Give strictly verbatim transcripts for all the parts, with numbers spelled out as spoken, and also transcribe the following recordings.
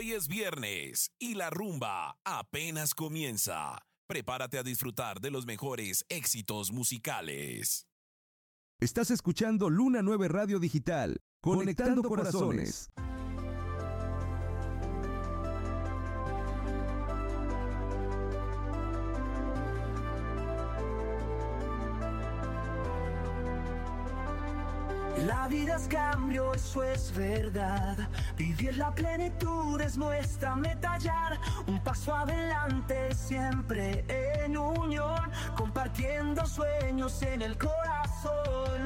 Hoy es viernes y la rumba apenas comienza. Prepárate a disfrutar de los mejores éxitos musicales. Estás escuchando Luna nueve Radio Digital, conectando, conectando corazones. La vida es cambio, eso es verdad. Vivir la plenitud es nuestra meta hallar. Un paso adelante siempre en unión, compartiendo sueños en el corazón.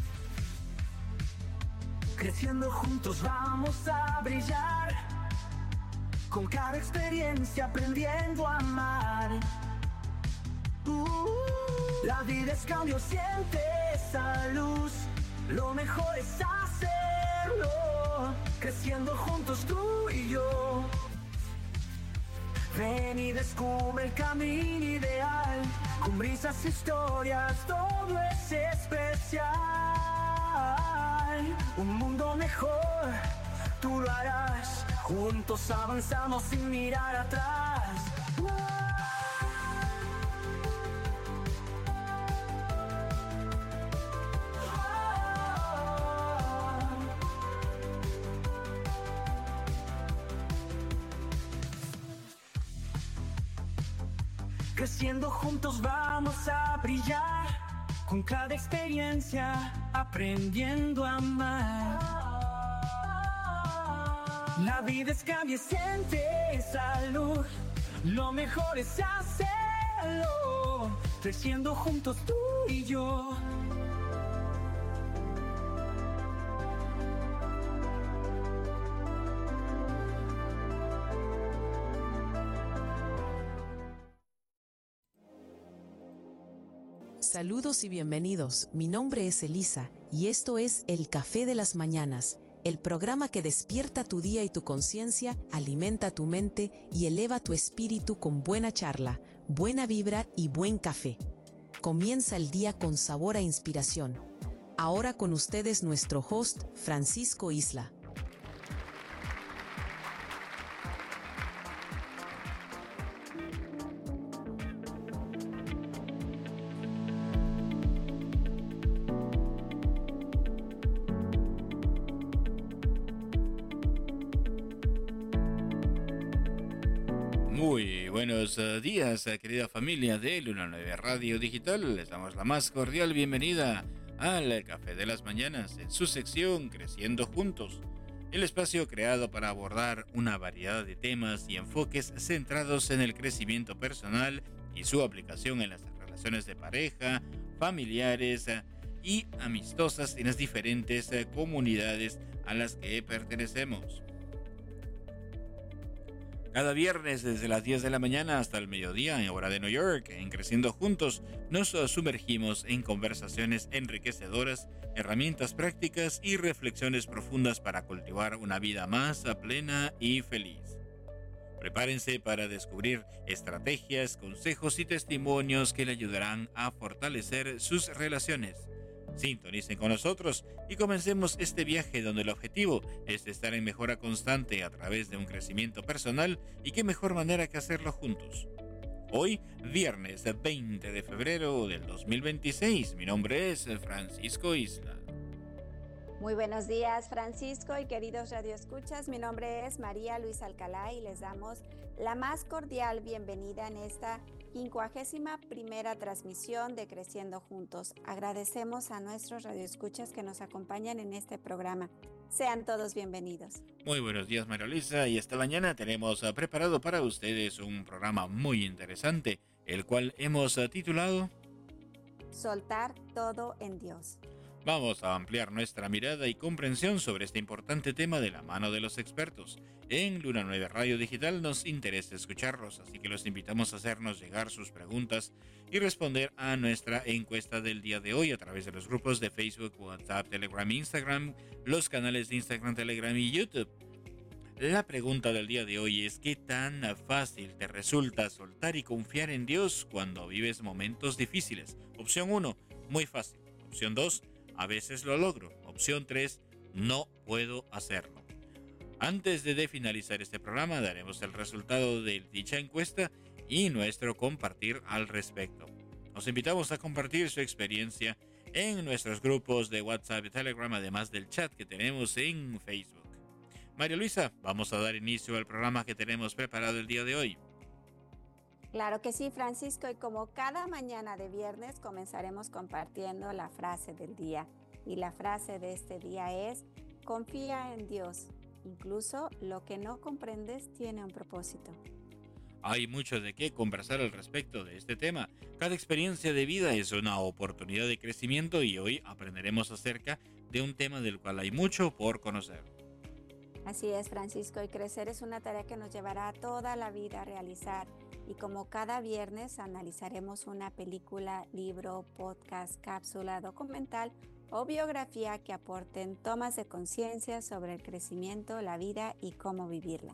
Creciendo juntos vamos a brillar, con cada experiencia aprendiendo a amar. Uh, la vida es cambio, siente esa luz. Lo mejor es hacerlo, creciendo juntos tú y yo. Ven y descubre el camino ideal, con brisas, historias, todo es especial. Un mundo mejor, tú lo harás, juntos avanzamos sin mirar atrás. Creciendo juntos vamos a brillar, con cada experiencia aprendiendo a amar. La vida es cambio, siente salud. Lo mejor es hacerlo, creciendo juntos tú y yo. Saludos y bienvenidos, mi nombre es Elisa y esto es El Café de las Mañanas, el programa que despierta tu día y tu conciencia, alimenta tu mente y eleva tu espíritu con buena charla, buena vibra y buen café. Comienza el día con sabor a inspiración. Ahora con ustedes nuestro host, Francisco Isla. Muy buenos uh, días, uh, querida familia de Luna nueve Radio Digital. Les damos la más cordial bienvenida al Café de las Mañanas, en su sección Creciendo Juntos, el espacio creado para abordar una variedad de temas y enfoques centrados en el crecimiento personal y su aplicación en las relaciones de pareja, familiares uh, y amistosas en las diferentes uh, comunidades a las que pertenecemos. Cada viernes desde las diez de la mañana hasta el mediodía en hora de New York, en Creciendo Juntos, nos sumergimos en conversaciones enriquecedoras, herramientas prácticas y reflexiones profundas para cultivar una vida más plena y feliz. Prepárense para descubrir estrategias, consejos y testimonios que le ayudarán a fortalecer sus relaciones. Sintonicen con nosotros y comencemos este viaje donde el objetivo es estar en mejora constante a través de un crecimiento personal, y qué mejor manera que hacerlo juntos. Hoy, viernes veinte de febrero del dos mil veintiséis, mi nombre es Francisco Isla. Muy buenos días, Francisco y queridos radioescuchas. Mi nombre es María Luisa Alcalá y les damos la más cordial bienvenida en esta quincuagésima primera transmisión de Creciendo Juntos. Agradecemos a nuestros radioescuchas que nos acompañan en este programa. Sean todos bienvenidos. Muy buenos días, María Luisa, y esta mañana tenemos uh, preparado para ustedes un programa muy interesante, el cual hemos uh, titulado Soltar todo en Dios. Vamos a ampliar nuestra mirada y comprensión sobre este importante tema de la mano de los expertos. En Luna nueve Radio Digital nos interesa escucharlos, así que los invitamos a hacernos llegar sus preguntas y responder a nuestra encuesta del día de hoy a través de los grupos de Facebook, WhatsApp, Telegram, Instagram, los canales de Instagram, Telegram y YouTube. La pregunta del día de hoy es: ¿qué tan fácil te resulta soltar y confiar en Dios cuando vives momentos difíciles? Opción uno, muy fácil. Opción dos, a veces lo logro. Opción tres, no puedo hacerlo. Antes de finalizar este programa, daremos el resultado de dicha encuesta y nuestro compartir al respecto. Os invitamos a compartir su experiencia en nuestros grupos de WhatsApp y Telegram, además del chat que tenemos en Facebook. María Luisa, vamos a dar inicio al programa que tenemos preparado el día de hoy. Claro que sí, Francisco, y como cada mañana de viernes comenzaremos compartiendo la frase del día. Y la frase de este día es: confía en Dios. Incluso lo que no comprendes tiene un propósito. Hay mucho de qué conversar al respecto de este tema. Cada experiencia de vida es una oportunidad de crecimiento y hoy aprenderemos acerca de un tema del cual hay mucho por conocer. Así es, Francisco, y crecer es una tarea que nos llevará toda la vida a realizar. Y como cada viernes analizaremos una película, libro, podcast, cápsula, documental o biografía que aporten tomas de conciencia sobre el crecimiento, la vida y cómo vivirla.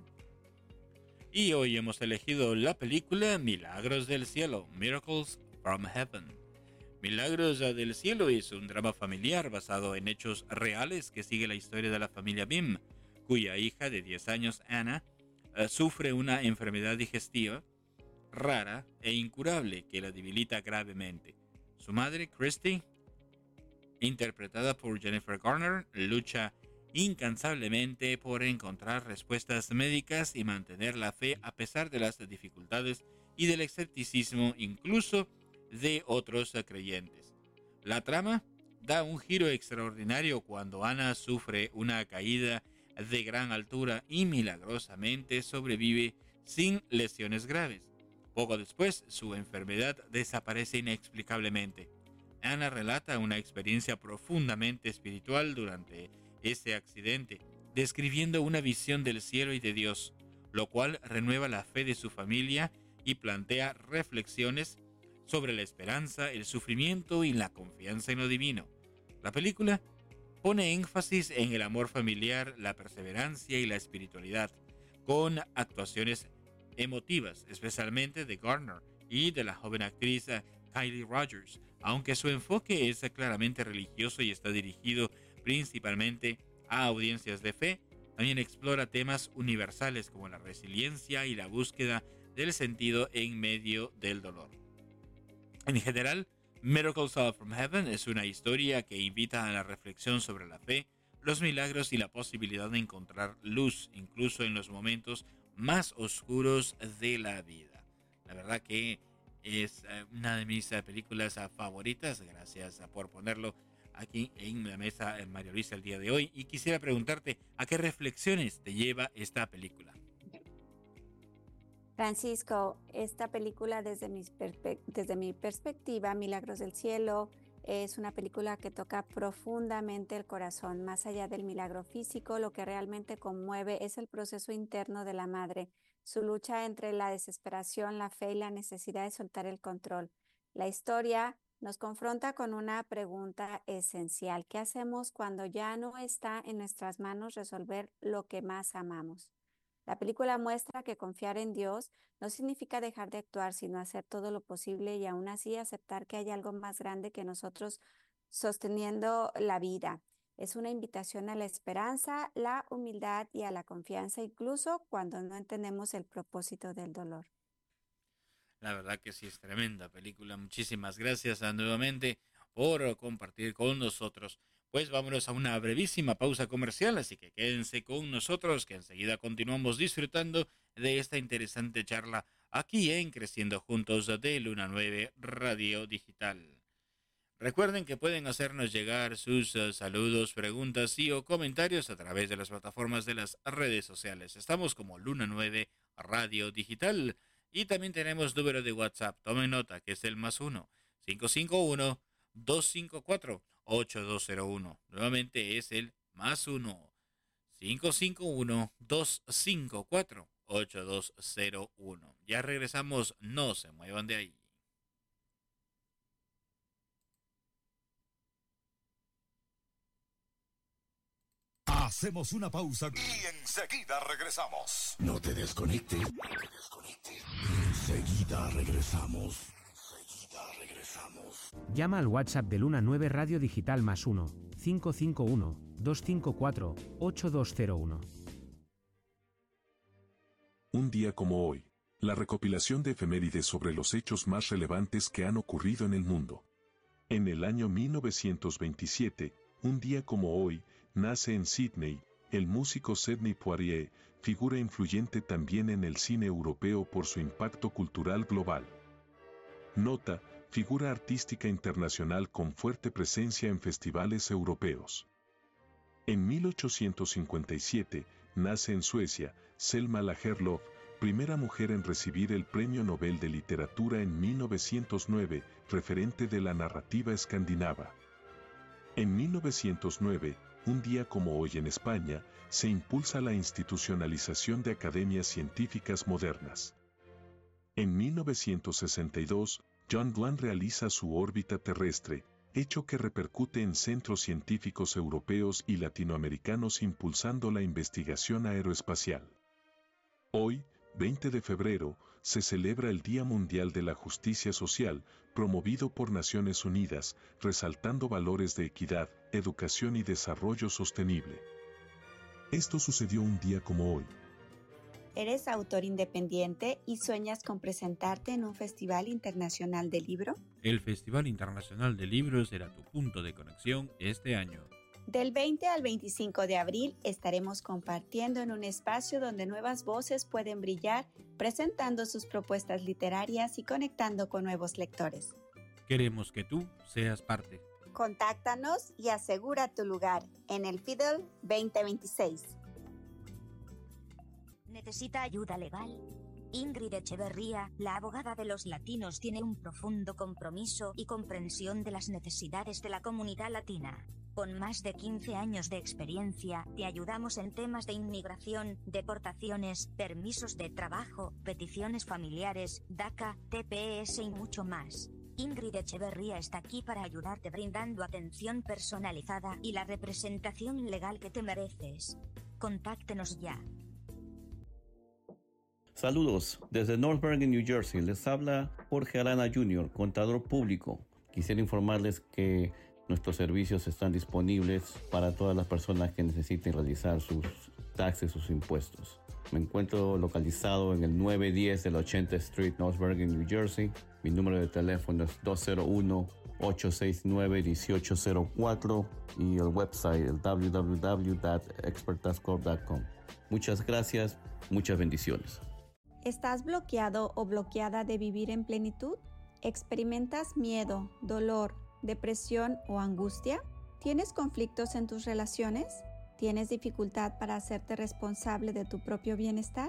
Y hoy hemos elegido la película Milagros del Cielo, Miracles from Heaven. Milagros del Cielo es un drama familiar basado en hechos reales que sigue la historia de la familia Bim, cuya hija de diez años, Anna, uh, sufre una enfermedad digestiva rara e incurable que la debilita gravemente. Su madre, Christy, interpretada por Jennifer Garner, lucha incansablemente por encontrar respuestas médicas y mantener la fe a pesar de las dificultades y del escepticismo incluso de otros creyentes. La trama da un giro extraordinario cuando Anna sufre una caída de gran altura y milagrosamente sobrevive sin lesiones graves. Poco después, su enfermedad desaparece inexplicablemente. Anna relata una experiencia profundamente espiritual durante ese accidente, describiendo una visión del cielo y de Dios, lo cual renueva la fe de su familia y plantea reflexiones sobre la esperanza, el sufrimiento y la confianza en lo divino. La película pone énfasis en el amor familiar, la perseverancia y la espiritualidad, con actuaciones emotivas, especialmente de Garner y de la joven actriz Kylie Rogers, aunque su enfoque es claramente religioso y está dirigido principalmente a audiencias de fe. También explora temas universales como la resiliencia y la búsqueda del sentido en medio del dolor. En general, Miracles from Heaven es una historia que invita a la reflexión sobre la fe, los milagros y la posibilidad de encontrar luz, incluso en los momentos más oscuros de la vida. La verdad que es una de mis películas favoritas. Gracias por ponerlo aquí en la mesa, María Luisa, el día de hoy. Y quisiera preguntarte, ¿a qué reflexiones te lleva esta película? Francisco, esta película desde mi, perspe- desde mi perspectiva, Milagros del Cielo, es una película que toca profundamente el corazón. Más allá del milagro físico, lo que realmente conmueve es el proceso interno de la madre, su lucha entre la desesperación, la fe y la necesidad de soltar el control. La historia nos confronta con una pregunta esencial: ¿qué hacemos cuando ya no está en nuestras manos resolver lo que más amamos? La película muestra que confiar en Dios no significa dejar de actuar, sino hacer todo lo posible y aún así aceptar que hay algo más grande que nosotros sosteniendo la vida. Es una invitación a la esperanza, la humildad y a la confianza, incluso cuando no entendemos el propósito del dolor. La verdad que sí, es tremenda película. Muchísimas gracias a, nuevamente por compartir con nosotros. Pues vámonos a una brevísima pausa comercial, así que quédense con nosotros, que enseguida continuamos disfrutando de esta interesante charla aquí en Creciendo Juntos de Luna nueve Radio Digital. Recuerden que pueden hacernos llegar sus uh, saludos, preguntas y o comentarios a través de las plataformas de las redes sociales. Estamos como Luna nueve Radio Digital y también tenemos número de WhatsApp. Tomen nota que es el más uno, cinco cinco uno, dos cinco cuatro, ocho dos cero uno. Nuevamente es el más uno, cinco cinco uno, dos cinco cuatro, ocho dos cero uno. Ya regresamos, no se muevan de ahí. Hacemos una pausa y enseguida regresamos. No te desconectes. No te desconectes. Enseguida regresamos. Enseguida regresamos. Llama al WhatsApp de Luna nueve Radio Digital más uno, cinco cinco uno, dos cinco cuatro, ocho dos cero uno. un día como hoy. La recopilación de efemérides sobre los hechos más relevantes que han ocurrido en el mundo. En el año mil novecientos veintisiete, un día como hoy, nace en Sydney, el músico Sidney Poitier, figura influyente también en el cine europeo por su impacto cultural global. Nota, figura artística internacional con fuerte presencia en festivales europeos. En mil ochocientos cincuenta y siete, nace en Suecia, Selma Lagerlöf, primera mujer en recibir el Premio Nobel de Literatura en mil novecientos nueve, referente de la narrativa escandinava. En mil novecientos nueve, un día como hoy en España, se impulsa la institucionalización de academias científicas modernas. En mil novecientos sesenta y dos, John Glenn realiza su órbita terrestre, hecho que repercute en centros científicos europeos y latinoamericanos impulsando la investigación aeroespacial. Hoy, veinte de febrero, se celebra el Día Mundial de la Justicia Social, promovido por Naciones Unidas, resaltando valores de equidad, educación y desarrollo sostenible. Esto sucedió un día como hoy. ¿Eres autor independiente y sueñas con presentarte en un festival internacional de libro? El Festival Internacional de Libros será tu punto de conexión este año. Del veinte al veinticinco de abril estaremos compartiendo en un espacio donde nuevas voces pueden brillar, presentando sus propuestas literarias y conectando con nuevos lectores. Queremos que tú seas parte. Contáctanos y asegura tu lugar en el Fiddle veinte veintiséis. ¿Necesita ayuda legal? Ingrid Echeverría, la abogada de los latinos, tiene un profundo compromiso y comprensión de las necesidades de la comunidad latina. Con más de quince años de experiencia, te ayudamos en temas de inmigración, deportaciones, permisos de trabajo, peticiones familiares, DACA, T P S y mucho más. Ingrid Echeverría está aquí para ayudarte brindando atención personalizada y la representación legal que te mereces. Contáctenos ya. Saludos, desde North Bergen, New Jersey, les habla Jorge Arana junior, contador público. Quisiera informarles que nuestros servicios están disponibles para todas las personas que necesiten realizar sus taxes, sus impuestos. Me encuentro localizado en el nueve diez de la ochenta Street, North Bergen, New Jersey. Mi número de teléfono es dos cero uno, ocho seis nueve, uno ocho cero cuatro y el website el w w w punto expert tax corp punto com. Muchas gracias, muchas bendiciones. ¿Estás bloqueado o bloqueada de vivir en plenitud? ¿Experimentas miedo, dolor, depresión o angustia? ¿Tienes conflictos en tus relaciones? ¿Tienes dificultad para hacerte responsable de tu propio bienestar?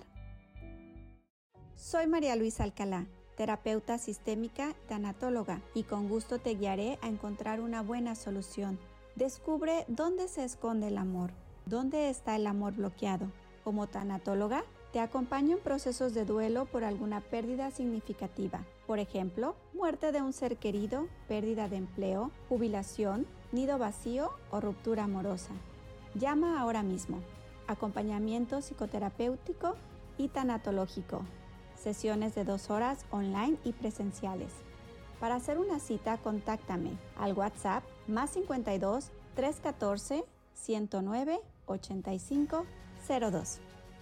Soy María Luisa Alcalá, terapeuta sistémica, tanatóloga, y con gusto te guiaré a encontrar una buena solución. Descubre dónde se esconde el amor, dónde está el amor bloqueado. Como tanatóloga, te acompaño en procesos de duelo por alguna pérdida significativa. Por ejemplo, muerte de un ser querido, pérdida de empleo, jubilación, nido vacío o ruptura amorosa. Llama ahora mismo. Acompañamiento psicoterapéutico y tanatológico. Sesiones de dos horas online y presenciales. Para hacer una cita, contáctame al WhatsApp más cincuenta y dos, trescientos catorce, ciento nueve, ochenta y cinco cero dos.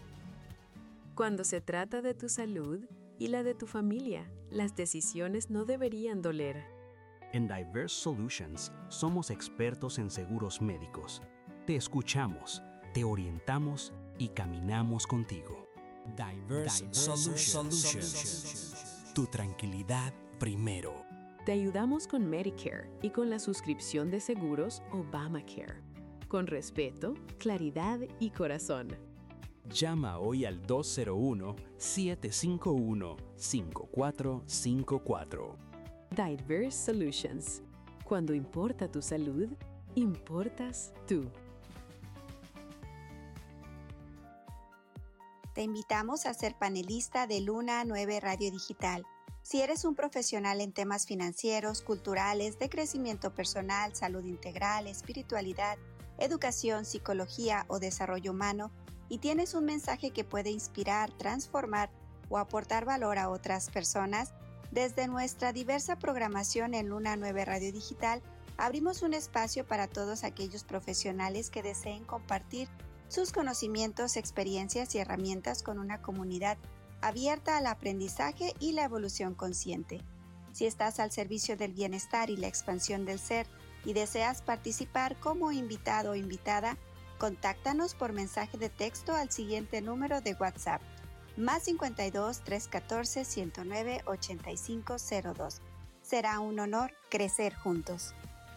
Cuando se trata de tu salud y la de tu familia, las decisiones no deberían doler. En Diverse Solutions somos expertos en seguros médicos. Te escuchamos, te orientamos y caminamos contigo. Diverse, Diverse Solutions. Solutions. Tu tranquilidad primero. Te ayudamos con Medicare y con la suscripción de seguros Obamacare. Con respeto, claridad y corazón. Llama hoy al dos cero uno, siete cinco uno, cinco cuatro cinco cuatro. Diverse Solutions. Cuando importa tu salud, importas tú. Te invitamos a ser panelista de Luna nueve Radio Digital. Si eres un profesional en temas financieros, culturales, de crecimiento personal, salud integral, espiritualidad, educación, psicología o desarrollo humano, y tienes un mensaje que puede inspirar, transformar o aportar valor a otras personas, desde nuestra diversa programación en Luna nueve Radio Digital, abrimos un espacio para todos aquellos profesionales que deseen compartir sus conocimientos, experiencias y herramientas con una comunidad abierta al aprendizaje y la evolución consciente. Si estás al servicio del bienestar y la expansión del ser y deseas participar como invitado o invitada, contáctanos por mensaje de texto al siguiente número de WhatsApp, más cincuenta y dos, trescientos catorce, ciento nueve, ochenta y cinco cero dos. Será un honor crecer juntos.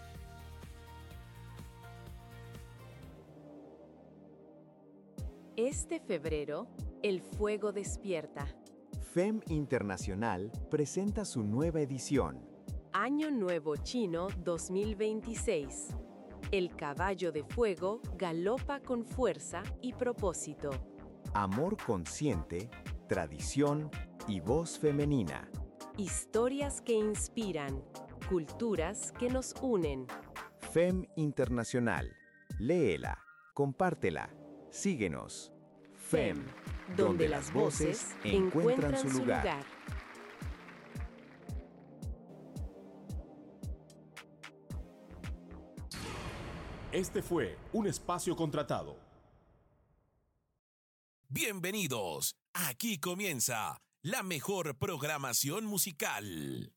Este febrero, el fuego despierta. F E M Internacional presenta su nueva edición. Año Nuevo Chino dos mil veintiséis. El caballo de fuego galopa con fuerza y propósito. Amor consciente, tradición y voz femenina. Historias que inspiran, culturas que nos unen. F E M Internacional. Léela, compártela, síguenos. F E M, donde, donde las voces encuentran, encuentran su lugar. lugar. Este fue un espacio contratado. Bienvenidos. Aquí comienza la mejor programación musical.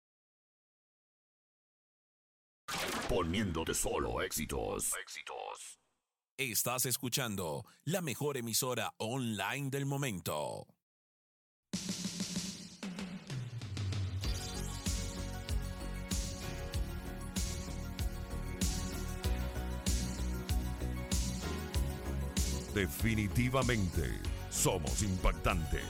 Poniéndote solo éxitos. Éxitos. Estás escuchando la mejor emisora online del momento. Definitivamente somos impactantes.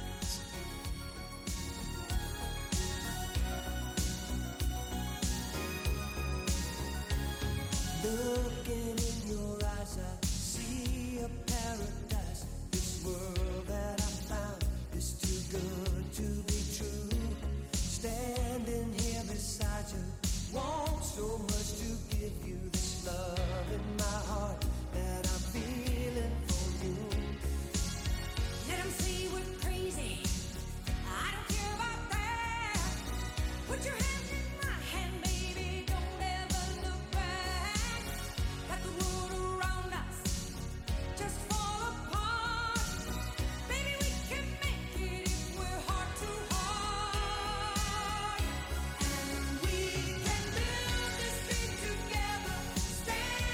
Looking in your eyes, I see a paradise. This world that I found is too good to be true. Standing here beside you, want so much to give you this love in my heart that I'm feeling for you. Let 'em say we're crazy. I don't care about that. Put your hands in my hand, baby. Don't ever look back. Let the world around us just fall apart. Baby, we can make it if we're heart to heart. And we can build this dream together. Stand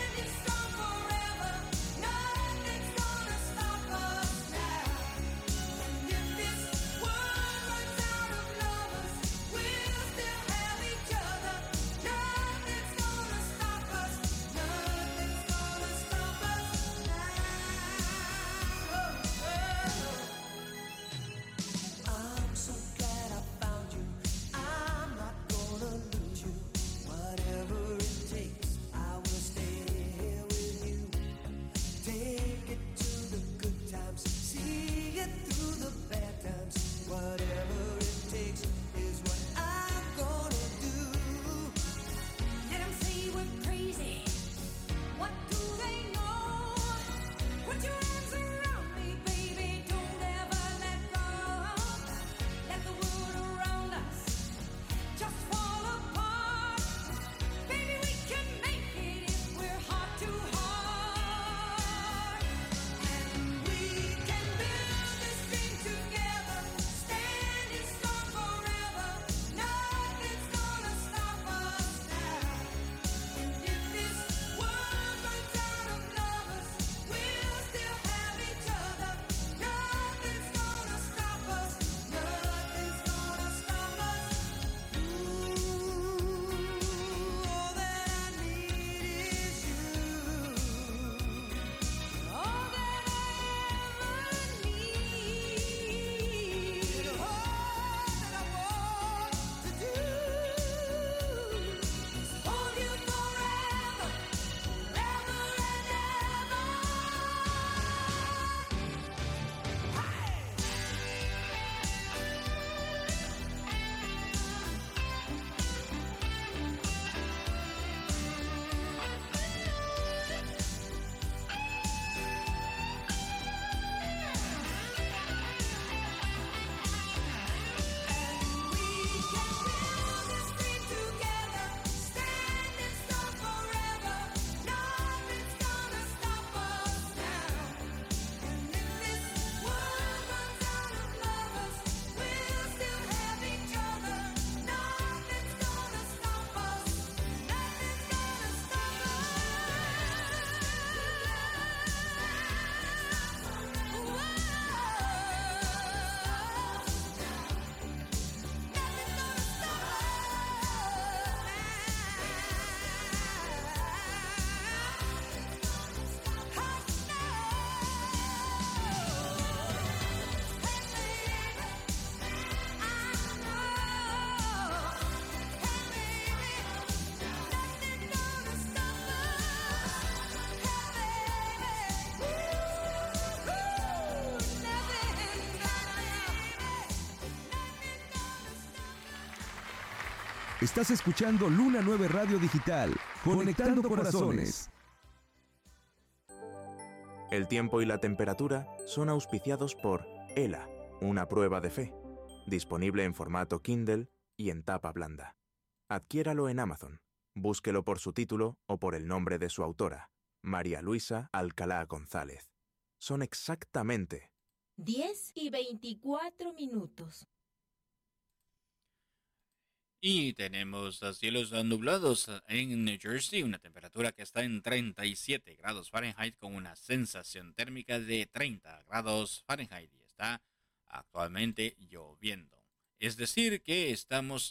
Estás escuchando Luna nueve Radio Digital, conectando corazones. El tiempo y la temperatura son auspiciados por ELA, una prueba de fe. Disponible en formato Kindle y en tapa blanda. Adquiéralo en Amazon. Búsquelo por su título o por el nombre de su autora, María Luisa Alcalá González. Son exactamente diez y veinticuatro minutos. Y tenemos cielos nublados en New Jersey, una temperatura que está en treinta y siete grados Fahrenheit con una sensación térmica de treinta grados Fahrenheit y está actualmente lloviendo. Es decir que estamos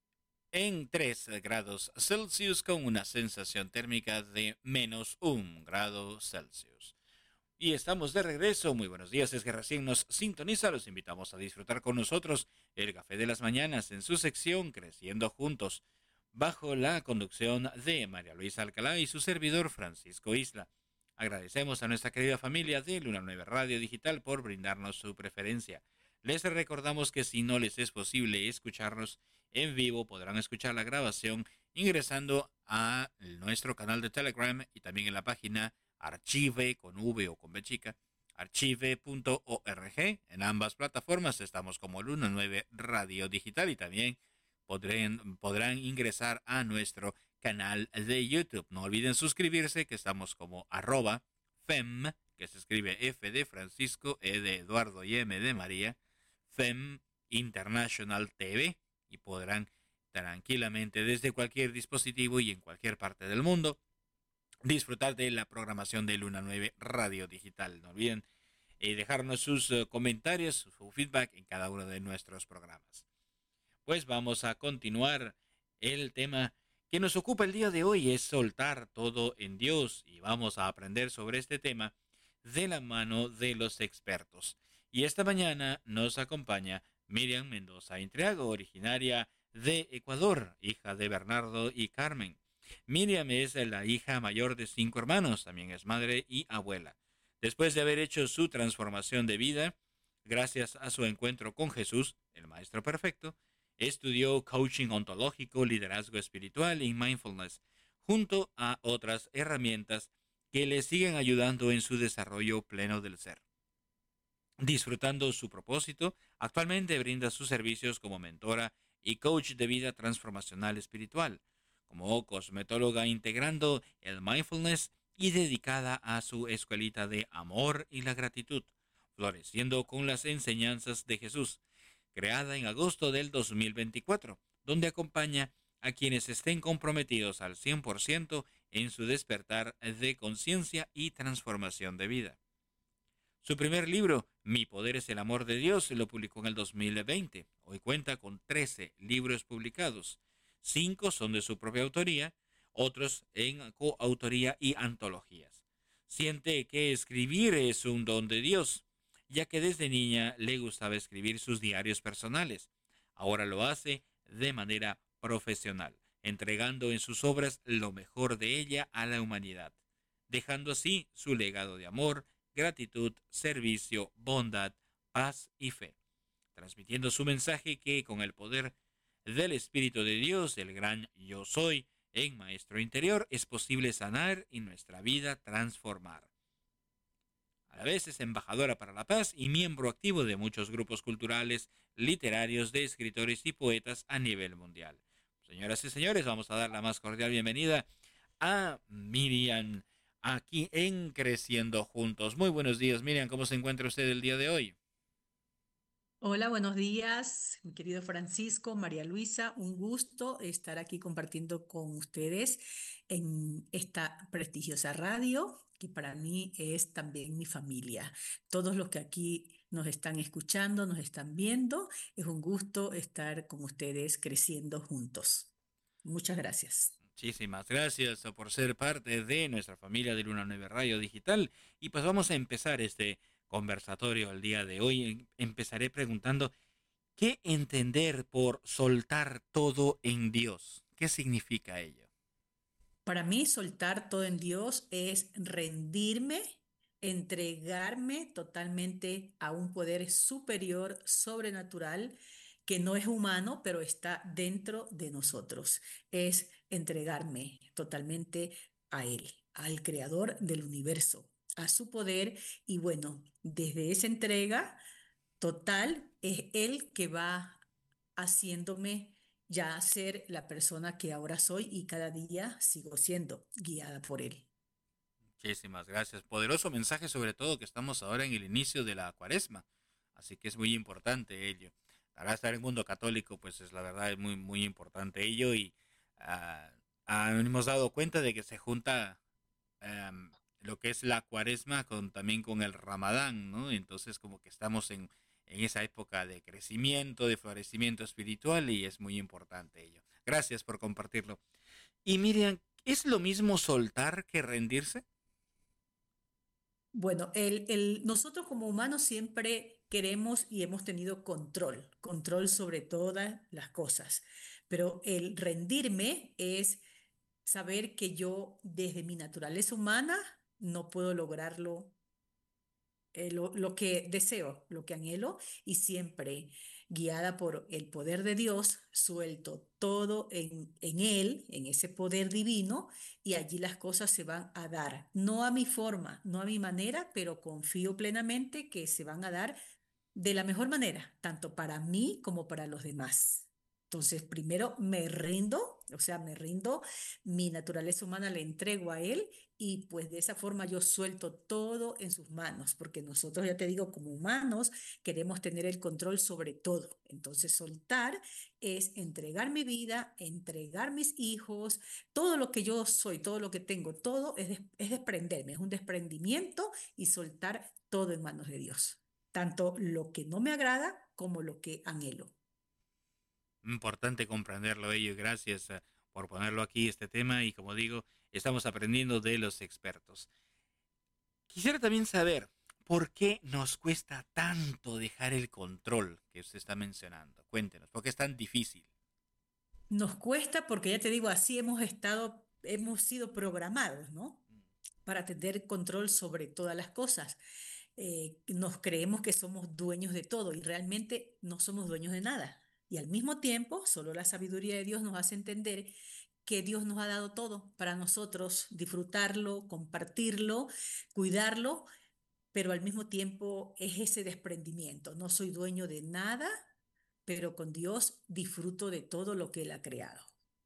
en tres grados Celsius con una sensación térmica de menos un grado Celsius. Y estamos de regreso. Muy buenos días, es que recién nos sintoniza. Los invitamos a disfrutar con nosotros el Café de las Mañanas en su sección Creciendo Juntos, bajo la conducción de María Luisa Alcalá y su servidor Francisco Isla. Agradecemos a nuestra querida familia de Luna nueve Radio Digital por brindarnos su preferencia. Les recordamos que si no les es posible escucharnos en vivo, podrán escuchar la grabación ingresando a nuestro canal de Telegram y también en la página Archive con V o con B chica, archive punto org. En ambas plataformas estamos como Luna nueve Radio Digital y también podrán, podrán ingresar a nuestro canal de YouTube. No olviden suscribirse, que estamos como arroba FEM, que se escribe F de Francisco, E de Eduardo y M de María, FEM International T V, y podrán tranquilamente desde cualquier dispositivo y en cualquier parte del mundo disfrutar de la programación de Luna nueve Radio Digital. No olviden eh, dejarnos sus uh, comentarios, su feedback en cada uno de nuestros programas. Pues vamos a continuar. El tema que nos ocupa el día de hoy es soltar todo en Dios, y vamos a aprender sobre este tema de la mano de los expertos. Y esta mañana nos acompaña Miriam Mendoza Intriago, originaria de Ecuador, hija de Bernardo y Carmen. Miriam es la hija mayor de cinco hermanos, también es madre y abuela. Después de haber hecho su transformación de vida, gracias a su encuentro con Jesús, el Maestro Perfecto, estudió coaching ontológico, liderazgo espiritual y mindfulness, junto a otras herramientas que le siguen ayudando en su desarrollo pleno del ser. Disfrutando su propósito, actualmente brinda sus servicios como mentora y coach de vida transformacional espiritual, como cosmetóloga integrando el mindfulness y dedicada a su escuelita de amor y la gratitud, floreciendo con las enseñanzas de Jesús, creada en agosto del dos mil veinticuatro, donde acompaña a quienes estén comprometidos al cien por ciento en su despertar de conciencia y transformación de vida. Su primer libro, Mi Poder es el Amor de Dios, lo publicó en el dos mil veinte. Hoy cuenta con trece libros publicados. Cinco son de su propia autoría, otros en coautoría y antologías. Siente que escribir es un don de Dios, ya que desde niña le gustaba escribir sus diarios personales. Ahora lo hace de manera profesional, entregando en sus obras lo mejor de ella a la humanidad, dejando así su legado de amor, gratitud, servicio, bondad, paz y fe, transmitiendo su mensaje que con el poder del Espíritu de Dios, el gran Yo Soy, en Maestro Interior, es posible sanar y nuestra vida transformar. A la vez es embajadora para la paz y miembro activo de muchos grupos culturales, literarios, de escritores y poetas a nivel mundial. Señoras y señores, vamos a dar la más cordial bienvenida a Miriam, aquí en Creciendo Juntos. Muy buenos días, Miriam, ¿cómo se encuentra usted el día de hoy? Hola, buenos días, mi querido Francisco, María Luisa, un gusto estar aquí compartiendo con ustedes en esta prestigiosa radio, que para mí es también mi familia. Todos los que aquí nos están escuchando, nos están viendo, es un gusto estar con ustedes creciendo juntos. Muchas gracias. Muchísimas gracias por ser parte de nuestra familia de Luna nueve Radio Digital. Y pues vamos a empezar este conversatorio el día de hoy. Empezaré preguntando, ¿qué entender por soltar todo en Dios? ¿Qué significa ello? Para mí, soltar todo en Dios es rendirme, entregarme totalmente a un poder superior, sobrenatural, que no es humano, pero está dentro de nosotros. Es entregarme totalmente a Él, al Creador del universo, a su poder. Y bueno, desde esa entrega total es Él que va haciéndome ya ser la persona que ahora soy y cada día sigo siendo guiada por Él. Muchísimas gracias. Poderoso mensaje, sobre todo que estamos ahora en el inicio de la cuaresma. Así que es muy importante ello. Ahora estar en el mundo católico, pues es la verdad, es muy, muy importante ello. Y ah, ah, hemos dado cuenta de que se junta em, lo que es la cuaresma con también con el ramadán, ¿no? Entonces como que estamos en, en esa época de crecimiento, de florecimiento espiritual y es muy importante ello. Gracias por compartirlo. Y Miriam, ¿es lo mismo soltar que rendirse? Bueno, el, el- nosotros como humanos siempre queremos y hemos tenido control, control sobre todas las cosas, pero el rendirme es saber que yo desde mi naturaleza humana no puedo lograrlo eh, lo, lo que deseo, lo que anhelo, y siempre guiada por el poder de Dios, suelto todo en, en Él, en ese poder divino, y allí las cosas se van a dar, no a mi forma, no a mi manera, pero confío plenamente que se van a dar de la mejor manera, tanto para mí como para los demás. Entonces, primero me rindo, o sea, me rindo, mi naturaleza humana le entrego a Él y pues de esa forma yo suelto todo en sus manos, porque nosotros, ya te digo, como humanos queremos tener el control sobre todo. Entonces, soltar es entregar mi vida, entregar mis hijos, todo lo que yo soy, todo lo que tengo, todo es, des- es desprenderme, es un desprendimiento y soltar todo en manos de Dios, tanto lo que no me agrada como lo que anhelo. Importante comprenderlo ello. Gracias eh, por ponerlo aquí este tema y como digo, estamos aprendiendo de los expertos. Quisiera también saber por qué nos cuesta tanto dejar el control que usted está mencionando. Cuéntenos, ¿por qué es tan difícil? Nos cuesta porque ya te digo, así hemos estado, hemos sido programados, ¿no? Para tener control sobre todas las cosas. Eh, nos creemos que somos dueños de todo y realmente no somos dueños de nada. Y al mismo tiempo, solo la sabiduría de Dios nos hace entender que Dios nos ha dado todo para nosotros disfrutarlo, compartirlo, cuidarlo, pero al mismo tiempo es ese desprendimiento. No soy dueño de nada, pero con Dios disfruto de todo lo que Él ha creado.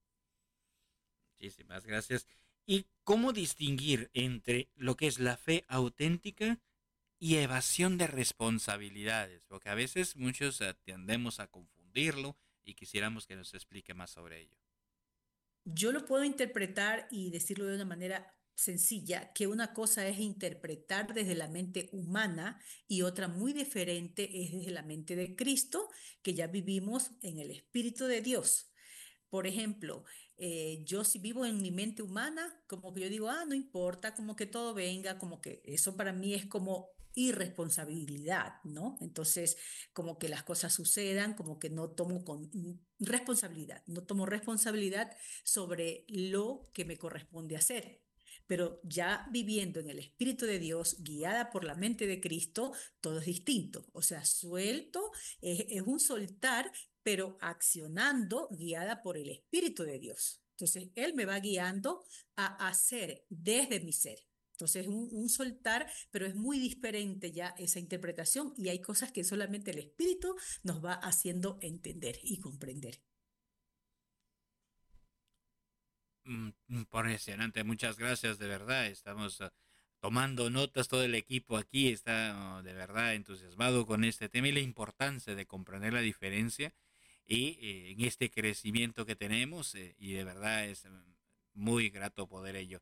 Muchísimas gracias. ¿Y cómo distinguir entre lo que es la fe auténtica y evasión de responsabilidades? Porque a veces muchos eh, tendemos a confundirlo y quisiéramos que nos explique más sobre ello. Yo lo puedo interpretar y decirlo de una manera sencilla, que una cosa es interpretar desde la mente humana y otra muy diferente es desde la mente de Cristo, que ya vivimos en el Espíritu de Dios. Por ejemplo, eh, yo si vivo en mi mente humana, como que yo digo, ah, no importa, como que todo venga, como que eso para mí es como irresponsabilidad, ¿no? Entonces, como que las cosas sucedan, como que no tomo con mm, responsabilidad, no tomo responsabilidad sobre lo que me corresponde hacer. Pero ya viviendo en el Espíritu de Dios, guiada por la mente de Cristo, todo es distinto. O sea, suelto, es, es un soltar pero accionando guiada por el Espíritu de Dios. Entonces, Él me va guiando a hacer desde mi ser. Entonces, un, un soltar, pero es muy diferente ya esa interpretación y hay cosas que solamente el Espíritu nos va haciendo entender y comprender. Mm, Impresionante, muchas gracias, de verdad. Estamos uh, tomando notas, todo el equipo aquí está uh, de verdad entusiasmado con este tema y la importancia de comprender la diferencia y eh, en este crecimiento que tenemos eh, y de verdad es mm, muy grato poder ello.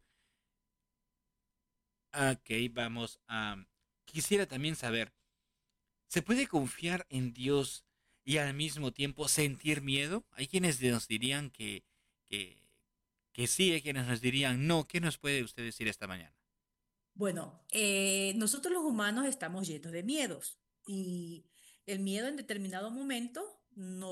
Ok, vamos a... Quisiera también saber, ¿se puede confiar en Dios y al mismo tiempo sentir miedo? Hay quienes nos dirían que, que, que sí, hay quienes nos dirían no. ¿Qué nos puede usted decir esta mañana? Bueno, eh, nosotros los humanos estamos llenos de miedos y el miedo en determinado momento nos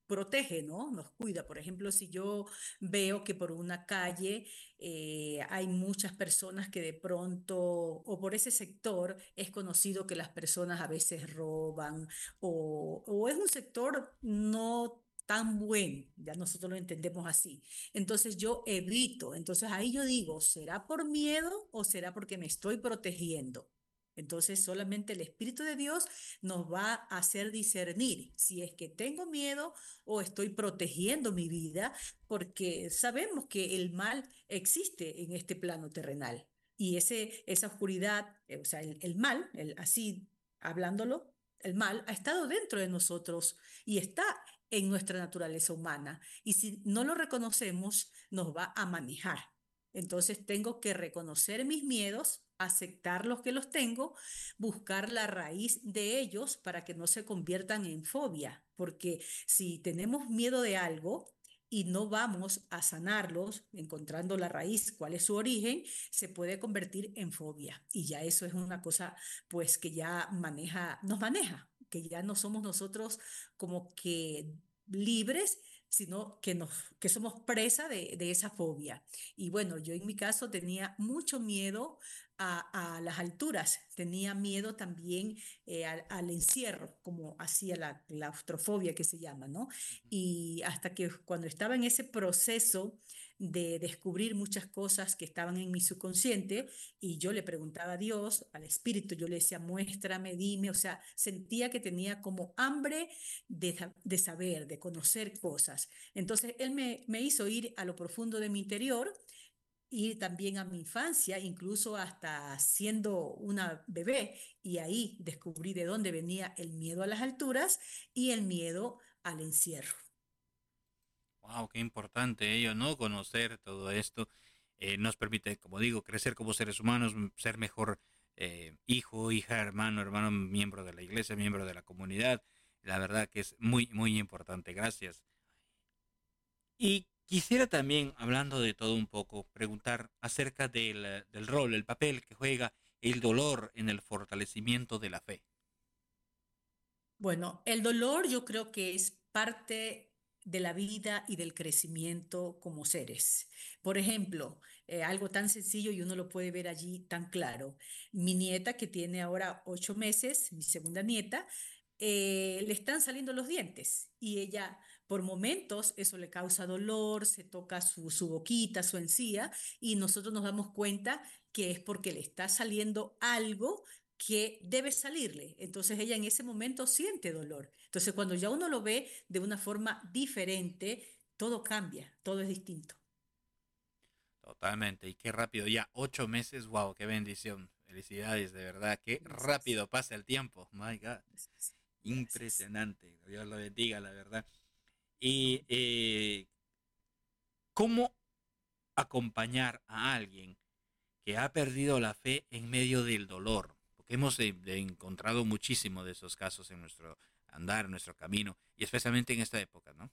protege, ¿no? Nos cuida. Por ejemplo, si yo veo que por una calle eh, hay muchas personas que de pronto, o por ese sector es conocido que las personas a veces roban, o, o es un sector no tan bueno, ya nosotros lo entendemos así. Entonces yo evito, entonces ahí yo digo, ¿será por miedo o será porque me estoy protegiendo? Entonces solamente el Espíritu de Dios nos va a hacer discernir si es que tengo miedo o estoy protegiendo mi vida, porque sabemos que el mal existe en este plano terrenal. Y ese, esa oscuridad, eh, o sea, el, el mal, el, así hablándolo, el mal ha estado dentro de nosotros y está en nuestra naturaleza humana. Y si no lo reconocemos, nos va a manejar. Entonces tengo que reconocer mis miedos, aceptar los que los tengo, buscar la raíz de ellos para que no se conviertan en fobia, porque si tenemos miedo de algo y no vamos a sanarlos, encontrando la raíz, cuál es su origen, se puede convertir en fobia. Y ya eso es una cosa, pues, que ya maneja, nos maneja, que ya no somos nosotros como que libres, sino que, nos, que somos presa de, de esa fobia. Y bueno, yo en mi caso tenía mucho miedo a, a las alturas, tenía miedo también eh, al, al encierro, como hacía la claustrofobia que se llama, ¿no? Y hasta que cuando estaba en ese proceso de descubrir muchas cosas que estaban en mi subconsciente y yo le preguntaba a Dios, al Espíritu, yo le decía, muéstrame, dime, o sea, sentía que tenía como hambre de, de saber, de conocer cosas. Entonces Él me, me hizo ir a lo profundo de mi interior y también a mi infancia, incluso hasta siendo una bebé, y ahí descubrí de dónde venía el miedo a las alturas y el miedo al encierro. Wow, qué importante ello, ¿no? Conocer todo esto eh, nos permite, como digo, crecer como seres humanos, m- ser mejor eh, hijo, hija, hermano, hermano, miembro de la iglesia, miembro de la comunidad. La verdad que es muy, muy importante. Gracias. Y quisiera también, hablando de todo un poco, preguntar acerca del, eh, del rol, el papel que juega el dolor en el fortalecimiento de la fe. Bueno, el dolor yo creo que es parte de la vida y del crecimiento como seres. Por ejemplo, eh, algo tan sencillo y uno lo puede ver allí tan claro. Mi nieta, que tiene ahora ocho meses, mi segunda nieta, eh, le están saliendo los dientes y ella, por momentos, eso le causa dolor, se toca su, su boquita, su encía, y nosotros nos damos cuenta que es porque le está saliendo algo que debe salirle. Entonces ella en ese momento siente dolor. Entonces cuando ya uno lo ve de una forma diferente, todo cambia, todo es distinto. Totalmente. Y qué rápido, ya ocho meses, wow, qué bendición. Felicidades, de verdad, qué Gracias. rápido pasa el tiempo. My God. Gracias. Gracias. Impresionante. Dios lo bendiga, la verdad. Y eh, cómo acompañar a alguien que ha perdido la fe en medio del dolor, porque hemos eh, de- encontrado muchísimo de esos casos en nuestro andar, en nuestro camino, y especialmente en esta época, ¿no?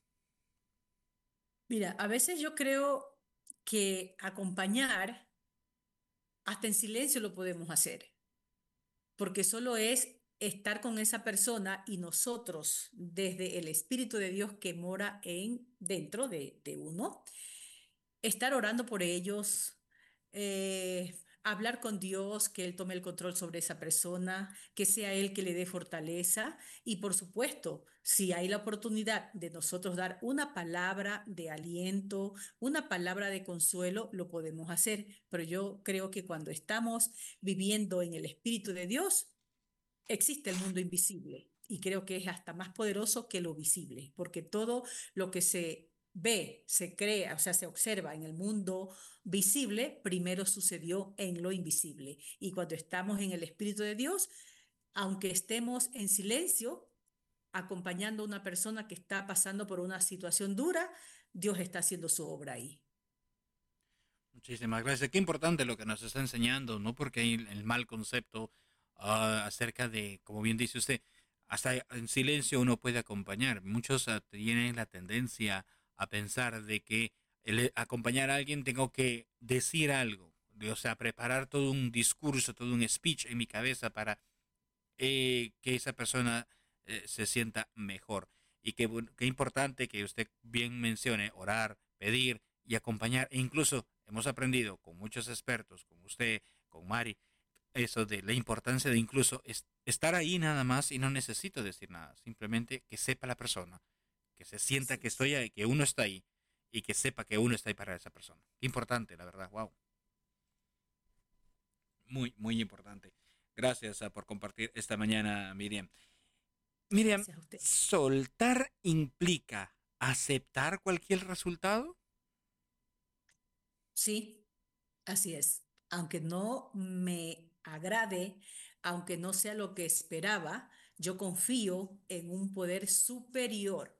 Mira, a veces yo creo que acompañar, hasta en silencio lo podemos hacer, porque solo es estar con esa persona y nosotros, desde el Espíritu de Dios que mora en dentro de, de uno, estar orando por ellos, eh, hablar con Dios, que Él tome el control sobre esa persona, que sea Él que le dé fortaleza y por supuesto, si hay la oportunidad de nosotros dar una palabra de aliento, una palabra de consuelo, lo podemos hacer, pero yo creo que cuando estamos viviendo en el Espíritu de Dios, existe el mundo invisible y creo que es hasta más poderoso que lo visible, porque todo lo que se ve, se crea, o sea, se observa en el mundo visible, primero sucedió en lo invisible. Y cuando estamos en el Espíritu de Dios, aunque estemos en silencio, acompañando a una persona que está pasando por una situación dura, Dios está haciendo su obra ahí. Muchísimas gracias. Qué importante lo que nos está enseñando, ¿no? Porque hay el mal concepto ah, acerca de, como bien dice usted, hasta en silencio uno puede acompañar. Muchos ah, tienen la tendencia a pensar de que el eh, acompañar a alguien tengo que decir algo, de- o sea, preparar todo un discurso, todo un speech en mi cabeza para eh, que esa persona eh, se sienta mejor. Y qué, bu- qué importante que usted bien mencione orar, pedir y acompañar. E incluso hemos aprendido con muchos expertos, con usted, con Mari, eso de la importancia de incluso es- estar ahí nada más y no necesito decir nada. Simplemente que sepa la persona, que se sienta que estoy ahí, que uno está ahí y que sepa que uno está ahí para esa persona. Qué importante, la verdad. Wow. Muy, muy importante. Gracias ah, por compartir esta mañana, Miriam. Miriam, Gracias a usted. ¿soltar implica aceptar cualquier resultado? Sí, así es. Aunque no me agrade, aunque no sea lo que esperaba, yo confío en un poder superior,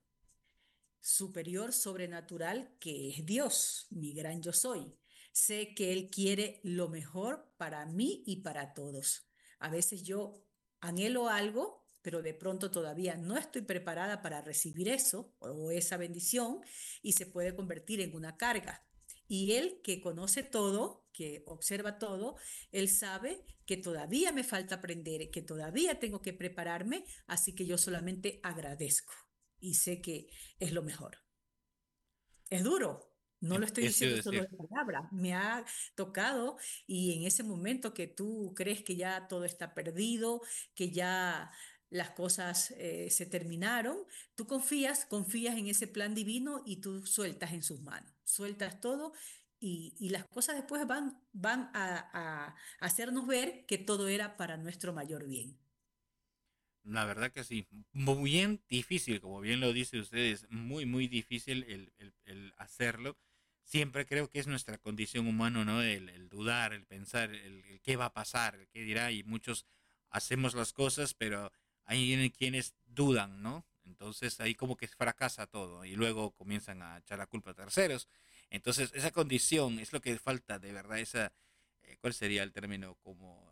superior sobrenatural que es Dios, mi gran yo soy. Sé que Él quiere lo mejor para mí y para todos. A veces yo anhelo algo, pero de pronto todavía no estoy preparada para recibir eso o esa bendición y se puede convertir en una carga. Y Él que conoce todo, que observa todo, Él sabe que todavía me falta aprender, que todavía tengo que prepararme, así que yo solamente agradezco y sé que es lo mejor. Es duro, no Em, lo estoy Eso iba a diciendo solo decir. de palabra, me ha tocado y en ese momento que tú crees que ya todo está perdido, que ya las cosas eh, se terminaron, tú confías, confías en ese plan divino y tú sueltas en sus manos, sueltas todo y, y las cosas después van, van a, a hacernos ver que todo era para nuestro mayor bien. La verdad que sí, muy bien difícil, como bien lo dice usted, es muy, muy difícil el, el- el hacerlo. Siempre creo que es nuestra condición humana, ¿no? El, el dudar, el pensar, el, el qué va a pasar, el qué dirá, y muchos hacemos las cosas, pero hay vienen quienes dudan, ¿no? Entonces ahí como que fracasa todo y luego comienzan a echar la culpa a terceros. Entonces esa condición es lo que falta, de verdad, esa, eh, ¿cuál sería el término? Como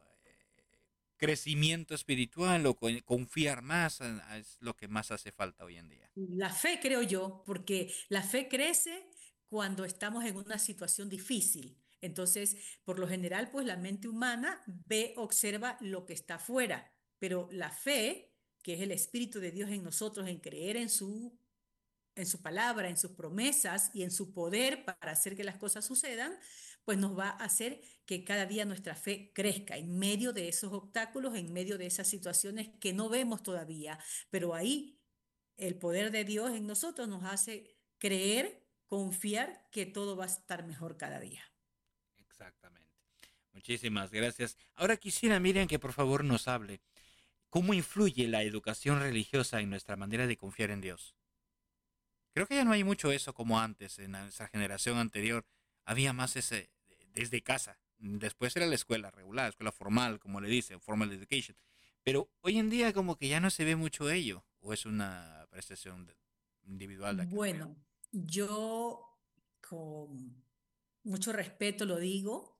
crecimiento espiritual o con- confiar más en- es lo que más hace falta hoy en día. La fe, creo yo, porque la fe crece cuando estamos en una situación difícil. Entonces, por lo general, pues la mente humana ve, observa lo que está afuera, pero la fe, que es el Espíritu de Dios en nosotros, en creer en su en su palabra, en sus promesas y en su poder para hacer que las cosas sucedan, pues nos va a hacer que cada día nuestra fe crezca en medio de esos obstáculos, en medio de esas situaciones que no vemos todavía, pero ahí el poder de Dios en nosotros nos hace creer, confiar que todo va a estar mejor cada día. Exactamente. Muchísimas gracias. Ahora quisiera, Miriam, que por favor nos hable. ¿Cómo influye la educación religiosa en nuestra manera de confiar en Dios? Creo que ya no hay mucho eso como antes, en nuestra generación anterior. Había más ese desde casa. Después era la escuela regular, escuela formal, como le dicen, formal education. Pero hoy en día como que ya no se ve mucho ello. ¿O es una apreciación de- individual de cada quien? Bueno, yo con mucho respeto lo digo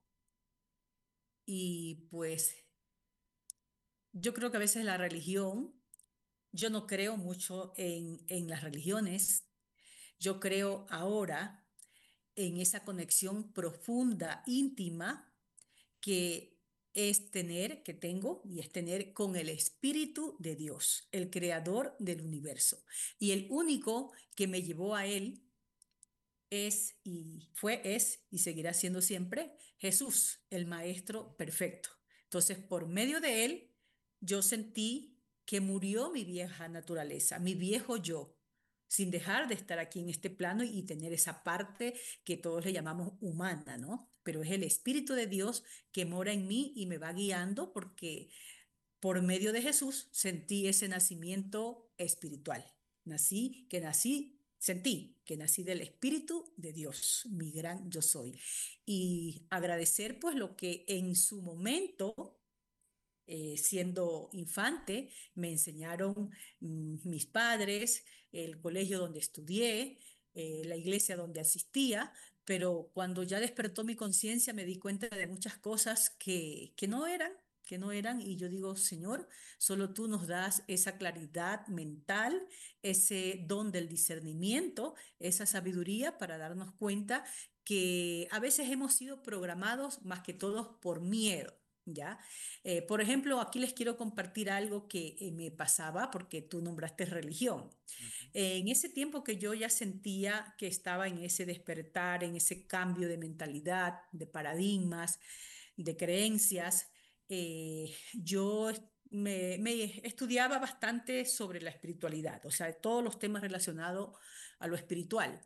y pues yo creo que a veces la religión, yo no creo mucho en, en las religiones, yo creo ahora en esa conexión profunda, íntima, que es tener, que tengo, y es tener con el Espíritu de Dios, el creador del universo. Y el único que me llevó a Él es y fue, es y seguirá siendo siempre Jesús, el Maestro perfecto. Entonces, por medio de Él, yo sentí que murió mi vieja naturaleza, mi viejo yo, sin dejar de estar aquí en este plano y tener esa parte que todos le llamamos humana, ¿no? Pero es el Espíritu de Dios que mora en mí y me va guiando porque por medio de Jesús sentí ese nacimiento espiritual. Nací, que nací, sentí que nací del Espíritu de Dios, mi gran yo soy. Y agradecer pues lo que en su momento, eh, siendo infante, me enseñaron mm, mis padres, el colegio donde estudié, eh, la iglesia donde asistía, pero cuando ya despertó mi conciencia me di cuenta de muchas cosas que, que no eran, que no eran, y yo digo, Señor, solo tú nos das esa claridad mental, ese don del discernimiento, esa sabiduría para darnos cuenta que a veces hemos sido programados más que todos por miedo. ¿ya? Eh, por ejemplo, aquí les quiero compartir algo que eh, me pasaba porque tú nombraste religión. Eh, en ese tiempo que yo ya sentía que estaba en ese despertar, en ese cambio de mentalidad, de paradigmas, de creencias, eh, yo est- me, me estudiaba bastante sobre la espiritualidad, o sea, todos los temas relacionados a lo espiritual.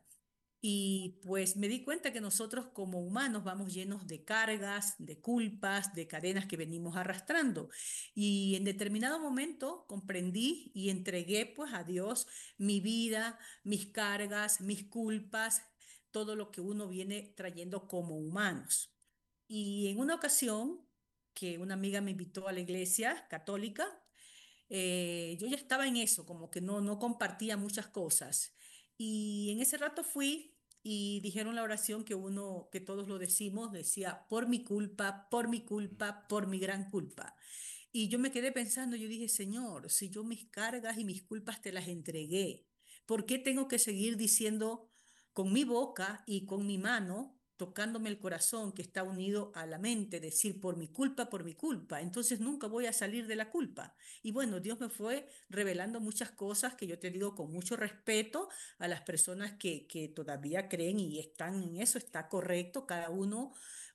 Y pues me di cuenta que nosotros como humanos vamos llenos de cargas, de culpas, de cadenas que venimos arrastrando. Y en determinado momento comprendí y entregué pues a Dios mi vida, mis cargas, mis culpas, todo lo que uno viene trayendo como humanos. Y en una ocasión que una amiga me invitó a la iglesia católica, eh, yo ya estaba en eso, como que no, no compartía muchas cosas. Y en ese rato fui y dijeron la oración que uno, que todos lo decimos, decía, por mi culpa, por mi culpa, por mi gran culpa. Y yo me quedé pensando, yo dije, Señor, si yo mis cargas y mis culpas te las entregué, ¿por qué tengo que seguir diciendo con mi boca y con mi mano, tocándome el corazón que está unido a la mente, decir por mi culpa, por mi culpa? Entonces nunca voy a salir de la culpa. Y bueno, Dios me fue revelando muchas cosas que yo te digo con mucho respeto a las personas que, que todavía creen y están en eso, está correcto, cada uno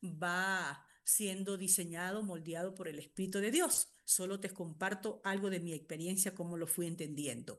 va siendo diseñado, moldeado por el Espíritu de Dios. Solo te comparto algo de mi experiencia, cómo lo fui entendiendo.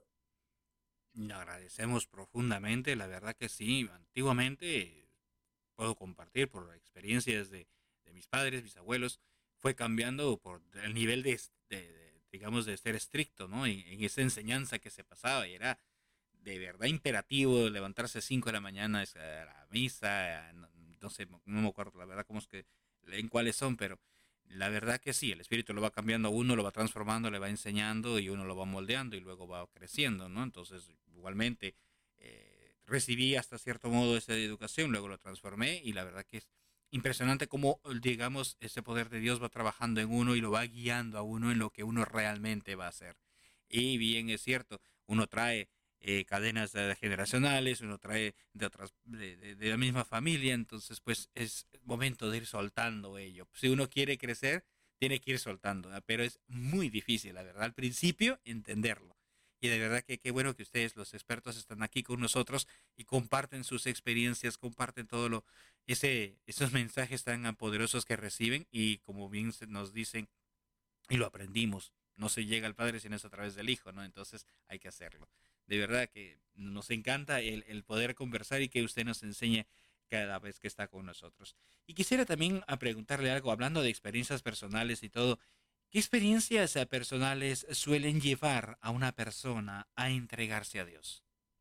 Le agradecemos profundamente, la verdad que sí, antiguamente puedo compartir por experiencias de, de mis padres, mis abuelos, fue cambiando por el nivel de, de- de, digamos, de ser estricto, ¿no? En, en esa enseñanza que se pasaba y era de verdad imperativo levantarse a cinco de la mañana es, a la misa, no, no sé, no me acuerdo la verdad cómo es que, en cuáles son, pero la verdad que sí, el espíritu lo va cambiando a uno, lo va transformando, le va enseñando y uno lo va moldeando y luego va creciendo, ¿no? Entonces, igualmente, eh, recibí hasta cierto modo esa educación, luego lo transformé y la verdad que es impresionante cómo, digamos, ese poder de Dios va trabajando en uno y lo va guiando a uno en lo que uno realmente va a hacer. Y bien es cierto, uno trae eh, cadenas eh, generacionales, uno trae de otras, de, de- de la misma familia, entonces pues es momento de ir soltando ello. Si uno quiere crecer, tiene que ir soltando, ¿verdad? Pero es muy difícil, la verdad, al principio entenderlo. Y de verdad que qué bueno que ustedes, los expertos, están aquí con nosotros y comparten sus experiencias, comparten todo lo, ese, esos mensajes tan poderosos que reciben y como bien se- nos dicen, y lo aprendimos. No se llega al Padre sino es a través del Hijo, ¿no? Entonces hay que hacerlo. De verdad que nos encanta el, el poder conversar y que usted nos enseñe cada vez que está con nosotros. Y quisiera también a preguntarle algo, hablando de experiencias personales y todo, ¿qué experiencias eh, personales suelen llevar a una persona a entregarse a Dios?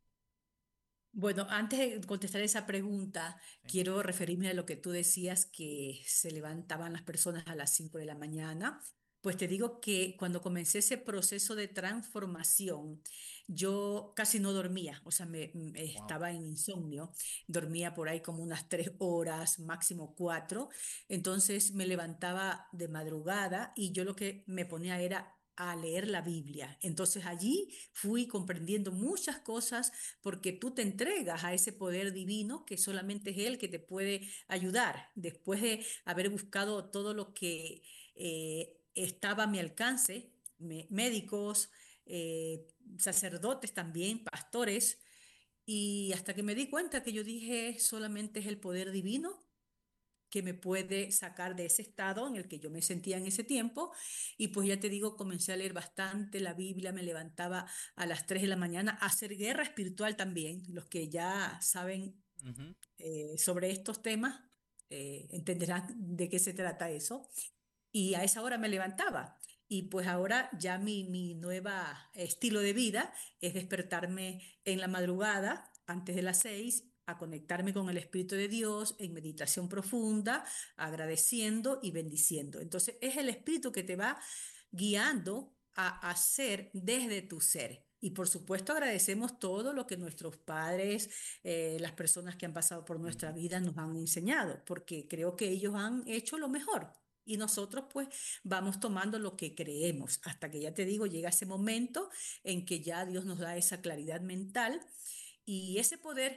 Bueno, antes de contestar esa pregunta, quiero referirme a lo que tú decías, que se levantaban las personas a las cinco de la mañana. Pues te digo que cuando comencé ese proceso de transformación, yo casi no dormía, o sea, me, me Wow. estaba en insomnio, dormía por ahí como unas tres horas, máximo cuatro, entonces me levantaba de madrugada y yo lo que me ponía era a leer la Biblia. Entonces allí fui comprendiendo muchas cosas porque tú te entregas a ese poder divino que solamente es Él que te puede ayudar. Después de haber buscado todo lo que eh, estaba a mi alcance, me- médicos, eh, sacerdotes también, pastores, y hasta que me di cuenta que yo dije, solamente es el poder divino que me puede sacar de ese estado en el que yo me sentía en ese tiempo. Y pues ya te digo, comencé a leer bastante la Biblia, me levantaba a las tres de la mañana a hacer guerra espiritual también. Los que ya saben Ujú. eh, sobre estos temas eh, entenderán de qué se trata eso. Y a esa hora me levantaba. Y pues ahora ya mi, mi nueva estilo de vida es despertarme en la madrugada, antes de las seis, a conectarme con el Espíritu de Dios en meditación profunda, agradeciendo y bendiciendo. Entonces es el Espíritu que te va guiando a hacer desde tu ser. Y por supuesto agradecemos todo lo que nuestros padres, eh, las personas que han pasado por nuestra Ujú. vida nos han enseñado, porque creo que ellos han hecho lo mejor. Y nosotros pues vamos tomando lo que creemos, hasta que ya te digo, llega ese momento en que ya Dios nos da esa claridad mental y ese poder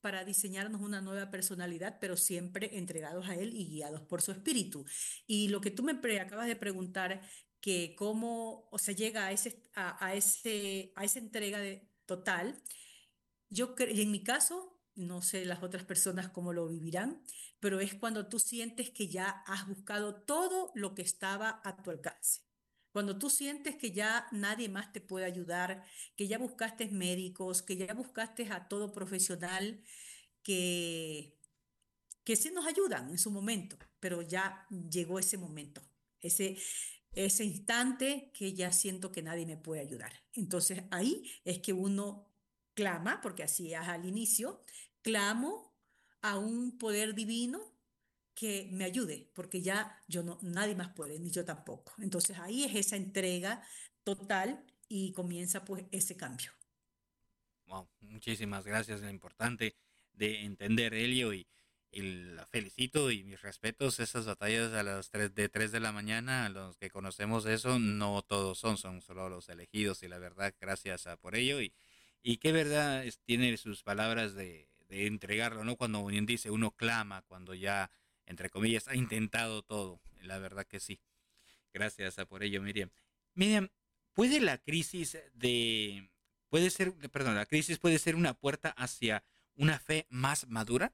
para diseñarnos una nueva personalidad, pero siempre entregados a Él y guiados por su espíritu. Y lo que tú me pre- acabas de preguntar, que cómo o se llega a, ese, a, a ese, a esa entrega de, total, yo cre- y en mi caso, no sé las otras personas cómo lo vivirán, pero es cuando tú sientes que ya has buscado todo lo que estaba a tu alcance. Cuando tú sientes que ya nadie más te puede ayudar, que ya buscaste médicos, que ya buscaste a todo profesional, que, que sí nos ayudan en su momento, pero ya llegó ese momento, ese, ese instante que ya siento que nadie me puede ayudar. Entonces ahí es que uno clama, porque así es al inicio, clamo a un poder divino que me ayude, porque ya yo no, nadie más puede, ni yo tampoco. Entonces ahí es esa entrega total y comienza pues ese cambio. Wow, muchísimas gracias, es importante de entender, Elio, y, y la felicito y mis respetos. Esas batallas a las tres de tres de la mañana, a los que conocemos eso, no todos son, son solo los elegidos, y la verdad, gracias a, por ello, y, y qué verdad es- tiene sus palabras de, de entregarlo, ¿no? Cuando bien dice, uno clama, cuando ya, entre comillas, ha intentado todo, la verdad que sí. Gracias a por ello, Miriam. Miriam, ¿puede la crisis de puede ser, perdón, la crisis puede ser una puerta hacia una fe más madura?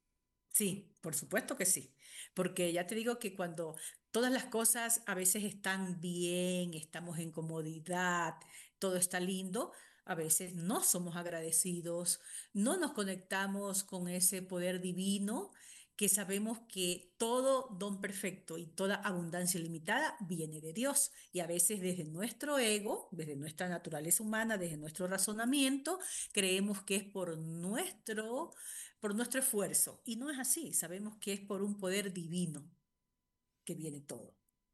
Sí, por supuesto que sí, porque ya te digo que cuando todas las cosas a veces están bien, estamos en comodidad, todo está lindo, a veces no somos agradecidos, no nos conectamos con ese poder divino que sabemos que todo don perfecto y toda abundancia ilimitada viene de Dios. Y a veces desde nuestro ego, desde nuestra naturaleza humana, desde nuestro razonamiento, creemos que es por nuestro por nuestro esfuerzo. Y no es así, sabemos que es por un poder divino que viene todo.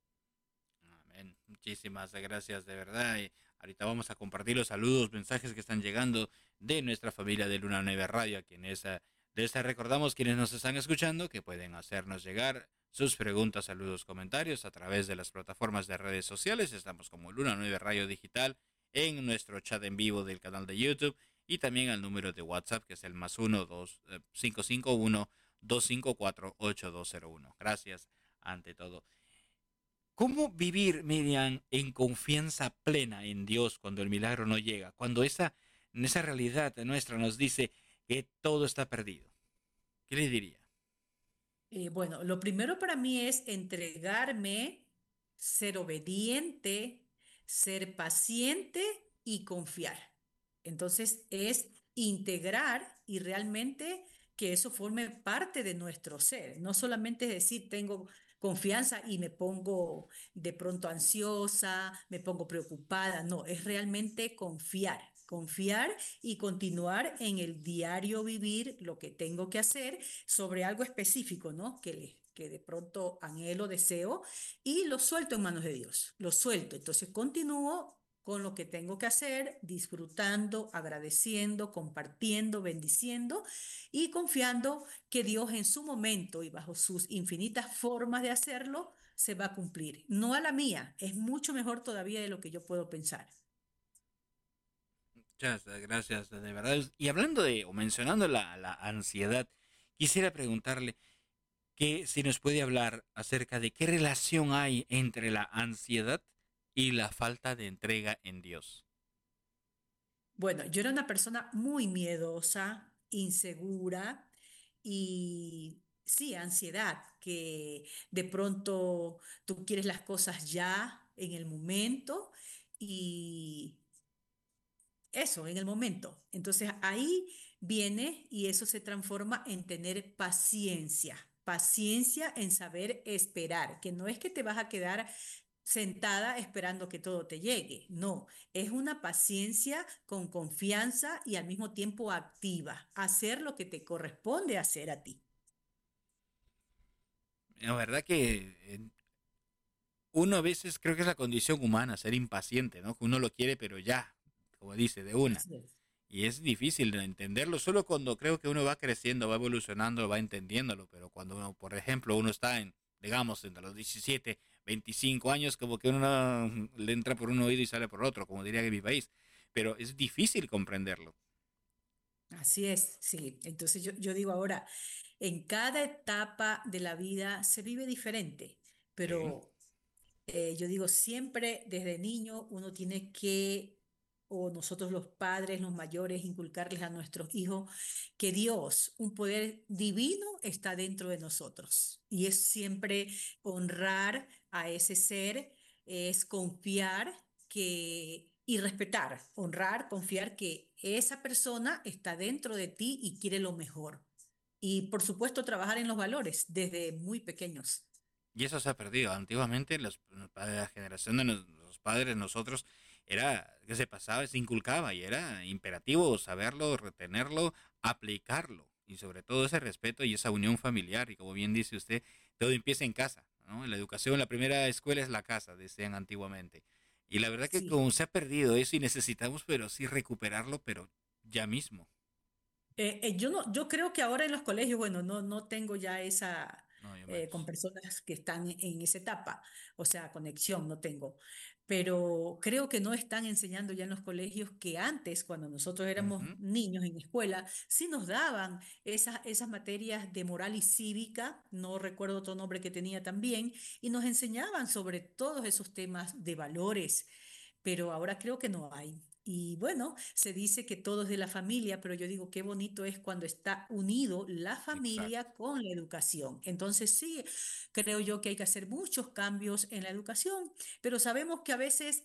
Amén. Muchísimas gracias, de verdad. Y ahorita vamos a compartir los saludos, mensajes que están llegando de nuestra familia de Luna Nueva Radio, a quienes eh, les recordamos, quienes nos están escuchando, que pueden hacernos llegar sus preguntas, saludos, comentarios a través de las plataformas de redes sociales. Estamos como Luna Nueva Radio Digital en nuestro chat en vivo del canal de YouTube, y también al número de WhatsApp, que es el más uno dos cinco cinco uno dos cinco cuatro ocho dos cero uno. Gracias ante todo. ¿Cómo vivir, Miriam, en confianza plena en Dios cuando el milagro no llega? Cuando esa, esa realidad nuestra nos dice que todo está perdido. ¿Qué le diría? Eh, bueno, lo primero para mí es entregarme, ser obediente, ser paciente y confiar. Entonces es integrar y realmente que eso forme parte de nuestro ser. No solamente es decir, tengo confianza y me pongo de pronto ansiosa, me pongo preocupada. No, es realmente confiar, confiar y continuar en el diario vivir lo que tengo que hacer sobre algo específico, ¿no? Que, le- que de pronto anhelo, deseo y lo suelto en manos de Dios, lo suelto. Entonces continúo con lo que tengo que hacer, disfrutando, agradeciendo, compartiendo, bendiciendo y confiando que Dios en su momento y bajo sus infinitas formas de hacerlo se va a cumplir. No a la mía, es mucho mejor todavía de lo que yo puedo pensar. Muchas gracias, de verdad. Y hablando de, o mencionando la, la ansiedad, quisiera preguntarle que si nos puede hablar acerca de qué relación hay entre la ansiedad y la falta de entrega en Dios. Bueno, yo era una persona muy miedosa, insegura y sí, ansiedad, que de pronto tú quieres las cosas ya, en el momento y eso, en el momento. Entonces ahí viene y eso se transforma en tener paciencia, paciencia en saber esperar, que no es que te vas a quedar sentada esperando que todo te llegue, no, es una paciencia con confianza y al mismo tiempo activa, hacer lo que te corresponde hacer a ti. La verdad que eh, uno a veces creo que es la condición humana, ser impaciente, ¿no? Que uno lo quiere, pero ya, como dice, de una. Así es. Y es difícil de entenderlo, solo cuando creo que uno va creciendo, va evolucionando, va entendiéndolo, pero cuando uno, por ejemplo, uno está en, digamos, entre los diecisiete, veinticinco años, como que uno no- le entra por un oído y sale por otro, como diría que en mi país, pero es difícil comprenderlo. Así es, sí. Entonces yo, yo digo ahora, en cada etapa de la vida se vive diferente, Sí. pero eh, yo digo, siempre desde niño uno tiene que, o nosotros los padres, los mayores, inculcarles a nuestros hijos que Dios, un poder divino, está dentro de nosotros. Y es siempre honrar a ese ser, es confiar que, y respetar, honrar, confiar que esa persona está dentro de ti y quiere lo mejor. Y por supuesto, trabajar en los valores desde muy pequeños. Y eso se ha perdido. Antiguamente, los, la generación de nos- los padres, nosotros, era que se pasaba, se inculcaba y era imperativo saberlo, retenerlo, aplicarlo. Y sobre todo ese respeto y esa unión familiar. Y como bien dice usted, todo empieza en casa, ¿no? La educación, la primera escuela es la casa, decían antiguamente. Y la verdad que Sí. como se ha perdido eso y necesitamos, pero sí recuperarlo, pero ya mismo. Eh, eh, yo no, yo creo que ahora en los colegios, bueno, no, no tengo ya esa No, yo eh, con menos. personas que están en esa etapa, o sea, conexión no tengo, pero creo que no están enseñando ya en los colegios que antes, cuando nosotros éramos Ujú. niños en escuela, sí nos daban esas, esas materias de moral y cívica, no recuerdo otro nombre que tenía también, y nos enseñaban sobre todos esos temas de valores, pero ahora creo que no hay. Y bueno, se dice que todo es de la familia, pero yo digo qué bonito es cuando está unido la Exacto. familia con la educación. Entonces sí, creo yo que hay que hacer muchos cambios en la educación, pero sabemos que a veces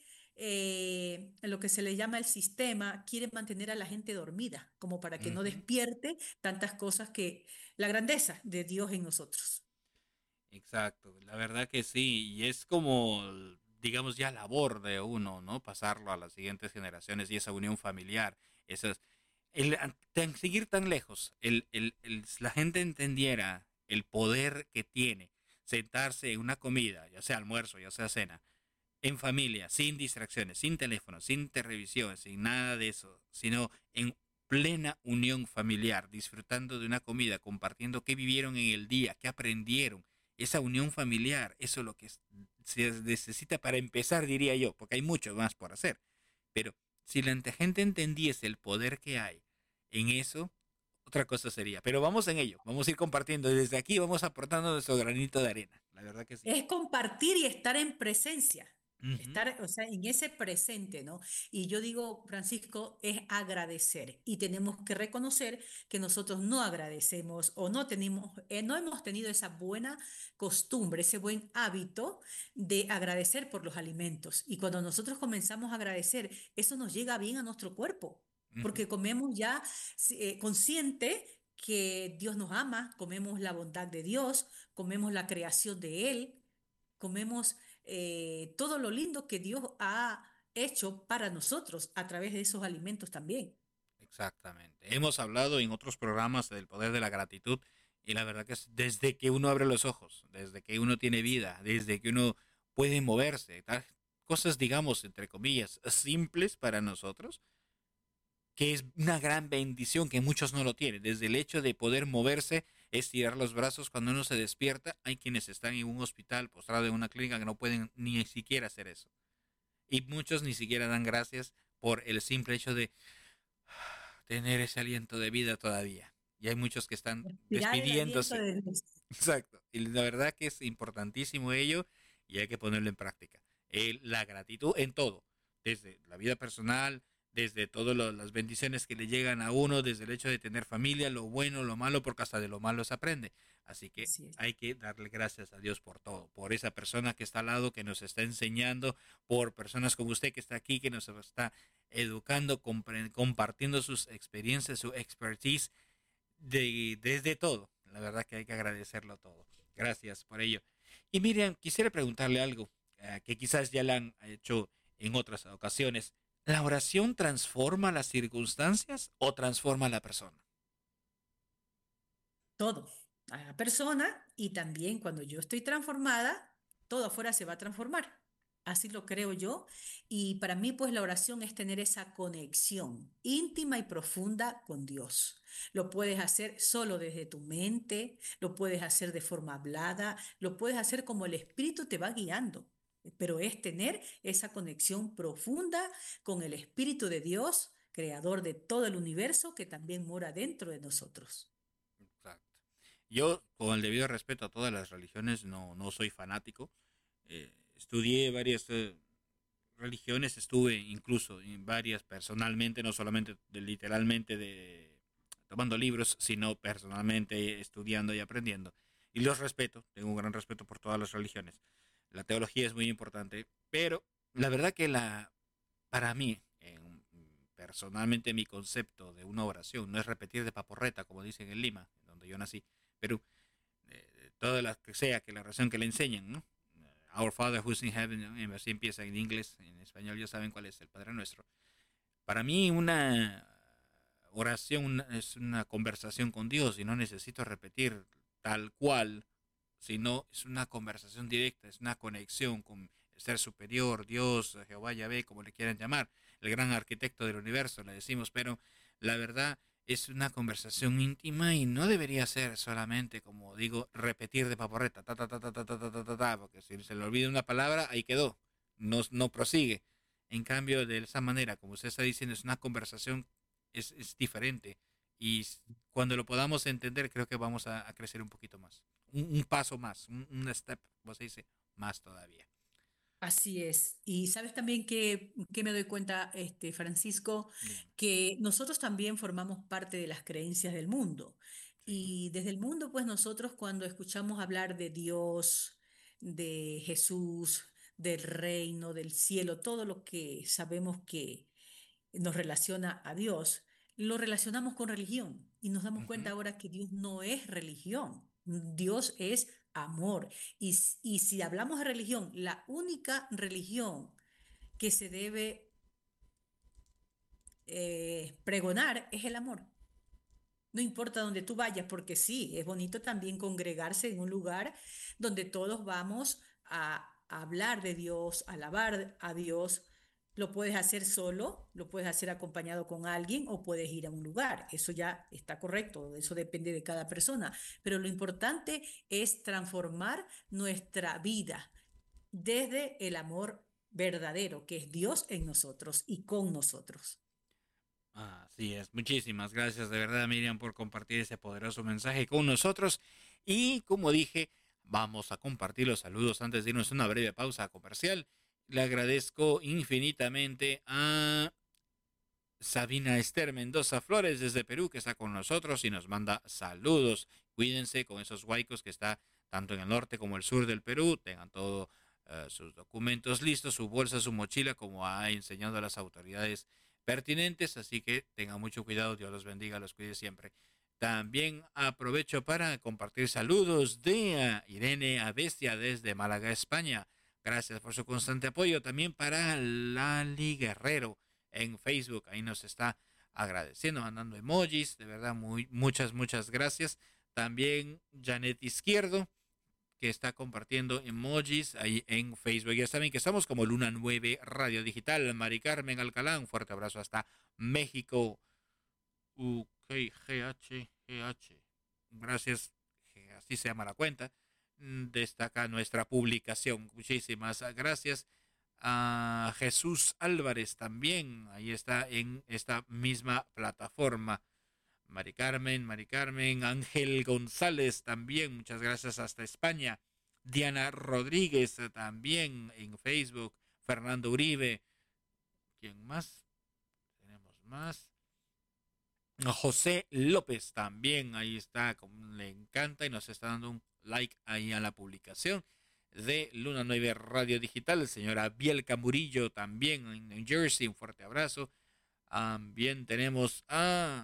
eh, lo que se le llama el sistema quiere mantener a la gente dormida, como para que no Ujú. despierte tantas cosas que la grandeza de Dios en nosotros. Exacto, la verdad que sí, y es como, digamos, ya labor de uno, ¿no? Pasarlo a las siguientes generaciones y esa unión familiar, esas, el an- tan- seguir tan lejos, el, el, el- la gente entendiera el poder que tiene sentarse en una comida, ya sea almuerzo, ya sea cena, en familia, sin distracciones, sin teléfono, sin televisión, sin nada de eso, sino en plena unión familiar, disfrutando de una comida, compartiendo qué vivieron en el día, qué aprendieron. Esa unión familiar, eso es lo que es- se necesita para empezar, diría yo, porque hay mucho más por hacer. Pero si la ente- gente entendiese el poder que hay en eso, otra cosa sería. Pero vamos en ello, vamos a ir compartiendo y desde aquí vamos aportando nuestro granito de arena. La verdad que sí. Es compartir y estar en presencia, Ujú. estar, o sea, en ese presente, ¿no? Y yo digo, Francisco, es agradecer y tenemos que reconocer que nosotros no agradecemos o no tenemos, eh, no hemos tenido esa buena costumbre, ese buen hábito de agradecer por los alimentos. Y cuando nosotros comenzamos a agradecer, eso nos llega bien a nuestro cuerpo, Ujú. porque comemos ya eh, consciente que Dios nos ama, comemos la bondad de Dios, comemos la creación de Él, comemos eh, todo lo lindo que Dios ha hecho para nosotros a través de esos alimentos también. Exactamente. Hemos hablado en otros programas del poder de la gratitud y la verdad que es desde que uno abre los ojos, desde que uno tiene vida, desde que uno puede moverse, tal- cosas digamos entre comillas simples para nosotros, que es una gran bendición que muchos no lo tienen. Desde el hecho de poder moverse, estirar los brazos cuando uno se despierta, hay quienes están en un hospital, postrado en una clínica que no pueden ni siquiera hacer eso. Y muchos ni siquiera dan gracias por el simple hecho de tener ese aliento de vida todavía. Y hay muchos que están Tirar el aliento despidiéndose. de Dios. Exacto. Y la verdad que es importantísimo ello y hay que ponerlo en práctica. El- la gratitud en todo, desde la vida personal, desde todas las bendiciones que le llegan a uno, desde el hecho de tener familia, lo bueno, lo malo, porque hasta de lo malo se aprende. Así que Así es. hay que darle gracias a Dios por todo, por esa persona que está al lado, que nos está enseñando, por personas como usted que está aquí, que nos está educando, compre- compartiendo sus experiencias, su expertise de, desde todo. La verdad que hay que agradecerlo todo. Gracias por ello. Y Miriam, quisiera preguntarle algo eh, que quizás ya le han hecho en otras ocasiones. ¿La oración transforma las circunstancias o transforma a la persona? Todo, a la persona y también cuando yo estoy transformada, todo afuera se va a transformar. Así lo creo yo. Y para mí, pues la oración es tener esa conexión íntima y profunda con Dios. Lo puedes hacer solo desde tu mente, lo puedes hacer de forma hablada, lo puedes hacer como el Espíritu te va guiando. Pero es tener esa conexión profunda con el Espíritu de Dios creador de todo el universo que también mora dentro de nosotros. Exacto. Yo, con el debido respeto a todas las religiones, no, no soy fanático. Eh, estudié varias eh, religiones, estuve incluso en varias personalmente, no solamente de, literalmente de tomando libros, sino personalmente estudiando y aprendiendo. Y los respeto, tengo un gran respeto por todas las religiones. La teología es muy importante, pero la verdad que la, para mí, en, personalmente mi concepto de una oración no es repetir de paporreta, como dicen en Lima, donde yo nací, Perú, eh, toda la que sea que la oración que le enseñan, ¿no? Our Father who's in heaven, ¿no? Así empieza en inglés, en español ya saben cuál es, el Padre Nuestro. Para mí una oración es una conversación con Dios y no necesito repetir tal cual, sino es una conversación directa, es una conexión con el ser superior, Dios, Jehová, Yahvé, como le quieran llamar, el gran arquitecto del universo, le decimos, pero la verdad es una conversación íntima y no debería ser solamente, como digo, repetir de paporreta, ta, ta, ta, ta, ta, ta, ta, ta, ta, porque si se le olvida una palabra, ahí quedó, no, no prosigue. En cambio, de esa manera, como usted está diciendo, es una conversación, es, es diferente. Y cuando lo podamos entender, creo que vamos a, a crecer un poquito más. Un, un paso más, un, un step, como se dice, más todavía. Así es. Y sabes también que, que me doy cuenta, este, Francisco, que nosotros también formamos parte de las creencias del mundo. Y desde el mundo, pues nosotros cuando escuchamos hablar de Dios, de Jesús, del reino, del cielo, todo lo que sabemos que nos relaciona a Dios, lo relacionamos con religión y nos damos cuenta ahora que Dios no es religión, Dios es amor. Y, s- y si hablamos de religión, la única religión que se debe eh, pregonar es el amor. No importa donde tú vayas, porque sí, es bonito también congregarse en un lugar donde todos vamos a, a hablar de Dios, a alabar a Dios. Lo puedes hacer solo, lo puedes hacer acompañado con alguien o puedes ir a un lugar. Eso ya está correcto, eso depende de cada persona. Pero lo importante es transformar nuestra vida desde el amor verdadero, que es Dios en nosotros y con nosotros. Así es, muchísimas gracias de verdad, Miriam, por compartir ese poderoso mensaje con nosotros. Y como dije, vamos a compartir los saludos antes de irnos a una breve pausa comercial. Le agradezco infinitamente a Sabina Esther Mendoza Flores desde Perú, que está con nosotros y nos manda saludos. Cuídense con esos huaicos que está tanto en el norte como el sur del Perú. Tengan todos uh, sus documentos listos, su bolsa, su mochila, como ha enseñado a las autoridades pertinentes. Así que tengan mucho cuidado. Dios los bendiga, los cuide siempre. También aprovecho para compartir saludos de uh, Irene Abestia desde Málaga, España. Gracias por su constante apoyo. También para Lali Guerrero en Facebook, ahí nos está agradeciendo, mandando emojis, de verdad, muy, muchas, muchas gracias. También Janet Izquierdo, que está compartiendo emojis ahí en Facebook. Ya saben que estamos como Luna nueve Radio Digital. Mari Carmen Alcalá, un fuerte abrazo hasta México. U K G H G H. Gracias, así se llama la cuenta. Destaca nuestra publicación. Muchísimas gracias. A Jesús Álvarez también, ahí está en esta misma plataforma. Mari Carmen, Mari Carmen, Ángel González también, muchas gracias hasta España. Diana Rodríguez también en Facebook. Fernando Uribe. ¿Quién más? Tenemos más. José López también, ahí está, como le encanta y nos está dando un like ahí a la publicación de Luna nueve Radio Digital. Señora Bielka Murillo también en New Jersey, un fuerte abrazo. También tenemos a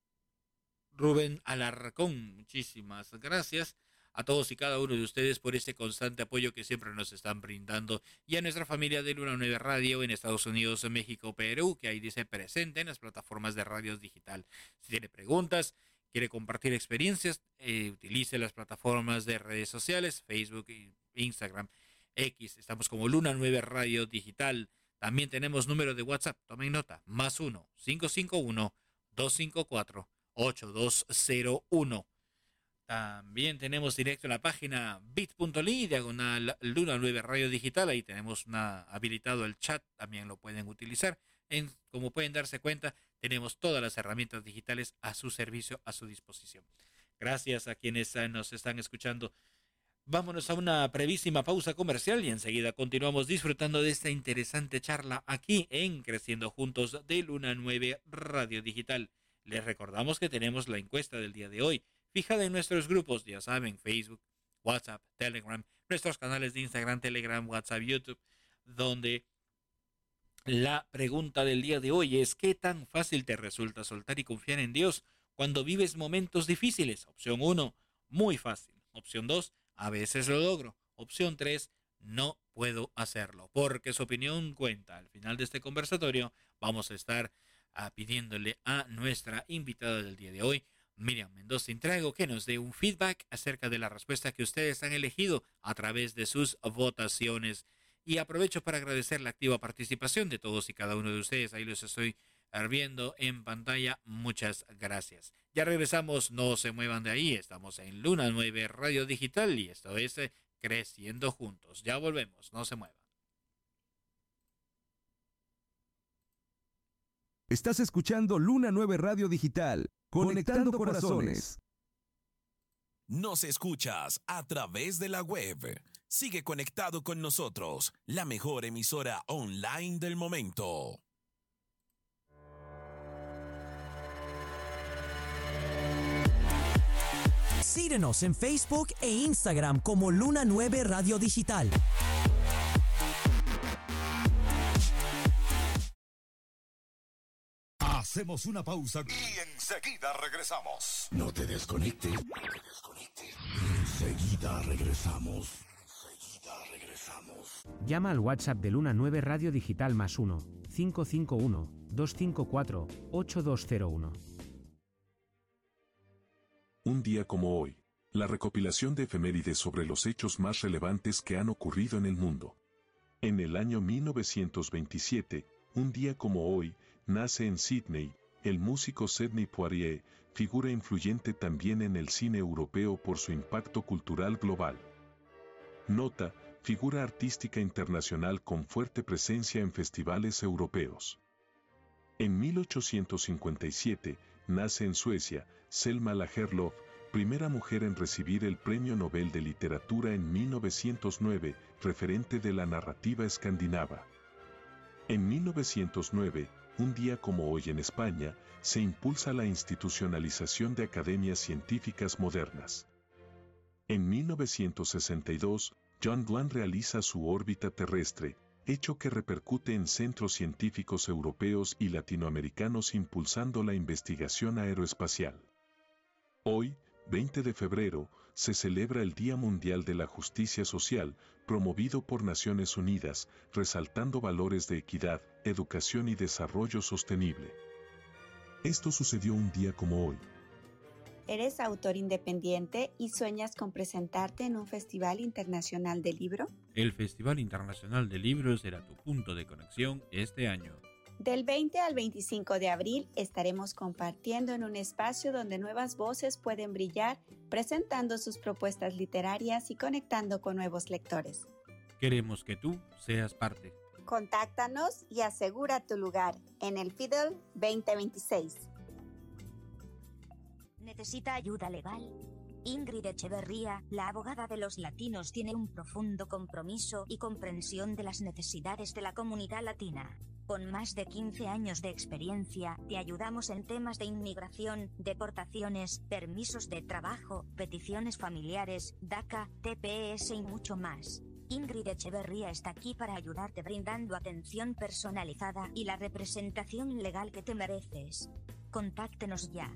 Rubén Alarcón, muchísimas gracias a todos y cada uno de ustedes por este constante apoyo que siempre nos están brindando, y a nuestra familia de Luna nueve Radio en Estados Unidos, México, Perú, que ahí dice presente en las plataformas de radio digital. Si tiene preguntas, quiere compartir experiencias, eh, utilice las plataformas de redes sociales, Facebook, Instagram, X. Estamos como Luna nueve Radio Digital. También tenemos número de WhatsApp, tomen nota, más uno, cinco cinco uno, dos cinco cuatro, ocho dos cero uno. También tenemos directo en la página bit.ly, diagonal Luna nueve Radio Digital. Ahí tenemos una, habilitado el chat, también lo pueden utilizar. En, como pueden darse cuenta, tenemos todas las herramientas digitales a su servicio, a su disposición. Gracias a quienes nos están escuchando. Vámonos a una brevísima pausa comercial y enseguida continuamos disfrutando de esta interesante charla aquí en Creciendo Juntos de Luna nueve Radio Digital. Les recordamos que tenemos la encuesta del día de hoy, fijada en nuestros grupos, ya saben, Facebook, WhatsApp, Telegram, nuestros canales de Instagram, Telegram, WhatsApp, YouTube, donde la pregunta del día de hoy es: ¿qué tan fácil te resulta soltar y confiar en Dios cuando vives momentos difíciles? Opción uno, muy fácil. Opción dos, a veces lo logro. Opción tres, no puedo hacerlo. Porque su opinión cuenta. Al final de este conversatorio vamos a estar uh, pidiéndole a nuestra invitada del día de hoy, Miriam Mendoza Intrago, que nos dé un feedback acerca de la respuesta que ustedes han elegido a través de sus votaciones. Y aprovecho para agradecer la activa participación de todos y cada uno de ustedes. Ahí los estoy viendo en pantalla. Muchas gracias. Ya regresamos, no se muevan de ahí. Estamos en Luna nueve Radio Digital y esto es eh, Creciendo Juntos. Ya volvemos, no se muevan. Estás escuchando Luna nueve Radio Digital, conectando corazones. Nos escuchas a través de la web. Sigue conectado con nosotros, la mejor emisora online del momento. Síguenos en Facebook e Instagram como Luna nueve Radio Digital. Hacemos una pausa y enseguida regresamos. No te desconectes. No te desconectes. Enseguida regresamos. Enseguida regresamos. Llama al WhatsApp de Luna nueve Radio Digital más uno, cinco cinco uno, dos cinco cuatro, ocho dos cero uno. Un día como hoy, la recopilación de efemérides sobre los hechos más relevantes que han ocurrido en el mundo. En el año mil novecientos veintisiete, un día como hoy, nace en Sydney, el músico Sidney Poitier, figura influyente también en el cine europeo por su impacto cultural global. Nota, figura artística internacional con fuerte presencia en festivales europeos. En mil ochocientos cincuenta y siete, nace en Suecia, Selma Lagerlöf, primera mujer en recibir el Premio Nobel de Literatura en mil novecientos nueve, referente de la narrativa escandinava. En mil novecientos nueve, un día como hoy en España, se impulsa la institucionalización de academias científicas modernas. En mil novecientos sesenta y dos, John Glenn realiza su órbita terrestre, hecho que repercute en centros científicos europeos y latinoamericanos impulsando la investigación aeroespacial. Hoy, veinte de febrero, se celebra el Día Mundial de la Justicia Social, promovido por Naciones Unidas, resaltando valores de equidad, educación y desarrollo sostenible. Esto sucedió un día como hoy. ¿Eres autor independiente y sueñas con presentarte en un festival internacional de libro? El Festival Internacional de Libros será tu punto de conexión este año. Del veinte al veinticinco de abril estaremos compartiendo en un espacio donde nuevas voces pueden brillar, presentando sus propuestas literarias y conectando con nuevos lectores. Queremos que tú seas parte. Contáctanos y asegura tu lugar en el Fiddle veinte veintiséis. ¿Necesita ayuda legal? Ingrid Echeverría, la abogada de los latinos, tiene un profundo compromiso y comprensión de las necesidades de la comunidad latina. Con más de quince años de experiencia, te ayudamos en temas de inmigración, deportaciones, permisos de trabajo, peticiones familiares, DACA, T P S y mucho más. Ingrid Echeverría está aquí para ayudarte brindando atención personalizada y la representación legal que te mereces. Contáctenos ya.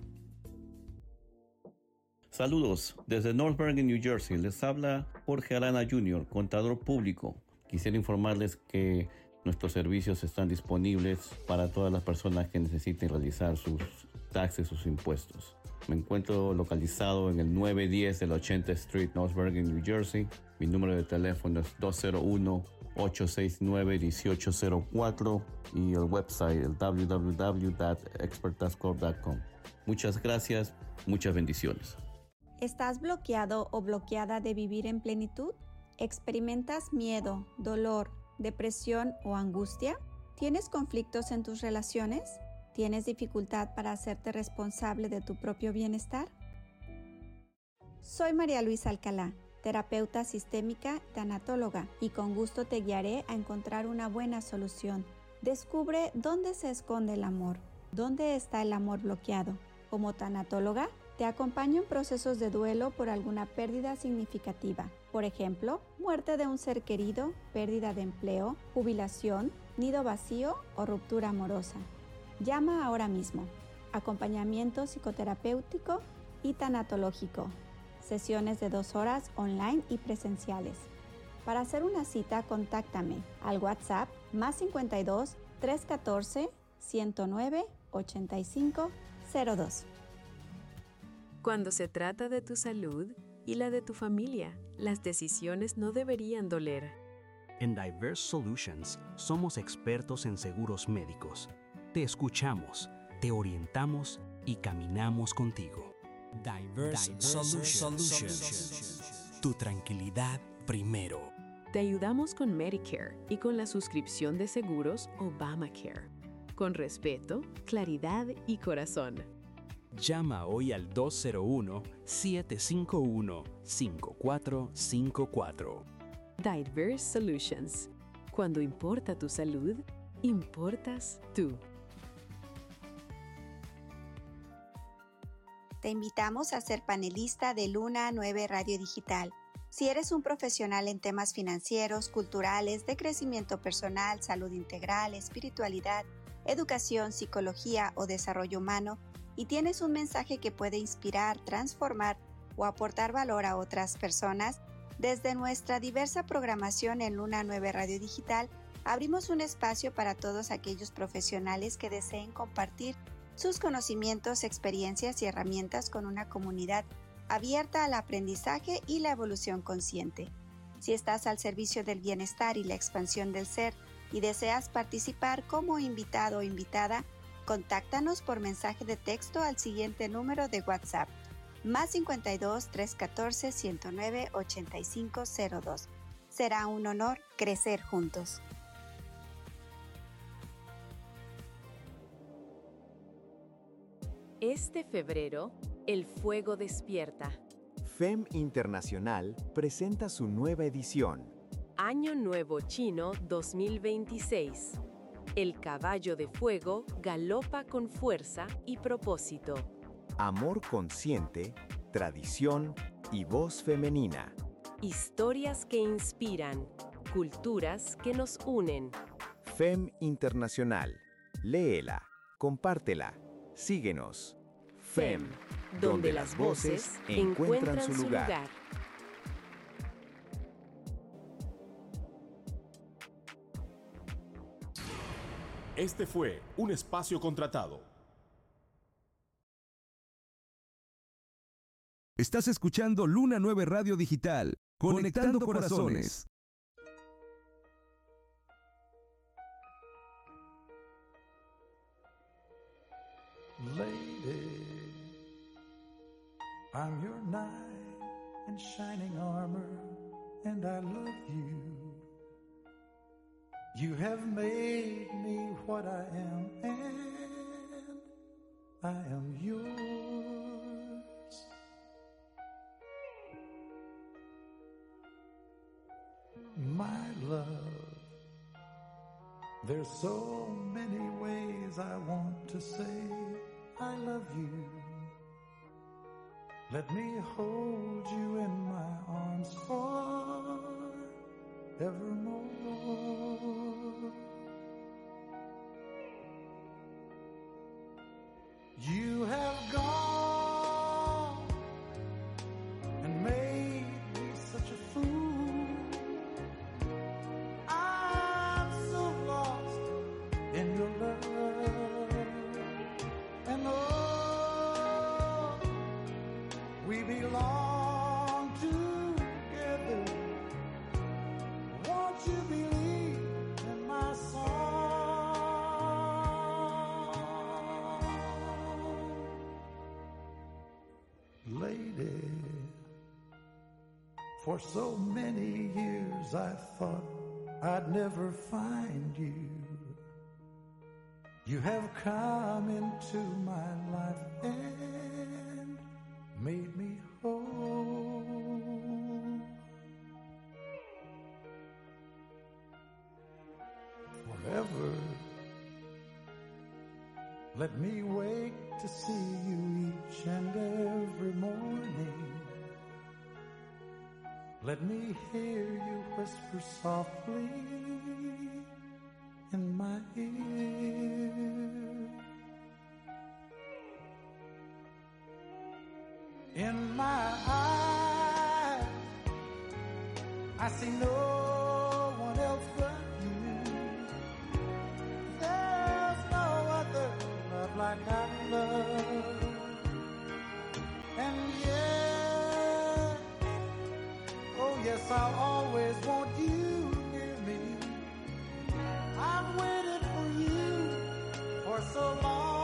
Saludos, desde North Bergen, New Jersey, les habla Jorge Arana junior, contador público. Quisiera informarles que nuestros servicios están disponibles para todas las personas que necesiten realizar sus taxes, sus impuestos. Me encuentro localizado en el nueve diez de la ochenta Street, North Bergen, New Jersey. Mi número de teléfono es dos cero uno, ocho seis nueve, uno ocho cero cuatro y el website el w w w punto expert tax corp punto com. Muchas gracias, muchas bendiciones. ¿Estás bloqueado o bloqueada de vivir en plenitud? ¿Experimentas miedo, dolor, depresión o angustia? ¿Tienes conflictos en tus relaciones? ¿Tienes dificultad para hacerte responsable de tu propio bienestar? Soy María Luisa Alcalá, terapeuta sistémica, tanatóloga, y con gusto te guiaré a encontrar una buena solución. Descubre dónde se esconde el amor, dónde está el amor bloqueado. Como tanatóloga, te acompaño en procesos de duelo por alguna pérdida significativa. Por ejemplo, muerte de un ser querido, pérdida de empleo, jubilación, nido vacío o ruptura amorosa. Llama ahora mismo. Acompañamiento psicoterapéutico y tanatológico. Sesiones de dos horas online y presenciales. Para hacer una cita, contáctame al WhatsApp más cincuenta y dos, trescientos catorce, ciento nueve, ochenta y cinco cero dos. Cuando se trata de tu salud y la de tu familia, las decisiones no deberían doler. En Diverse Solutions somos expertos en seguros médicos. Te escuchamos, te orientamos y caminamos contigo. Diverse, Diverse Solutions. Solutions. Tu tranquilidad primero. Te ayudamos con Medicare y con la suscripción de seguros Obamacare. Con respeto, claridad y corazón. Llama hoy al dos cero uno, siete cinco uno, cinco cuatro cinco cuatro. Diverse Solutions. Cuando importa tu salud, importas tú. Te invitamos a ser panelista de Luna nueve Radio Digital. Si eres un profesional en temas financieros, culturales, de crecimiento personal, salud integral, espiritualidad, educación, psicología o desarrollo humano, y tienes un mensaje que puede inspirar, transformar o aportar valor a otras personas, desde nuestra diversa programación en Luna nueve Radio Digital, abrimos un espacio para todos aquellos profesionales que deseen compartir sus conocimientos, experiencias y herramientas con una comunidad abierta al aprendizaje y la evolución consciente. Si estás al servicio del bienestar y la expansión del ser y deseas participar como invitado o invitada, contáctanos por mensaje de texto al siguiente número de WhatsApp, más cincuenta y dos, trescientos catorce, ciento nueve, ochenta y cinco cero dos. Será un honor crecer juntos. Este febrero, el fuego despierta. F E M Internacional presenta su nueva edición. Año Nuevo Chino dos mil veintiséis. El caballo de fuego galopa con fuerza y propósito. Amor consciente, tradición y voz femenina. Historias que inspiran, culturas que nos unen. F E M Internacional. Léela, compártela, síguenos. F E M, donde, donde las voces encuentran, encuentran su lugar. lugar. Este fue un espacio contratado. Estás escuchando Luna nueve Radio Digital, conectando, conectando corazones. Lady, I'm your knight in shining armor, and I love you. You have made me what I am, and I am yours. My love, there's so many ways I want to say I love you. Let me hold you in my arms forevermore. You have gone and made me such a fool. I'm so lost in your love. And oh, we belong together. Won't you believe in my song? Lady, for so many years I thought I'd never find you. You have come into my life and made me whole. Forever, let me wake to see you each and every morning. Let me hear you whisper softly in my ear. In my eyes, I see no one else but you. There's no other love like I love. And yes, oh yes, I'll always want you near me. I've waited for you for so long.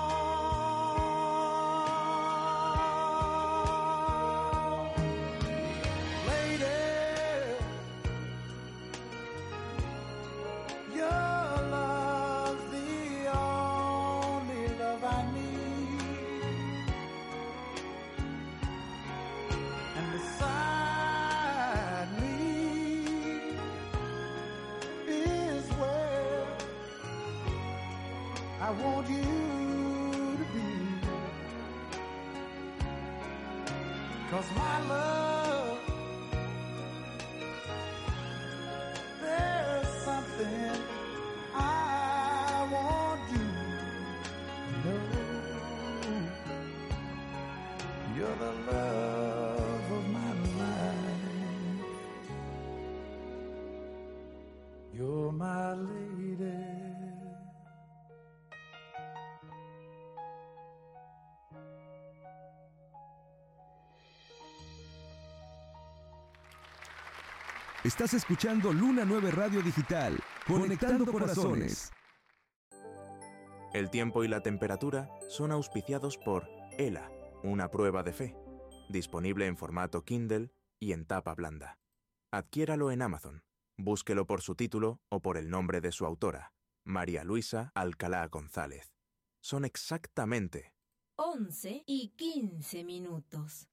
I want you to be, 'cause my love, there's something I want you to know. You're the love of my life. You're my lady. Estás escuchando Luna nueve Radio Digital, conectando corazones. El tiempo y la temperatura son auspiciados por ELA, una prueba de fe, disponible en formato Kindle y en tapa blanda. Adquiéralo en Amazon. Búsquelo por su título o por el nombre de su autora, María Luisa Alcalá González. Son exactamente once y quince minutos.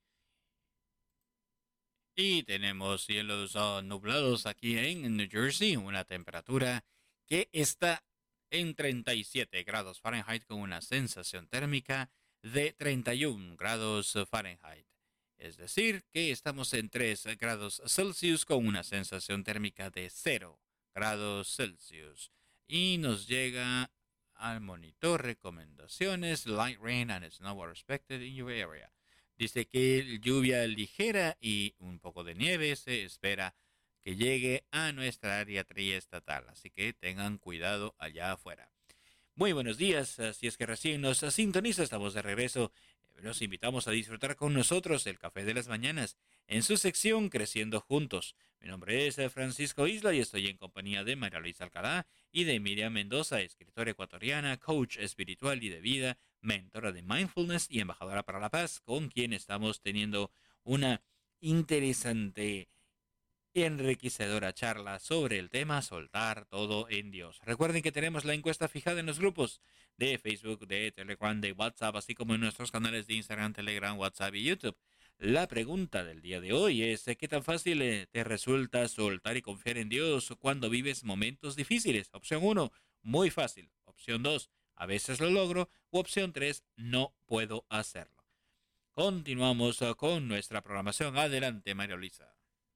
Y tenemos cielos uh, nublados aquí en New Jersey, una temperatura que está en treinta y siete grados Fahrenheit con una sensación térmica de treinta y un grados Fahrenheit. Es decir, que estamos en tres grados Celsius con una sensación térmica de cero grados Celsius. Y nos llega al monitor recomendaciones, light rain and snow are expected in your area. Dice que lluvia ligera y un poco de nieve se espera que llegue a nuestra área triestatal, así que tengan cuidado allá afuera. Muy buenos días, si es que recién nos sintoniza, estamos de regreso. Los invitamos a disfrutar con nosotros el Café de las Mañanas en su sección Creciendo Juntos. Mi nombre es Francisco Isla y estoy en compañía de María Luisa Alcalá y de Miriam Mendoza, escritora ecuatoriana, coach espiritual y de vida, mentora de mindfulness y embajadora para la paz, con quien estamos teniendo una interesante y enriquecedora charla sobre el tema soltar todo en Dios. Recuerden que tenemos la encuesta fijada en los grupos de Facebook, de Telegram, de WhatsApp, así como en nuestros canales de Instagram, Telegram, WhatsApp y YouTube. La pregunta del día de hoy es, ¿qué tan fácil te resulta soltar y confiar en Dios cuando vives momentos difíciles? Opción uno, muy fácil. Opción dos, a veces lo logro. U opción tres, no puedo hacerlo. Continuamos con nuestra programación. Adelante, María Luisa.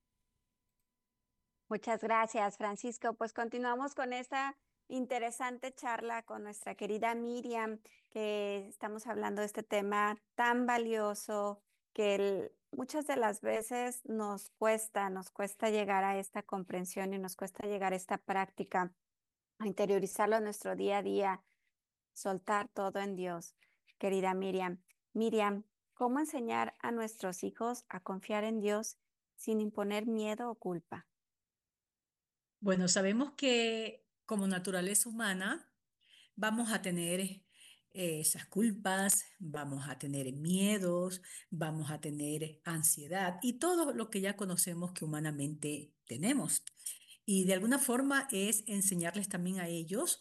Muchas gracias, Francisco. Pues continuamos con esta interesante charla con nuestra querida Miriam, que estamos hablando de este tema tan valioso que el, muchas de las veces nos cuesta, nos cuesta llegar a esta comprensión y nos cuesta llegar a esta práctica, a interiorizarlo en nuestro día a día, soltar todo en Dios. Querida Miriam, Miriam, ¿cómo enseñar a nuestros hijos a confiar en Dios sin imponer miedo o culpa? Bueno, sabemos que como naturaleza humana vamos a tener eh, esas culpas, vamos a tener miedos, vamos a tener ansiedad y todo lo que ya conocemos que humanamente tenemos. Y de alguna forma es enseñarles también a ellos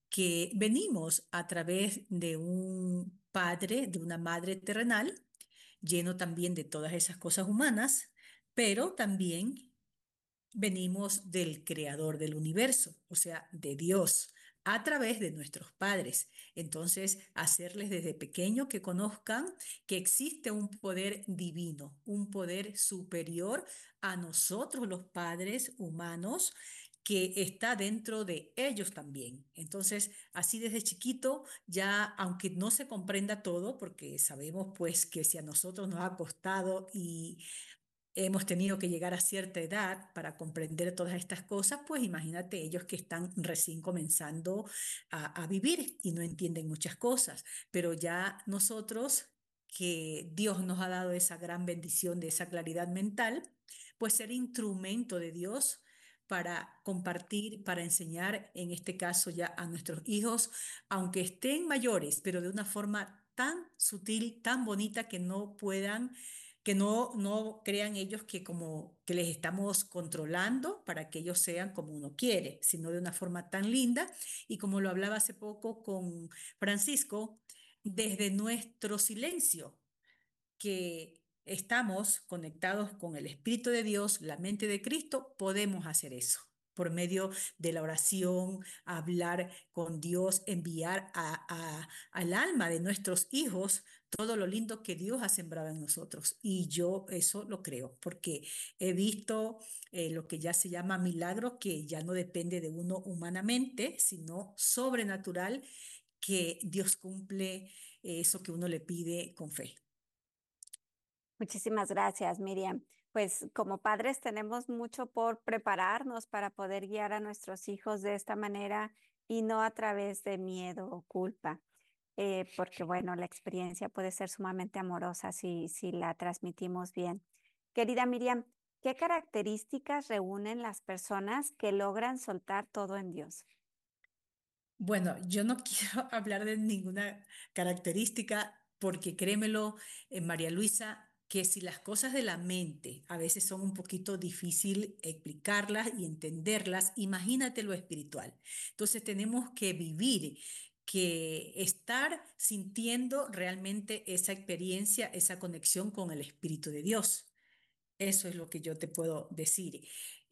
que venimos a través de un padre, de una madre terrenal, lleno también de todas esas cosas humanas, pero también venimos del creador del universo, o sea, de Dios, a través de nuestros padres. Entonces, hacerles desde pequeño que conozcan que existe un poder divino, un poder superior a nosotros los padres humanos, que está dentro de ellos también. Entonces, así desde chiquito, ya aunque no se comprenda todo, porque sabemos pues que si a nosotros nos ha costado y hemos tenido que llegar a cierta edad para comprender todas estas cosas, pues imagínate ellos que están recién comenzando a, a vivir y no entienden muchas cosas, pero ya nosotros, que Dios nos ha dado esa gran bendición de esa claridad mental, pues ser instrumento de Dios para compartir, para enseñar, en este caso ya a nuestros hijos, aunque estén mayores, pero de una forma tan sutil, tan bonita que no puedan que no, no crean ellos que como que les estamos controlando para que ellos sean como uno quiere, sino de una forma tan linda. Y como lo hablaba hace poco con Francisco, desde nuestro silencio, que estamos conectados con el Espíritu de Dios, la mente de Cristo, podemos hacer eso. Por medio de la oración, hablar con Dios, enviar a, a, al alma de nuestros hijos todo lo lindo que Dios ha sembrado en nosotros. Y yo eso lo creo, porque he visto eh, lo que ya se llama milagro, que ya no depende de uno humanamente, sino sobrenatural, que Dios cumple eh, eso que uno le pide con fe. Muchísimas gracias, Miriam. Pues como padres tenemos mucho por prepararnos para poder guiar a nuestros hijos de esta manera y no a través de miedo o culpa, eh, porque bueno, la experiencia puede ser sumamente amorosa si, si la transmitimos bien. Querida Miriam, ¿qué características reúnen las personas que logran soltar todo en Dios? Bueno, yo no quiero hablar de ninguna característica porque créemelo, eh, María Luisa, que si las cosas de la mente a veces son un poquito difícil explicarlas y entenderlas, imagínate lo espiritual. Entonces tenemos que vivir, que estar sintiendo realmente esa experiencia, esa conexión con el Espíritu de Dios. Eso es lo que yo te puedo decir.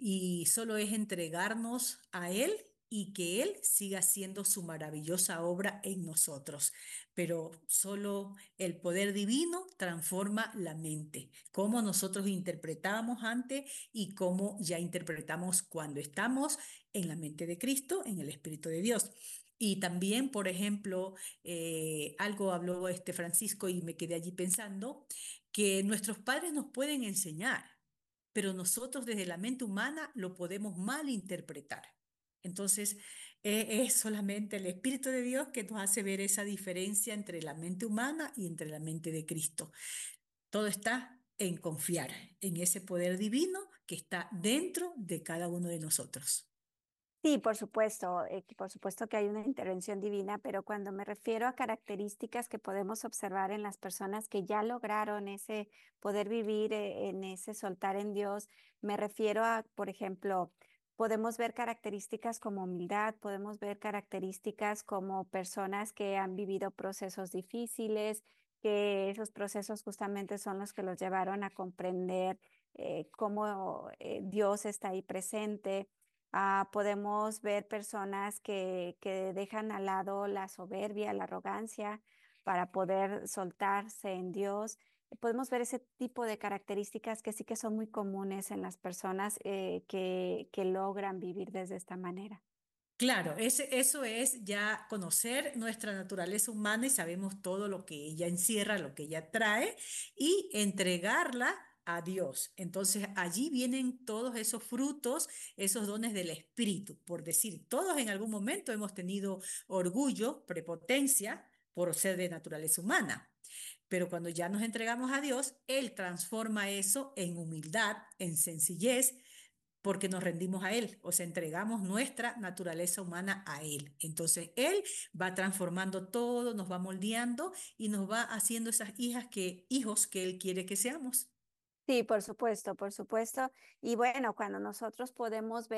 Y solo es entregarnos a Él y que Él siga haciendo su maravillosa obra en nosotros. Pero solo el poder divino transforma la mente, cómo nosotros interpretamos antes y cómo ya interpretamos cuando estamos en la mente de Cristo, en el Espíritu de Dios. Y también, por ejemplo, eh, algo habló este Francisco y me quedé allí pensando, que nuestros padres nos pueden enseñar, pero nosotros desde la mente humana lo podemos malinterpretar. Entonces, eh, es solamente el Espíritu de Dios que nos hace ver esa diferencia entre la mente humana y entre la mente de Cristo. Todo está en confiar en ese poder divino que está dentro de cada uno de nosotros. Sí, por supuesto, eh, que por supuesto que hay una intervención divina, pero cuando me refiero a características que podemos observar en las personas que ya lograron ese poder vivir eh, en ese soltar en Dios, me refiero a, por ejemplo, podemos ver características como humildad, podemos ver características como personas que han vivido procesos difíciles, que esos procesos justamente son los que los llevaron a comprender eh, cómo eh, Dios está ahí presente. Ah, podemos ver personas que, que dejan al lado la soberbia, la arrogancia, para poder soltarse en Dios. Podemos ver ese tipo de características que sí que son muy comunes en las personas eh, que, que logran vivir desde esta manera. Claro, ese, eso es ya conocer nuestra naturaleza humana y sabemos todo lo que ella encierra, lo que ella trae y entregarla a Dios. Entonces allí vienen todos esos frutos, esos dones del Espíritu. Por decir, todos en algún momento hemos tenido orgullo, prepotencia por ser de naturaleza humana. Pero cuando ya nos entregamos a Dios, Él transforma eso en humildad, en sencillez, porque nos rendimos a Él, o sea, entregamos nuestra naturaleza humana a Él. Entonces, Él va transformando todo, nos va moldeando y nos va haciendo esas hijas que, hijos que Él quiere que seamos. Sí, por supuesto, por supuesto. Y bueno, cuando nosotros podemos ver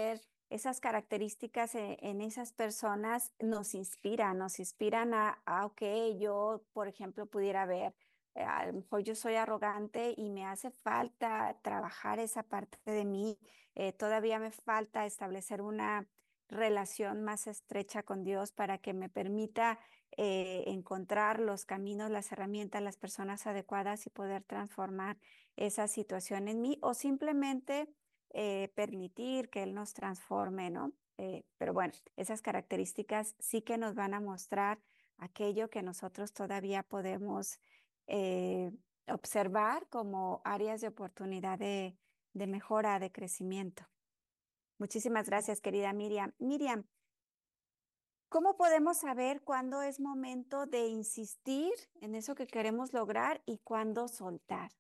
esas características en, en esas personas nos inspiran, nos inspiran a, a, ok, yo, por ejemplo, pudiera ver, eh, a lo mejor yo soy arrogante y me hace falta trabajar esa parte de mí, eh, todavía me falta establecer una relación más estrecha con Dios para que me permita eh, encontrar los caminos, las herramientas, las personas adecuadas y poder transformar esa situación en mí o simplemente eh, permitir que Él nos transforme, ¿no? Eh, pero bueno, esas características sí que nos van a mostrar aquello que nosotros todavía podemos eh, observar como áreas de oportunidad de, de mejora, de crecimiento. Muchísimas gracias, querida Miriam. Miriam, ¿cómo podemos saber cuándo es momento de insistir en eso que queremos lograr y cuándo soltar?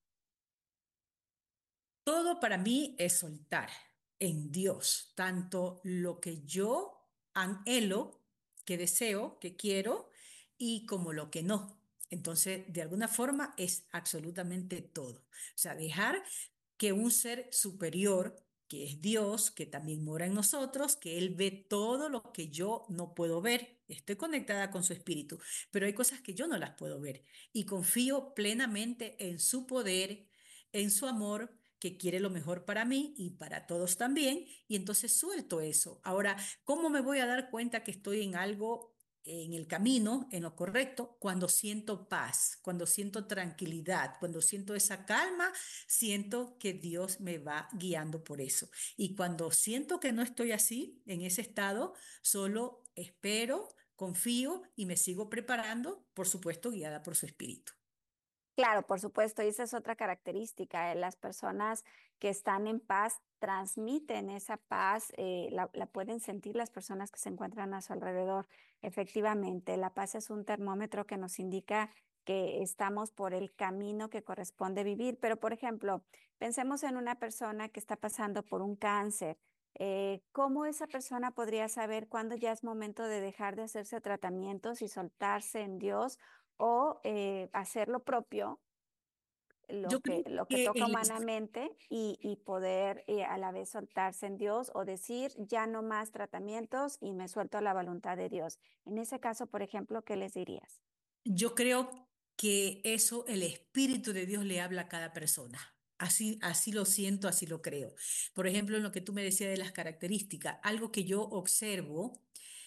Todo para mí es soltar en Dios, tanto lo que yo anhelo, que deseo, que quiero, y como lo que no. Entonces, de alguna forma es absolutamente todo. O sea, dejar que un ser superior, que es Dios, que también mora en nosotros, que Él ve todo lo que yo no puedo ver. Estoy conectada con su espíritu, pero hay cosas que yo no las puedo ver y confío plenamente en su poder, en su amor, que quiere lo mejor para mí y para todos también, y entonces suelto eso. Ahora, ¿cómo me voy a dar cuenta que estoy en algo, en el camino, en lo correcto? Cuando siento paz, cuando siento tranquilidad, cuando siento esa calma, siento que Dios me va guiando por eso. Y cuando siento que no estoy así, en ese estado, solo espero, confío y me sigo preparando, por supuesto, guiada por su espíritu. Claro, por supuesto, y esa es otra característica. eh, Las personas que están en paz transmiten esa paz, eh, la, la pueden sentir las personas que se encuentran a su alrededor. Efectivamente, la paz es un termómetro que nos indica que estamos por el camino que corresponde vivir. Pero, por ejemplo, pensemos en una persona que está pasando por un cáncer. Eh, ¿cómo esa persona podría saber cuándo ya es momento de dejar de hacerse tratamientos y soltarse en Dios? O eh, hacer lo propio, Yo lo creo que, lo que que toca el, humanamente y, y poder eh, a la vez soltarse en Dios o decir, ya no más tratamientos y me suelto a la voluntad de Dios. En ese caso, por ejemplo, ¿qué les dirías? yo creo que eso el Espíritu de Dios le habla a cada persona. Así, así lo siento, así lo creo. Por ejemplo, en lo que tú me decías de las características, algo que yo observo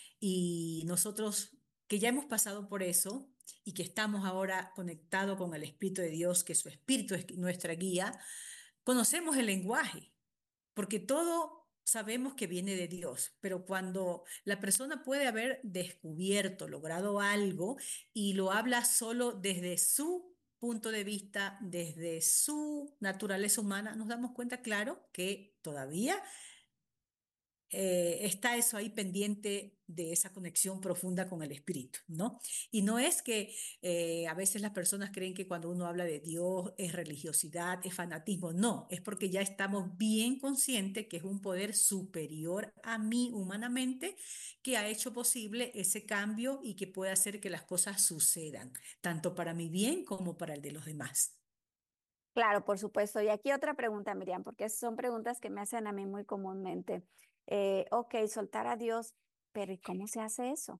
y nosotros que ya hemos pasado por eso y que estamos ahora conectados con el Espíritu de Dios, que su Espíritu es nuestra guía, conocemos el lenguaje porque todo sabemos que viene de Dios, pero cuando la persona puede haber descubierto, logrado algo y lo habla solo desde su punto de vista, desde su naturaleza humana, nos damos cuenta, claro, que todavía eh, está eso ahí pendiente de esa conexión profunda con el espíritu, ¿no? Y no es que eh, a veces las personas creen que cuando uno habla de Dios es religiosidad, es fanatismo, no, es porque ya estamos bien conscientes que es un poder superior a mí humanamente que ha hecho posible ese cambio y que puede hacer que las cosas sucedan, tanto para mi bien como para el de los demás. Claro, por supuesto. Y aquí otra pregunta, Miriam, porque son preguntas que me hacen a mí muy comúnmente. Eh, ok, soltar a Dios, pero ¿y cómo se hace eso?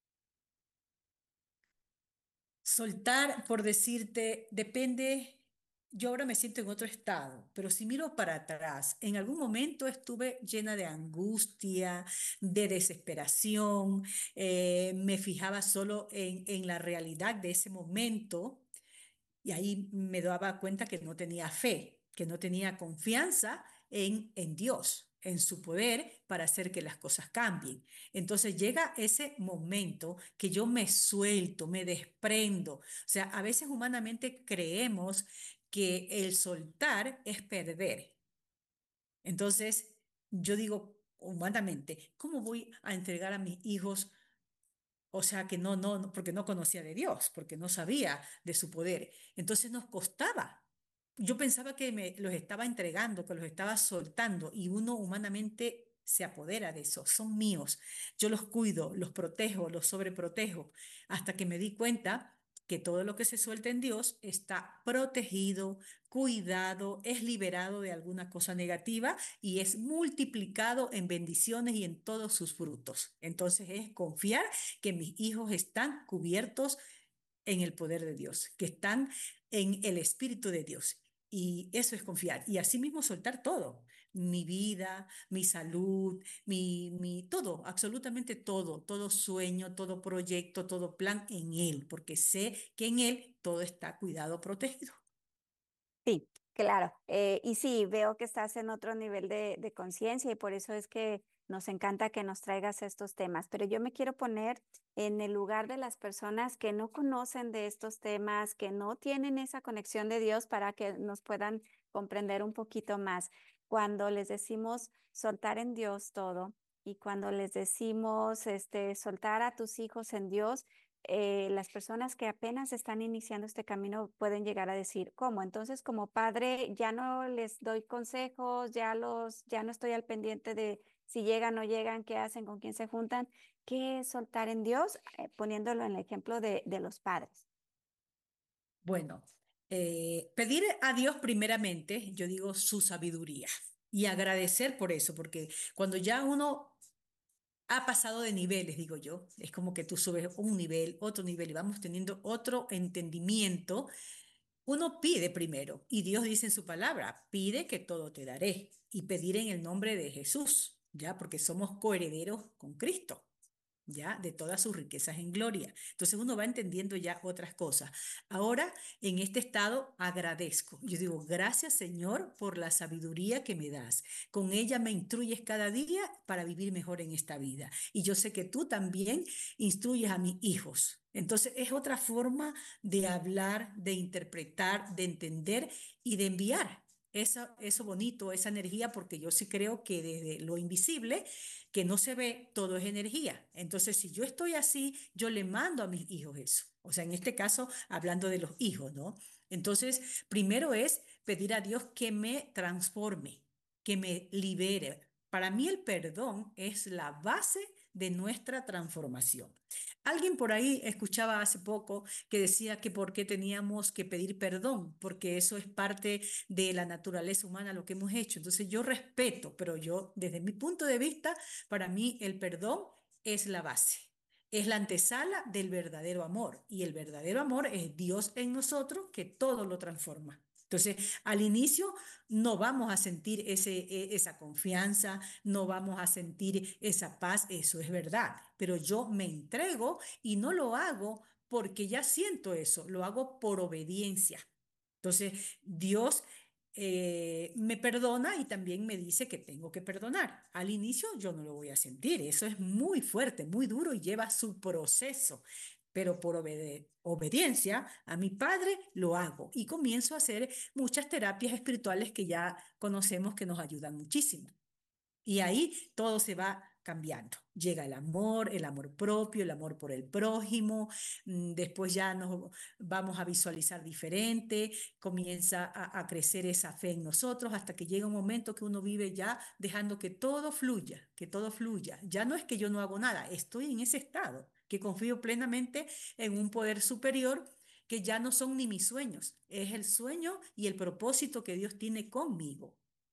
Soltar, por decirte, depende, yo ahora me siento en otro estado, pero si miro para atrás, en algún momento estuve llena de angustia, de desesperación, eh, me fijaba solo en, en la realidad de ese momento y ahí me daba cuenta que no tenía fe, que no tenía confianza en, en Dios, en su poder para hacer que las cosas cambien. Entonces llega ese momento que yo me suelto, me desprendo. O sea, a veces humanamente creemos que el soltar es perder. Entonces yo digo humanamente, ¿cómo voy a entregar a mis hijos? O sea que no, no, no, porque no conocía de Dios, porque no sabía de su poder. Entonces nos costaba. Yo pensaba que me los estaba entregando, que los estaba soltando, y uno humanamente se apodera de eso. Son míos. Yo los cuido, los protejo, los sobreprotejo, hasta que me di cuenta que todo lo que se suelta en Dios está protegido, cuidado, es liberado de alguna cosa negativa y es multiplicado en bendiciones y en todos sus frutos. Entonces es confiar que mis hijos están cubiertos en el poder de Dios, que están en el Espíritu de Dios. Y eso es confiar. Y asimismo soltar todo, mi vida, mi salud, mi, mi, todo, absolutamente todo, todo sueño, todo proyecto, todo plan en Él, porque sé que en Él todo está cuidado, protegido. Sí, claro. Eh, y sí, veo que estás en otro nivel de, de conciencia y por eso es que nos encanta que nos traigas estos temas. Pero yo me quiero poner en el lugar de las personas que no conocen de estos temas, que no tienen esa conexión de Dios para que nos puedan comprender un poquito más. Cuando les decimos soltar en Dios todo y cuando les decimos este, soltar a tus hijos en Dios, eh, las personas que apenas están iniciando este camino pueden llegar a decir, ¿cómo? Entonces, como padre, ya no les doy consejos, ya los, ya no estoy al pendiente de si llegan o no llegan, qué hacen, con quién se juntan. ¿Qué es soltar en Dios? Eh, poniéndolo en el ejemplo de, de los padres. Bueno, eh, pedir a Dios primeramente, yo digo su sabiduría y agradecer por eso, porque cuando ya uno ha pasado de niveles, digo yo. Es como que tú subes un nivel, otro nivel y vamos teniendo otro entendimiento. Uno pide primero y Dios dice en su palabra, pide que todo te daré y pedir en el nombre de Jesús, ¿ya? Porque somos coherederos con Cristo. ¿Ya? De todas sus riquezas en gloria. Entonces uno va entendiendo ya otras cosas. Ahora, en este estado, agradezco. Yo digo, gracias Señor por la sabiduría que me das. Con ella me instruyes cada día para vivir mejor en esta vida. Y yo sé que tú también instruyes a mis hijos. Entonces es otra forma de hablar, de interpretar, de entender y de enviar. Eso, eso bonito, esa energía, porque yo sí creo que desde lo invisible, que no se ve, todo es energía. Entonces, si yo estoy así, yo le mando a mis hijos eso. O sea, en este caso, hablando de los hijos, ¿no? Entonces, primero es pedir a Dios que me transforme, que me libere. Para mí el perdón es la base de nuestra transformación. Alguien por ahí escuchaba hace poco que decía que por qué teníamos que pedir perdón, porque eso es parte de la naturaleza humana, lo que hemos hecho. Entonces yo respeto, pero yo, desde mi punto de vista, para mí el perdón es la base. Es la antesala del verdadero amor y el verdadero amor es Dios en nosotros que todo lo transforma. Entonces, al inicio no vamos a sentir ese, e- esa confianza, no vamos a sentir esa paz, eso es verdad, pero yo me entrego y no lo hago porque ya siento eso, lo hago por obediencia. Entonces, Dios eh, me perdona y también me dice que tengo que perdonar. Al inicio yo no lo voy a sentir, eso es muy fuerte, muy duro y lleva su proceso, pero por obede- obediencia a mi padre lo hago y comienzo a hacer muchas terapias espirituales que ya conocemos que nos ayudan muchísimo. Y ahí todo se va cambiando. Llega el amor, el amor propio, el amor por el prójimo. mm, Después ya nos vamos a visualizar diferente, comienza a, a crecer esa fe en nosotros hasta que llega un momento que uno vive ya dejando que todo fluya, que todo fluya. Ya no es que yo no hago nada, estoy en ese estado, que confío plenamente en un poder superior que ya no son ni mis sueños, es el sueño y el propósito que Dios tiene conmigo.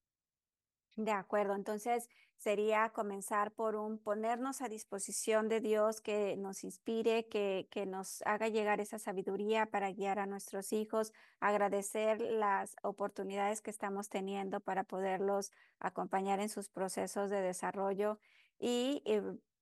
De acuerdo, entonces sería comenzar por un ponernos a disposición de Dios que nos inspire, que, que nos haga llegar esa sabiduría para guiar a nuestros hijos, agradecer las oportunidades que estamos teniendo para poderlos acompañar en sus procesos de desarrollo y eh,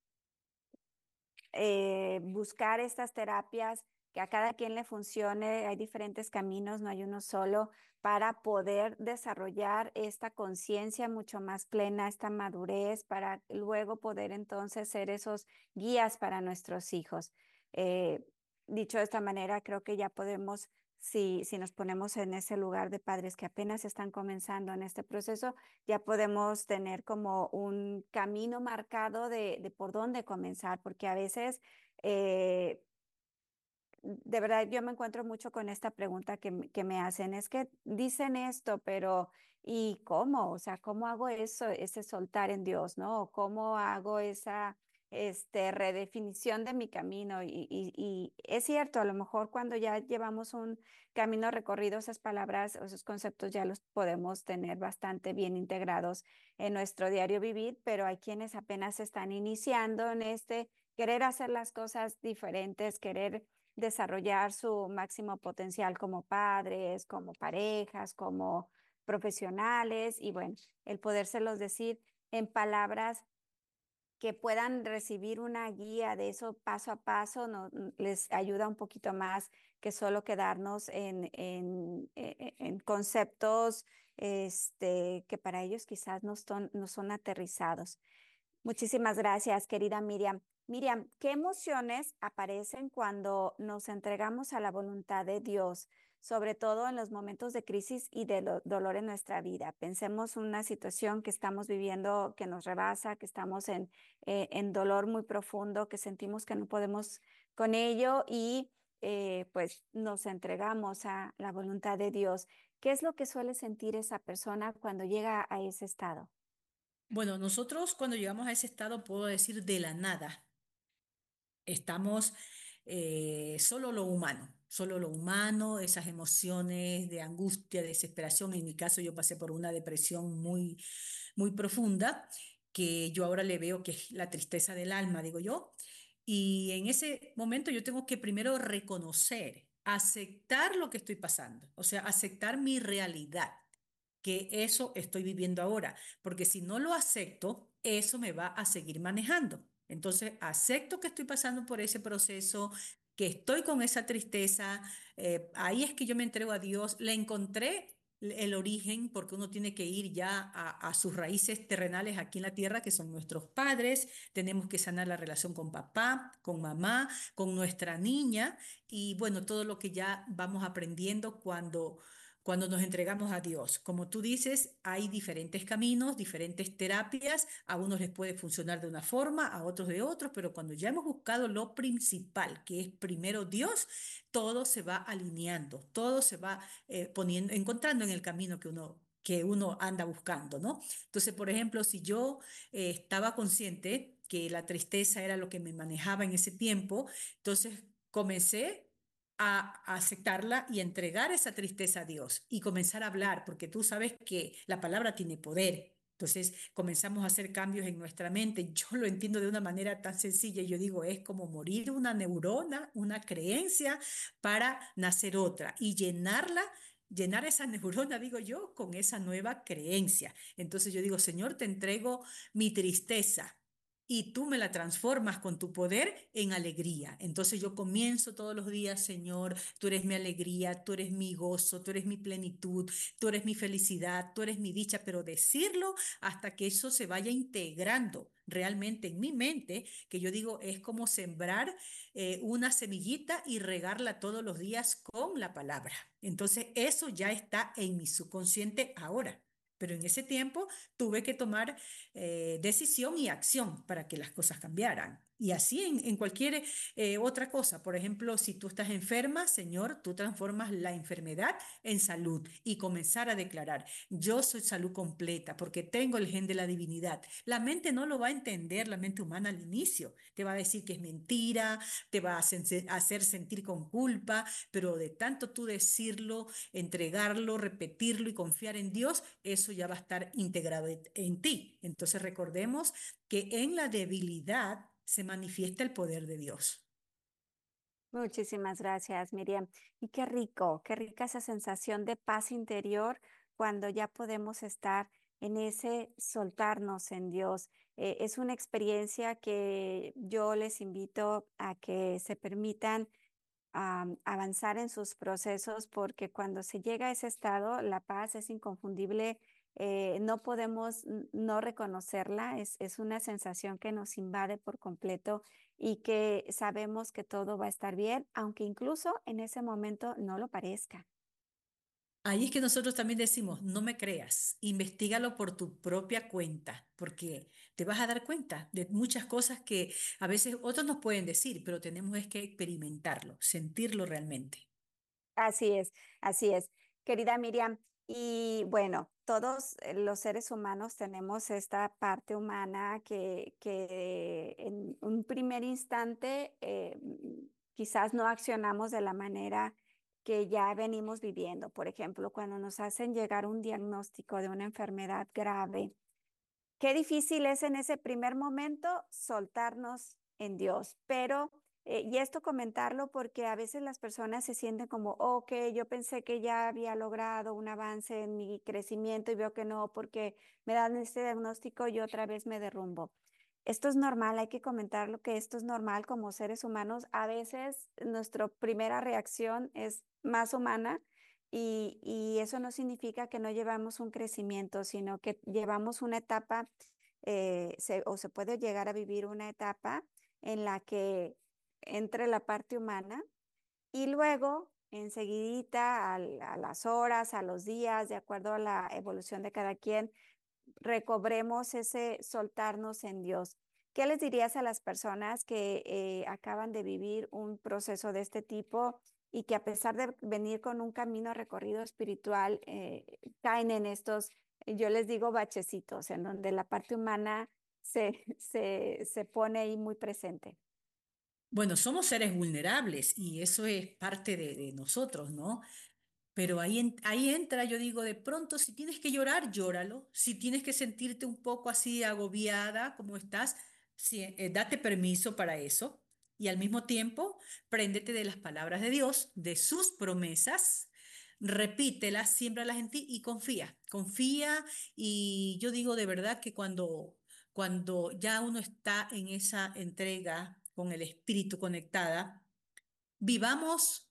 eh, buscar estas terapias que a cada quien le funcione. Hay diferentes caminos, no hay uno solo, para poder desarrollar esta conciencia mucho más plena, esta madurez, para luego poder entonces ser esos guías para nuestros hijos. Eh, dicho de esta manera, creo que ya podemos, si, si nos ponemos en ese lugar de padres que apenas están comenzando en este proceso, ya podemos tener como un camino marcado de, de por dónde comenzar, porque a veces... eh, de verdad, yo me encuentro mucho con esta pregunta que, me- que me hacen, es que dicen esto, pero ¿y cómo? O sea, ¿cómo hago eso, ese soltar en Dios, ¿no? ¿O cómo hago esa, este, redefinición de mi camino. Y, y, y es cierto, a lo mejor cuando ya llevamos un camino recorrido, esas palabras, esos conceptos ya los podemos tener bastante bien integrados en nuestro diario vivir, pero hay quienes apenas están iniciando en este querer hacer las cosas diferentes, querer desarrollar su máximo potencial como padres, como parejas, como profesionales y bueno, el podérselos decir en palabras que puedan recibir una guía de eso paso a paso, no, les ayuda un poquito más que solo quedarnos en, en, en, en conceptos este, que para ellos quizás no son, no son aterrizados. Muchísimas gracias, querida Miriam. Miriam, ¿qué emociones aparecen cuando nos entregamos a la voluntad de Dios, sobre todo en los momentos de crisis y de lo- dolor en nuestra vida? Pensemos una situación que estamos viviendo que nos rebasa, que estamos en, eh, en dolor muy profundo, que sentimos que no podemos con ello y eh, pues nos entregamos a la voluntad de Dios. ¿Qué es lo que suele sentir esa persona cuando llega a ese estado? Bueno, nosotros cuando llegamos a ese estado, puedo decir de la nada, estamos eh, solo lo humano, solo lo humano, esas emociones de angustia, desesperación. En mi caso, yo pasé por una depresión muy, muy profunda, que yo ahora le veo que es la tristeza del alma, digo yo. Y en ese momento yo tengo que primero reconocer, aceptar lo que estoy pasando, o sea, aceptar mi realidad, que eso estoy viviendo ahora, porque si no lo acepto, eso me va a seguir manejando. Entonces, acepto que estoy pasando por ese proceso, que estoy con esa tristeza, eh, ahí es que yo me entrego a Dios, le encontré el origen, porque uno tiene que ir ya a, a sus raíces terrenales aquí en la tierra, que son nuestros padres, tenemos que sanar la relación con papá, con mamá, con nuestra niña, y bueno, todo lo que ya vamos aprendiendo cuando cuando nos entregamos a Dios. Como tú dices, hay diferentes caminos, diferentes terapias, a unos les puede funcionar de una forma, a otros de otros, pero cuando ya hemos buscado lo principal, que es primero Dios, todo se va alineando, todo se va eh, poniendo, encontrando en el camino que uno que uno anda buscando, ¿no? Entonces, por ejemplo, si yo eh, estaba consciente que la tristeza era lo que me manejaba en ese tiempo, entonces comencé a aceptarla y entregar esa tristeza a Dios y comenzar a hablar, porque tú sabes que la palabra tiene poder. Entonces comenzamos a hacer cambios en nuestra mente. Yo lo entiendo de una manera tan sencilla. Yo digo, es como morir una neurona, una creencia para nacer otra y llenarla, llenar esa neurona, digo yo, con esa nueva creencia. Entonces yo digo, Señor, te entrego mi tristeza y tú me la transformas con tu poder en alegría. Entonces yo comienzo todos los días, Señor, tú eres mi alegría, tú eres mi gozo, tú eres mi plenitud, tú eres mi felicidad, tú eres mi dicha, pero decirlo hasta que eso se vaya integrando realmente en mi mente, que yo digo es como sembrar eh, una semillita y regarla todos los días con la palabra. Entonces eso ya está en mi subconsciente ahora. Pero en ese tiempo tuve que tomar eh, decisión y acción para que las cosas cambiaran. Y así en, en cualquier eh, otra cosa. Por ejemplo, si tú estás enferma, Señor, tú transformas la enfermedad en salud y comenzar a declarar, yo soy salud completa porque tengo el gen de la divinidad. La mente no lo va a entender, la mente humana al inicio. Te va a decir que es mentira, te va a hacer, hacer sentir con culpa, pero de tanto tú decirlo, entregarlo, repetirlo y confiar en Dios, eso ya va a estar integrado en, en ti. Entonces recordemos que en la debilidad se manifiesta el poder de Dios. Muchísimas gracias, Miriam. Y qué rico, qué rica esa sensación de paz interior cuando ya podemos estar en ese soltarnos en Dios. Eh, es una experiencia que yo les invito a que se permitan am, avanzar en sus procesos porque cuando se llega a ese estado, la paz es inconfundible. Eh, no podemos n- no reconocerla, es, es una sensación que nos invade por completo y que sabemos que todo va a estar bien, aunque incluso en ese momento no lo parezca. Ahí es que nosotros también decimos, no me creas, investigalo por tu propia cuenta, porque te vas a dar cuenta de muchas cosas que a veces otros nos pueden decir, pero tenemos es que experimentarlo, sentirlo realmente. Así es, así es. Querida Miriam, Y bueno, todos eh, los seres humanos tenemos esta parte humana que, que en un primer instante eh, quizás no accionamos de la manera que ya venimos viviendo. Por ejemplo, cuando nos hacen llegar un diagnóstico de una enfermedad grave, qué difícil es en ese primer momento soltarnos en Dios, pero, eh, y esto comentarlo porque a veces las personas se sienten como, ok, yo pensé que ya había logrado un avance en mi crecimiento y veo que no, porque me dan este diagnóstico y otra vez me derrumbo. Esto es normal, hay que comentarlo que esto es normal como seres humanos. A veces nuestra primera reacción es más humana y, y eso no significa que no llevamos un crecimiento, sino que llevamos una etapa eh, se- o se puede llegar a vivir una etapa en la que entre la parte humana y luego enseguidita al- a las horas, a los días, de acuerdo a la evolución de cada quien, recobremos ese soltarnos en Dios. ¿Qué les dirías a las personas que eh, acaban de vivir un proceso de este tipo y que a pesar de venir con un camino recorrido espiritual, eh, caen en estos, yo les digo, bachecitos, en donde la parte humana se, se, se pone ahí muy presente? Bueno, somos seres vulnerables y eso es parte de, de nosotros, ¿no? Pero ahí, en- ahí entra, yo digo, de pronto, si tienes que llorar, llóralo. Si tienes que sentirte un poco así agobiada como estás, sí, eh, date permiso para eso. Y al mismo tiempo, préndete de las palabras de Dios, de sus promesas, repítelas, siémbralas en ti y confía. Confía y yo digo de verdad que cuando, cuando ya uno está en esa entrega con el espíritu conectada, vivamos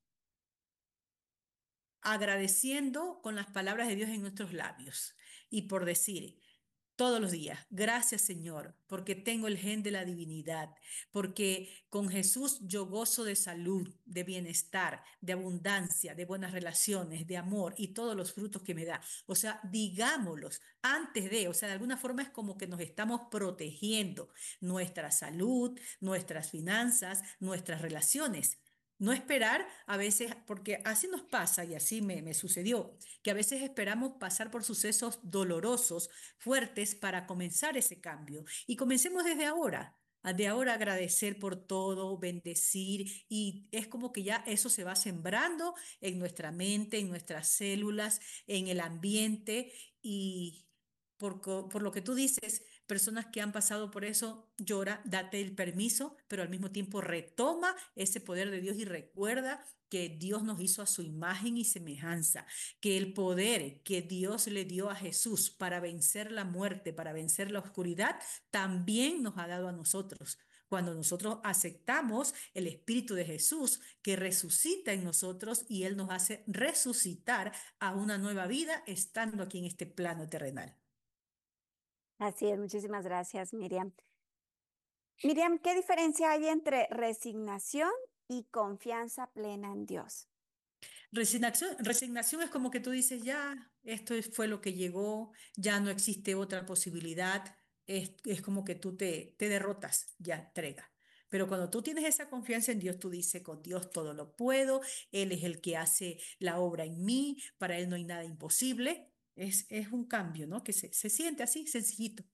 agradeciendo con las palabras de Dios en nuestros labios y por decir todos los días, gracias Señor, porque tengo el gen de la divinidad, porque con Jesús yo gozo de salud, de bienestar, de abundancia, de buenas relaciones, de amor y todos los frutos que me da. O sea, digámoslos antes de, o sea, de alguna forma es como que nos estamos protegiendo nuestra salud, nuestras finanzas, nuestras relaciones. No esperar a veces, porque así nos pasa y así me, me sucedió, que a veces esperamos pasar por sucesos dolorosos, fuertes para comenzar ese cambio. Y comencemos desde ahora, a- de ahora agradecer por todo, bendecir, y es como que ya eso se va sembrando en nuestra mente, en nuestras células, en el ambiente y... Por, co- por lo que tú dices, personas que han pasado por eso, llora, date el permiso, pero al mismo tiempo retoma ese poder de Dios y recuerda que Dios nos hizo a su imagen y semejanza, que el poder que Dios le dio a Jesús para vencer la muerte, para vencer la oscuridad, también nos ha dado a nosotros. Cuando nosotros aceptamos el Espíritu de Jesús que resucita en nosotros y Él nos hace resucitar a una nueva vida estando aquí en este plano terrenal. Así es, muchísimas gracias, Miriam. Miriam, ¿qué diferencia hay entre resignación y confianza plena en Dios? Resignación, resignación es como que tú dices, ya, esto es- fue lo que llegó, ya no existe otra posibilidad, es, es como que tú te, te derrotas, ya, entrega. Pero cuando tú tienes esa confianza en Dios, tú dices, con Dios todo lo puedo, Él es el que hace la obra en mí, para Él no hay nada imposible. Es, es un cambio, ¿no? Que se, se siente así, sencillito.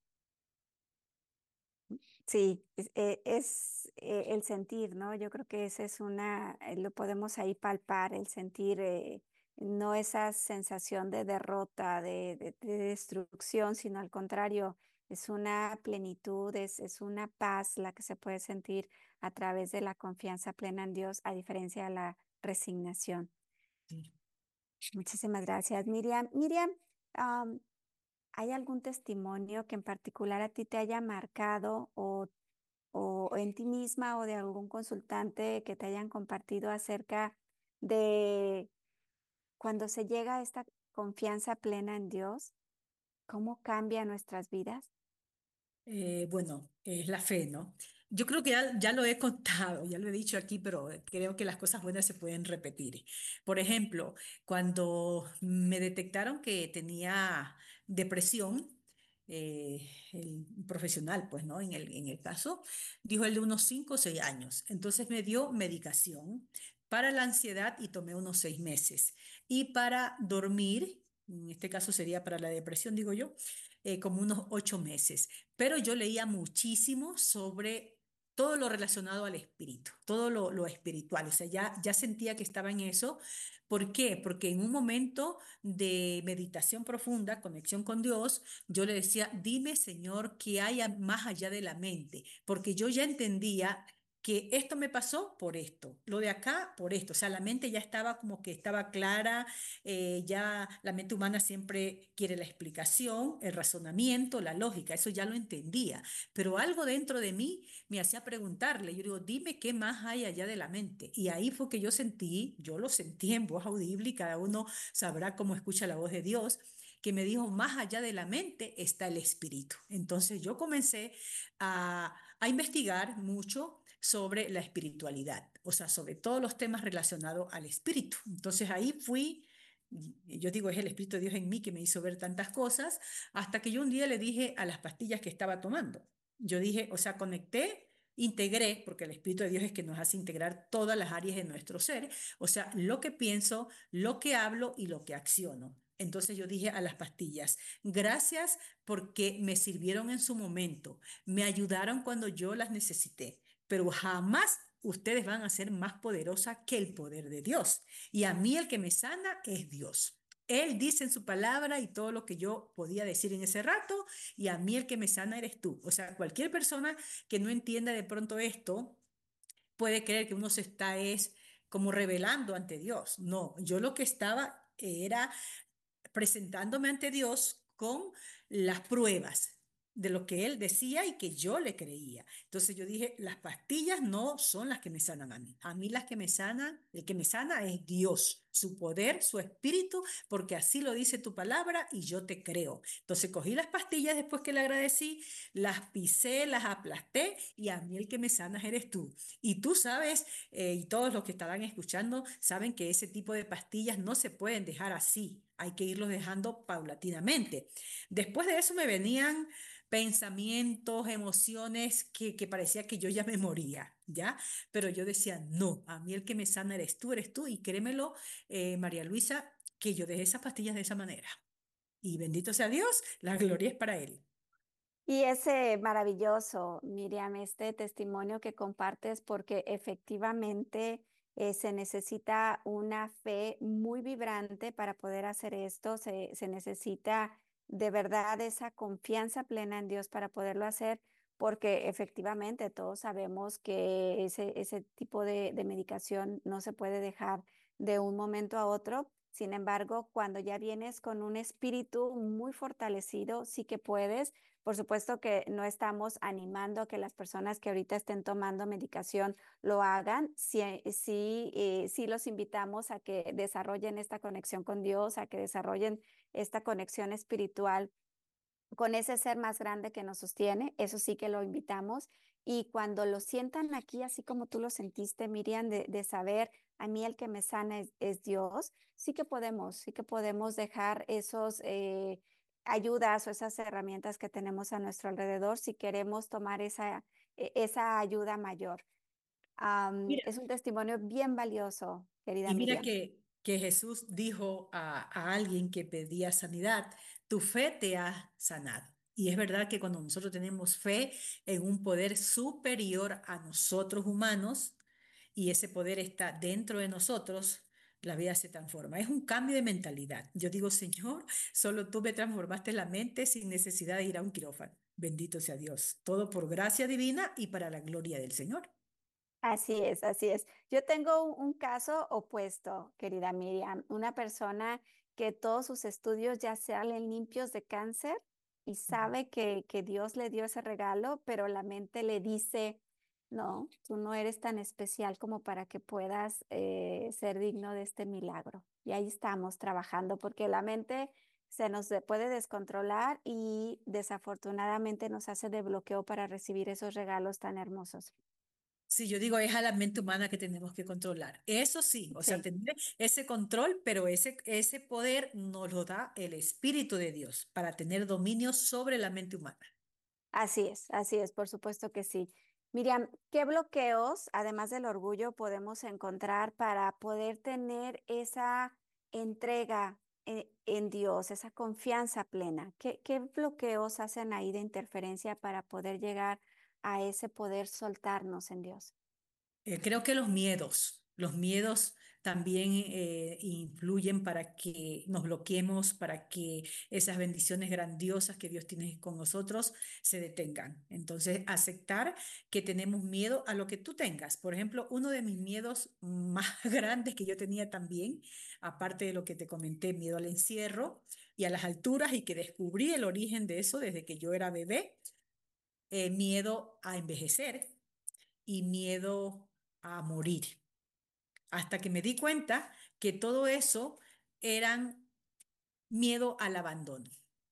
Sí, es, eh, es, eh, el sentir, ¿no? Yo creo que ese es una, eh, lo podemos ahí palpar, el sentir, eh, no esa sensación de derrota, de, de- de destrucción, sino al contrario, es una plenitud, es, es una paz la que se puede sentir a través de la confianza plena en Dios, a diferencia de la resignación. Muchísimas gracias, Miriam. Miriam, am, ¿hay algún testimonio que en particular a ti te haya marcado o o en ti misma o de algún consultante que te hayan compartido acerca de cuando se llega a esta confianza plena en Dios, cómo cambia nuestras vidas? Eh, bueno, es la fe, ¿no? Yo creo que ya, ya lo he contado, ya lo he dicho aquí, pero creo que las cosas buenas se pueden repetir. Por ejemplo, cuando me detectaron que tenía depresión, eh, el profesional, pues, ¿no? En el, en el caso, dijo el de unos cinco o seis años. Entonces me dio medicación para la ansiedad y tomé unos seis meses. Y para dormir en este caso sería para la depresión, digo yo, eh, como unos ocho meses. Pero yo leía muchísimo sobre todo lo relacionado al espíritu, todo lo, lo espiritual. O sea, ya, ya sentía que estaba en eso. ¿Por qué? Porque en un momento de meditación profunda, conexión con Dios, yo le decía, dime, Señor, qué hay a- más allá de la mente, porque yo ya entendía que esto me pasó por esto, lo de acá por esto, o sea, la mente ya estaba como que estaba clara, eh, ya la mente humana siempre quiere la explicación, el razonamiento, la lógica, eso ya lo entendía, pero algo dentro de mí me hacía preguntarle, yo digo, dime qué más hay allá de la mente, y ahí fue que yo sentí, yo lo sentí en voz audible y cada uno sabrá cómo escucha la voz de Dios, que me dijo, más allá de la mente está el espíritu. Entonces yo comencé a, a investigar mucho sobre la espiritualidad, o sea, sobre todos los temas relacionados al espíritu. Entonces ahí fui, y yo digo, es el Espíritu de Dios en mí que me hizo ver tantas cosas, hasta que yo un día le dije a las pastillas que estaba tomando, yo dije, o sea, conecté, integré, porque el Espíritu de Dios es que nos hace integrar todas las áreas de nuestro ser, o sea, lo que pienso, lo que hablo y lo que acciono. Entonces yo dije a las pastillas, gracias porque me sirvieron en su momento, me ayudaron cuando yo las necesité, pero jamás ustedes van a ser más poderosas que el poder de Dios. Y a mí el que me sana es Dios. Él dice en su palabra y todo lo que yo podía decir en ese rato, y a mí el que me sana eres tú. O sea, cualquier persona que no entienda de pronto esto puede creer que uno se está es como revelando ante Dios. No, yo lo que estaba era presentándome ante Dios con las pruebas de lo que él decía y que yo le creía. Entonces yo dije, las pastillas no son las que me sanan a mí. A mí las que me sanan, el que me sana es Dios, su poder, su espíritu, porque así lo dice tu palabra y yo te creo. Entonces cogí las pastillas después que le agradecí, las pisé, las aplasté y a mí el que me sana eres tú. Y tú sabes, eh, y todos los que estarán escuchando saben que ese tipo de pastillas no se pueden dejar así. Hay que irlos dejando paulatinamente. Después de eso me venían pensamientos, emociones que, que parecía que yo ya me moría, ¿ya? Pero yo decía, no, a mí el que me sana eres tú, eres tú, y créemelo, eh, María Luisa, que yo dejé esas pastillas de esa manera. Y bendito sea Dios, la gloria es para Él. Y ese maravilloso, Miriam, este testimonio que compartes, porque efectivamente eh, se necesita una fe muy vibrante para poder hacer esto, se, se necesita de verdad esa confianza plena en Dios para poderlo hacer, porque efectivamente todos sabemos que ese, ese tipo de, de medicación no se puede dejar de un momento a otro. Sin embargo, cuando ya vienes con un espíritu muy fortalecido, sí que puedes. Por supuesto que no estamos animando a que las personas que ahorita estén tomando medicación lo hagan. Sí, sí, eh, sí los invitamos a que desarrollen esta conexión con Dios, a que desarrollen esta conexión espiritual con ese ser más grande que nos sostiene. Eso sí que lo invitamos. Y cuando lo sientan aquí, así como tú lo sentiste, Miriam, de, de saber, a mí el que me sana es, es Dios, sí que podemos, sí que podemos dejar esos... Eh, ayudas o esas herramientas que tenemos a nuestro alrededor si queremos tomar esa, e- esa ayuda mayor. Am, Mira, es un testimonio bien valioso, querida y mira Miriam. que, que Jesús dijo a, a alguien que pedía sanidad, tu fe te ha sanado. Y es verdad que cuando nosotros tenemos fe en un poder superior a nosotros humanos, y ese poder está dentro de nosotros, la vida se transforma. Es un cambio de mentalidad. Yo digo, Señor, solo tú me transformaste la mente sin necesidad de ir a un quirófano. Bendito sea Dios. Todo por gracia divina y para la gloria del Señor. Así es, así es. Yo tengo un, un caso opuesto, querida Miriam, una persona que todos sus estudios ya salen limpios de cáncer y sabe que, que Dios le dio ese regalo, pero la mente le dice, no, tú no eres tan especial como para que puedas eh, ser digno de este milagro. Y ahí estamos trabajando porque la mente se nos de- puede descontrolar y desafortunadamente nos hace de bloqueo para recibir esos regalos tan hermosos. Sí, yo digo, es a la mente humana que tenemos que controlar. Eso sí, o sea, Sí. tener ese control, pero ese, ese poder nos lo da el Espíritu de Dios para tener dominio sobre la mente humana. Así es, así es, por supuesto que sí. Miriam, ¿qué bloqueos, además del orgullo, podemos encontrar para poder tener esa entrega eh, en Dios, esa confianza plena? ¿Qué, qué bloqueos hacen ahí de interferencia para poder llegar a ese poder soltarnos en Dios? Eh, creo que los miedos, los miedos también eh, influyen para que nos bloqueemos, para que esas bendiciones grandiosas que Dios tiene con nosotros se detengan. Entonces, aceptar que tenemos miedo a lo que tú tengas. Por ejemplo, uno de mis miedos más grandes que yo tenía también, aparte de lo que te comenté, miedo al encierro y a las alturas, y que descubrí el origen de eso desde que yo era bebé, eh, miedo a envejecer y miedo a morir, hasta que me di cuenta que todo eso eran miedo al abandono,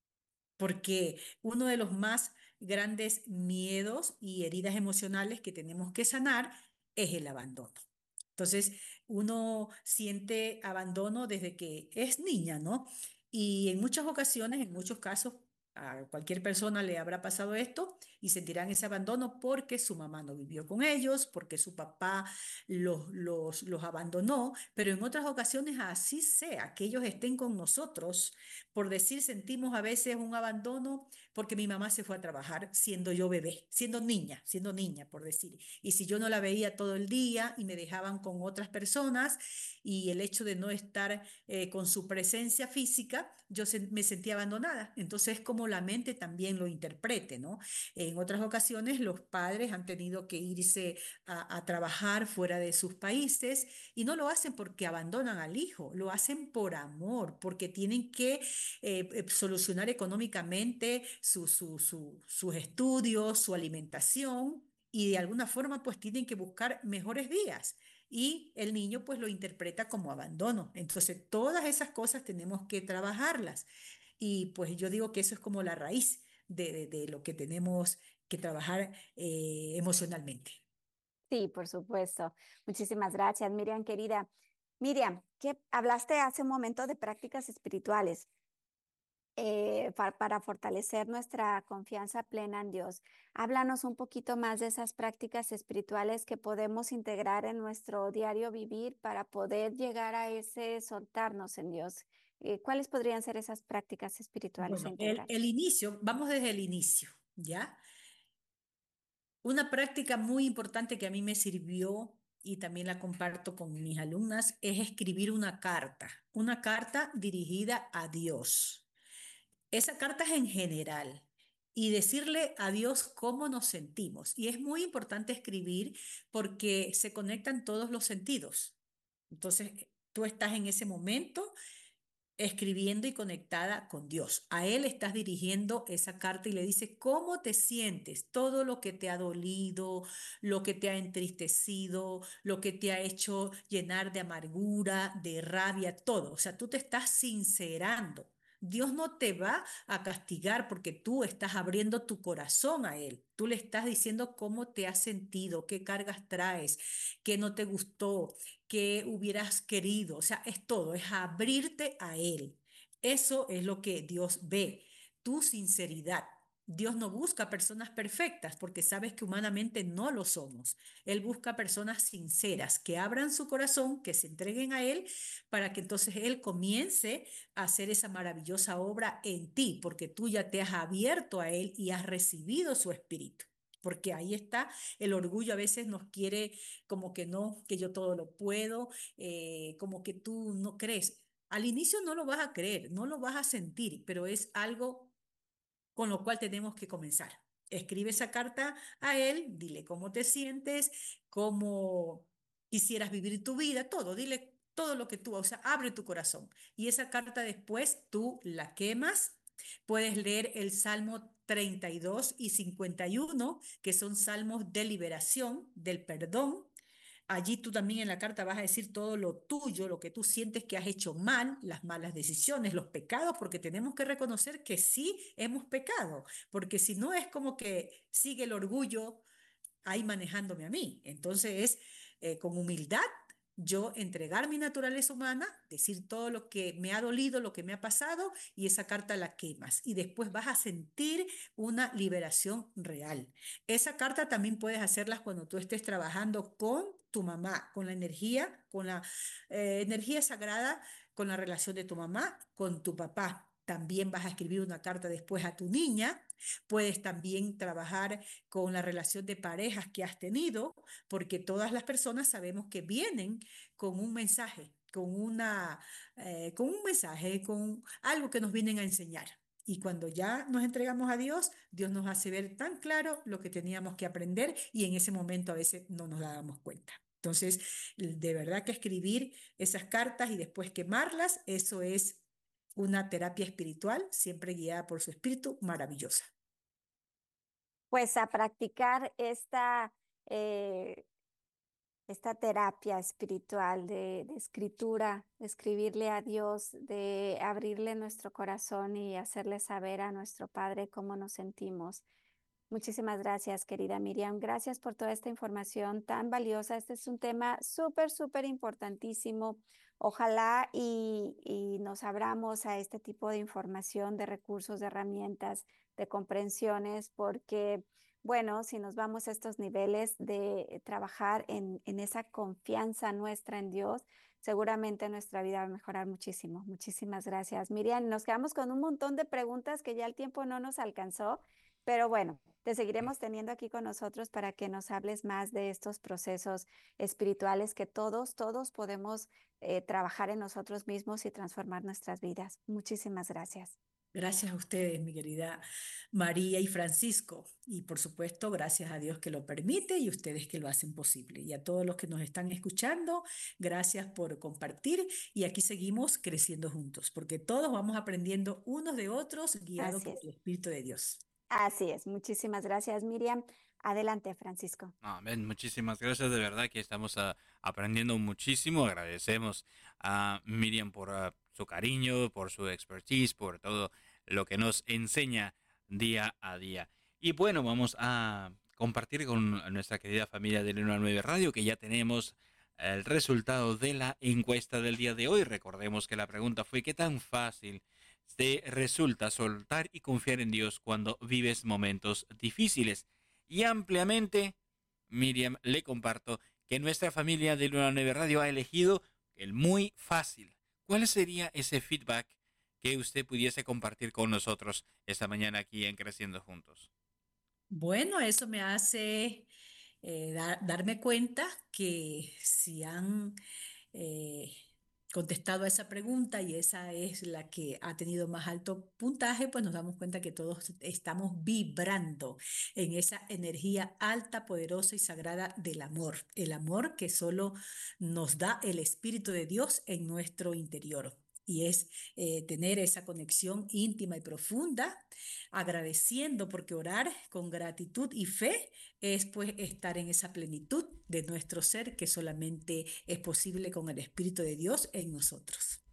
porque uno de los más grandes miedos y heridas emocionales que tenemos que sanar es el abandono. Entonces, uno siente abandono desde que es niña, ¿no? Y en muchas ocasiones, en muchos casos, a cualquier persona le habrá pasado esto y sentirán ese abandono porque su mamá no vivió con ellos, porque su papá los, los, los abandonó, pero en otras ocasiones así sea, que ellos estén con nosotros. Por decir, sentimos a veces un abandono porque mi mamá se fue a trabajar siendo yo bebé, siendo niña, siendo niña, por decir. Y si yo no la veía todo el día y me dejaban con otras personas y el hecho de no estar eh, con su presencia física, yo se, me sentía abandonada. Entonces, como la mente también lo interprete, ¿no? En otras ocasiones, los padres han tenido que irse a, a trabajar fuera de sus países y no lo hacen porque abandonan al hijo, lo hacen por amor, porque tienen que eh, eh, solucionar económicamente su, su, su, sus estudios, su alimentación, y de alguna forma pues tienen que buscar mejores días. Y el niño pues lo interpreta como abandono. Entonces todas esas cosas tenemos que trabajarlas. Y pues yo digo que eso es como la raíz de, de, de lo que tenemos que trabajar eh, emocionalmente. Sí, por supuesto. Muchísimas gracias, Miriam, querida. Miriam, ¿qué hablaste hace un momento de prácticas espirituales eh, pa- para fortalecer nuestra confianza plena en Dios? Háblanos un poquito más de esas prácticas espirituales que podemos integrar en nuestro diario vivir para poder llegar a ese soltarnos en Dios. Eh, ¿cuáles podrían ser esas prácticas espirituales a Bueno, el, integrar? el inicio, vamos desde el inicio, ¿ya? Una práctica muy importante que a mí me sirvió y también la comparto con mis alumnas es escribir una carta, una carta dirigida a Dios. Esa carta es en general y decirle a Dios cómo nos sentimos. Y es muy importante escribir porque se conectan todos los sentidos. Entonces, tú estás en ese momento escribiendo y conectada con Dios. A Él estás dirigiendo esa carta y le dices cómo te sientes, todo lo que te ha dolido, lo que te ha entristecido, lo que te ha hecho llenar de amargura, de rabia, todo. O sea, tú te estás sincerando. Dios no te va a castigar porque tú estás abriendo tu corazón a Él. Tú le estás diciendo cómo te has sentido, qué cargas traes, qué no te gustó, que hubieras querido. O sea, es todo, es abrirte a Él. Eso es lo que Dios ve, tu sinceridad. Dios no busca personas perfectas porque sabes que humanamente no lo somos. Él busca personas sinceras que abran su corazón, que se entreguen a Él para que entonces Él comience a hacer esa maravillosa obra en ti, porque tú ya te has abierto a Él y has recibido su espíritu. Porque ahí está el orgullo, a veces nos quiere como que no, que yo todo lo puedo, eh, como que tú no crees. Al inicio no lo vas a creer, no lo vas a sentir, pero es algo con lo cual tenemos que comenzar. Escribe esa carta a él, dile cómo te sientes, cómo quisieras vivir tu vida, todo, dile todo lo que tú, o sea, abre tu corazón. Y esa carta después tú la quemas. Puedes leer el Salmo treinta y dos y cincuenta y uno, que son salmos de liberación, del perdón. Allí tú también en la carta vas a decir todo lo tuyo, lo que tú sientes que has hecho mal, las malas decisiones, los pecados, porque tenemos que reconocer que sí hemos pecado, porque si no es como que sigue el orgullo ahí manejándome a mí. Entonces es eh, con humildad yo entregar mi naturaleza humana, decir todo lo que me ha dolido, lo que me ha pasado, y esa carta la quemas. Y después vas a sentir una liberación real. Esa carta también puedes hacerlas cuando tú estés trabajando con tu mamá, con la energía, con la eh, energía sagrada, con la relación de tu mamá, con tu papá. También vas a escribir una carta después a tu niña. Puedes también trabajar con la relación de parejas que has tenido, porque todas las personas sabemos que vienen con un mensaje, con una, eh, con un mensaje, con algo que nos vienen a enseñar. Y cuando ya nos entregamos a Dios, Dios nos hace ver tan claro lo que teníamos que aprender y en ese momento a veces no nos dábamos cuenta. Entonces, de verdad que escribir esas cartas y después quemarlas, eso es una terapia espiritual, siempre guiada por su espíritu, maravillosa. Pues a practicar esta, eh, esta terapia espiritual de, de escritura, de escribirle a Dios, de abrirle nuestro corazón y hacerle saber a nuestro Padre cómo nos sentimos. Muchísimas gracias, querida Miriam. Gracias por toda esta información tan valiosa. Este es un tema súper, súper importantísimo. Ojalá y, y nos abramos a este tipo de información, de recursos, de herramientas, de comprensiones, porque, bueno, si nos vamos a estos niveles de trabajar en, en esa confianza nuestra en Dios, seguramente nuestra vida va a mejorar muchísimo. Muchísimas gracias, Miriam. Nos quedamos con un montón de preguntas que ya el tiempo no nos alcanzó. Pero bueno, te seguiremos teniendo aquí con nosotros para que nos hables más de estos procesos espirituales que todos, todos podemos eh, trabajar en nosotros mismos y transformar nuestras vidas. Muchísimas gracias. Gracias a ustedes, mi querida María y Francisco. Y por supuesto, gracias a Dios que lo permite y ustedes que lo hacen posible. Y a todos los que nos están escuchando, gracias por compartir. Y aquí seguimos creciendo juntos, porque todos vamos aprendiendo unos de otros, guiados por el Espíritu de Dios. Así es. Muchísimas gracias, Miriam. Adelante, Francisco. Amén. Muchísimas gracias. De verdad que estamos uh, aprendiendo muchísimo. Agradecemos a Miriam por uh, su cariño, por su expertise, por todo lo que nos enseña día a día. Y bueno, vamos a compartir con nuestra querida familia de Luna nueve Radio que ya tenemos el resultado de la encuesta del día de hoy. Recordemos que la pregunta fue: ¿qué tan fácil te resulta soltar y confiar en Dios cuando vives momentos difíciles? Y ampliamente, Miriam, le comparto que nuestra familia de Luna nueve Radio ha elegido el muy fácil. ¿Cuál sería ese feedback que usted pudiese compartir con nosotros esta mañana aquí en Creciendo Juntos? Bueno, eso me hace eh, da- darme cuenta que si han eh, contestado a esa pregunta y esa es la que ha tenido más alto puntaje, pues nos damos cuenta que todos estamos vibrando en esa energía alta, poderosa y sagrada del amor. El amor que solo nos da el Espíritu de Dios en nuestro interior. Y es eh, tener esa conexión íntima y profunda, agradeciendo, porque orar con gratitud y fe es pues estar en esa plenitud de nuestro ser que solamente es posible con el Espíritu de Dios en nosotros.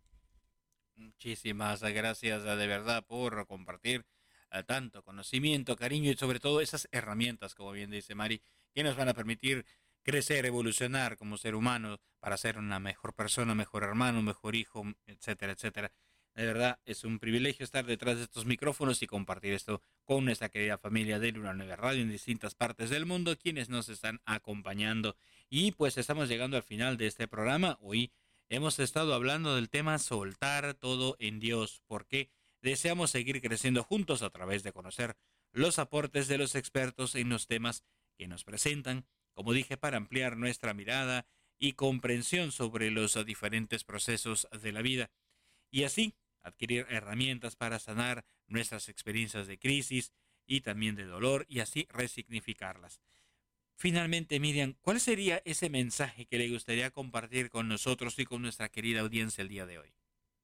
Muchísimas gracias de verdad por compartir uh, tanto conocimiento, cariño y sobre todo esas herramientas, como bien dice Mari, que nos van a permitir crecer, evolucionar como ser humano para ser una mejor persona, mejor hermano, mejor hijo, etcétera, etcétera. De verdad, es un privilegio estar detrás de estos micrófonos y compartir esto con nuestra querida familia de Luna nueve Radio en distintas partes del mundo, quienes nos están acompañando. Y pues estamos llegando al final de este programa. Hoy hemos estado hablando del tema soltar todo en Dios, porque deseamos seguir creciendo juntos a través de conocer los aportes de los expertos en los temas que nos presentan, como dije, para ampliar nuestra mirada y comprensión sobre los diferentes procesos de la vida. Y así adquirir herramientas para sanar nuestras experiencias de crisis y también de dolor y así resignificarlas. Finalmente, Miriam, ¿cuál sería ese mensaje que le gustaría compartir con nosotros y con nuestra querida audiencia el día de hoy?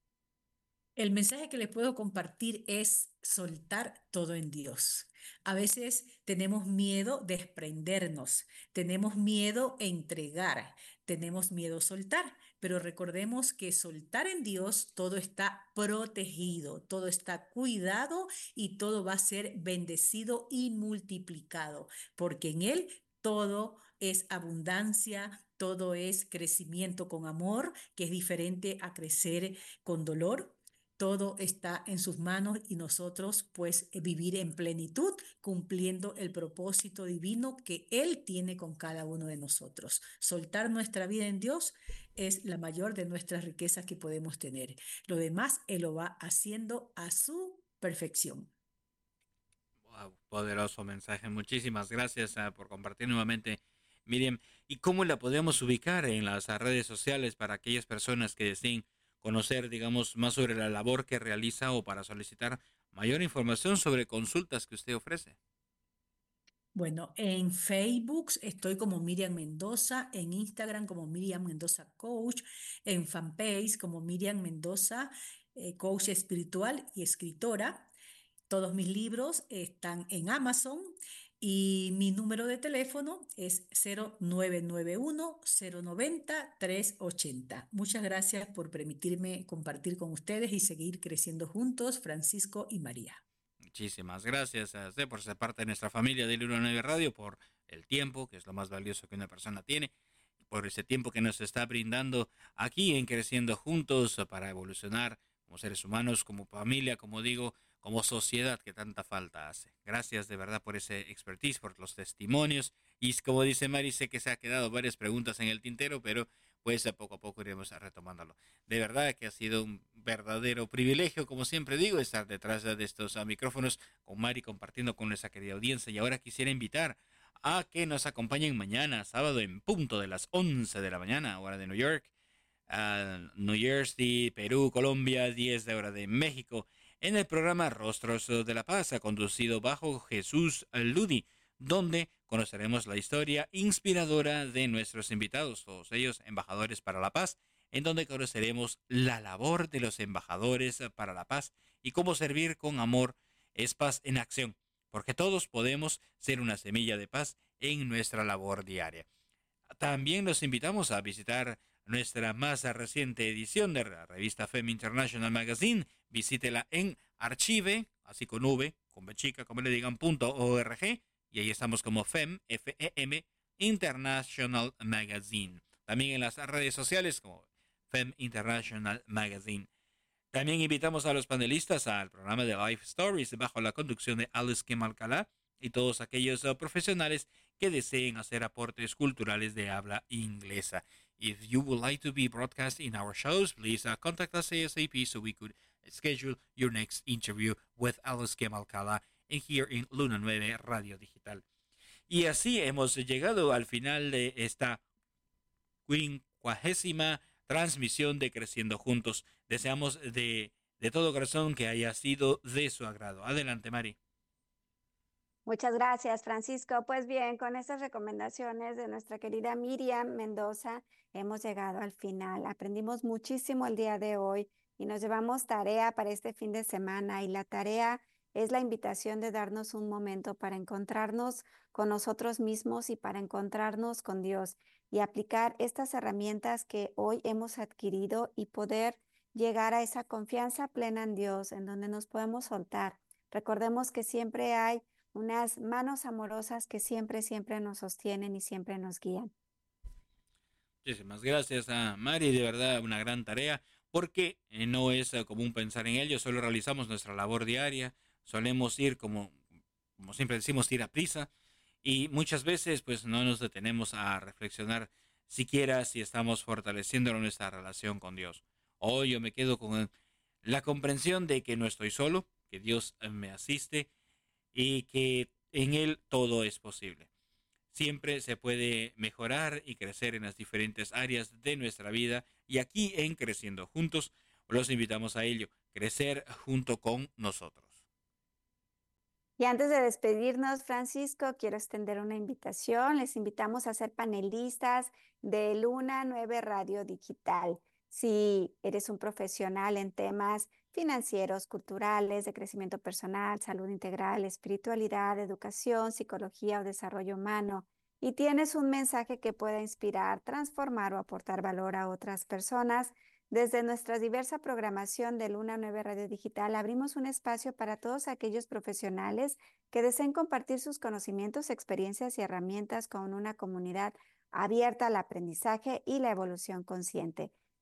El mensaje que les puedo compartir es soltar todo en Dios. A veces tenemos miedo de desprendernos, tenemos miedo a entregar, tenemos miedo a soltar, pero recordemos que soltar en Dios todo está protegido, todo está cuidado y todo va a ser bendecido y multiplicado, porque en Él todo es abundancia, todo es crecimiento con amor, que es diferente a crecer con dolor. todo está en sus manos y nosotros pues vivir en plenitud, cumpliendo el propósito divino que Él tiene con cada uno de nosotros. Soltar nuestra vida en Dios es la mayor de nuestras riquezas que podemos tener. Lo demás Él lo va haciendo a su perfección. Wow, poderoso mensaje. Muchísimas gracias uh, por compartir nuevamente, Miriam. ¿Y cómo la podemos ubicar en las redes sociales para aquellas personas que deseen conocer, digamos, más sobre la labor que realiza o para solicitar mayor información sobre consultas que usted ofrece? Bueno, en Facebook estoy como Miriam Mendoza, en Instagram como Miriam Mendoza Coach, en fanpage como Miriam Mendoza, eh, coach espiritual y escritora. Todos mis libros están en Amazon y mi número de teléfono es cero nueve nueve uno, cero nueve cero, tres ocho cero. Muchas gracias por permitirme compartir con ustedes y seguir creciendo juntos, Francisco y María. Muchísimas gracias a usted por ser parte de nuestra familia de Luna nueve Radio, por el tiempo, que es lo más valioso que una persona tiene, por ese tiempo que nos está brindando aquí en Creciendo Juntos para evolucionar como seres humanos, como familia, como digo, como sociedad que tanta falta hace. Gracias de verdad por ese expertise, por los testimonios. Y como dice Mari, sé que se ha quedado varias preguntas en el tintero, pero pues a poco a poco iremos retomándolo. De verdad que ha sido un verdadero privilegio, como siempre digo, estar detrás de estos uh, micrófonos con Mari, compartiendo con nuestra querida audiencia. Y ahora quisiera invitar a que nos acompañen mañana, sábado, en punto de las once de la mañana, hora de New York, uh, New Jersey, Perú, Colombia, diez de hora de México, en el programa Rostros de la Paz, conducido bajo Jesús Ludi, donde conoceremos la historia inspiradora de nuestros invitados, todos ellos embajadores para la paz, en donde conoceremos la labor de los embajadores para la paz y cómo servir con amor es paz en acción, porque todos podemos ser una semilla de paz en nuestra labor diaria. También los invitamos a visitar nuestra más reciente edición de la revista Fem International Magazine. Visítela en Archive, así con V, con B chica, como le digan, punto org, y ahí estamos como Fem, F E M, International Magazine. También en las redes sociales como Fem International Magazine. También invitamos a los panelistas al programa de Life Stories bajo la conducción de Alice Kim Alcalá y todos aquellos uh, profesionales que deseen hacer aportes culturales de habla inglesa. If you would like to be broadcast in our shows, please uh, contact us ASAP so we could schedule your next interview with Alice Kim Alcalá and here in Luna nueve Radio Digital. Y así hemos llegado al final de esta quincuagésima transmisión de Creciendo Juntos. Deseamos de, de todo corazón que haya sido de su agrado. Adelante, Mari. Muchas gracias, Francisco. Pues bien, con estas recomendaciones de nuestra querida Miriam Mendoza, hemos llegado al final. Aprendimos muchísimo el día de hoy y nos llevamos tarea para este fin de semana. Y la tarea es la invitación de darnos un momento para encontrarnos con nosotros mismos y para encontrarnos con Dios y aplicar estas herramientas que hoy hemos adquirido y poder llegar a esa confianza plena en Dios, en donde nos podemos soltar. Recordemos que siempre hay unas manos amorosas que siempre, siempre nos sostienen y siempre nos guían. Muchísimas gracias a Mari, de verdad una gran tarea, porque no es común pensar en ello, solo realizamos nuestra labor diaria, solemos ir como, como siempre decimos, ir a prisa, y muchas veces pues no nos detenemos a reflexionar siquiera si estamos fortaleciendo nuestra relación con Dios. Hoy yo me quedo con la comprensión de que no estoy solo, que Dios me asiste, y que en Él todo es posible. Siempre se puede mejorar y crecer en las diferentes áreas de nuestra vida y aquí en Creciendo Juntos los invitamos a ello, crecer junto con nosotros. Y antes de despedirnos, Francisco, quiero extender una invitación. Les invitamos a ser panelistas de Luna nueve Radio Digital. Si eres un profesional en temas financieros, culturales, de crecimiento personal, salud integral, espiritualidad, educación, psicología o desarrollo humano, y tienes un mensaje que pueda inspirar, transformar o aportar valor a otras personas, desde nuestra diversa programación de Luna nueve Radio Digital abrimos un espacio para todos aquellos profesionales que deseen compartir sus conocimientos, experiencias y herramientas con una comunidad abierta al aprendizaje y la evolución consciente.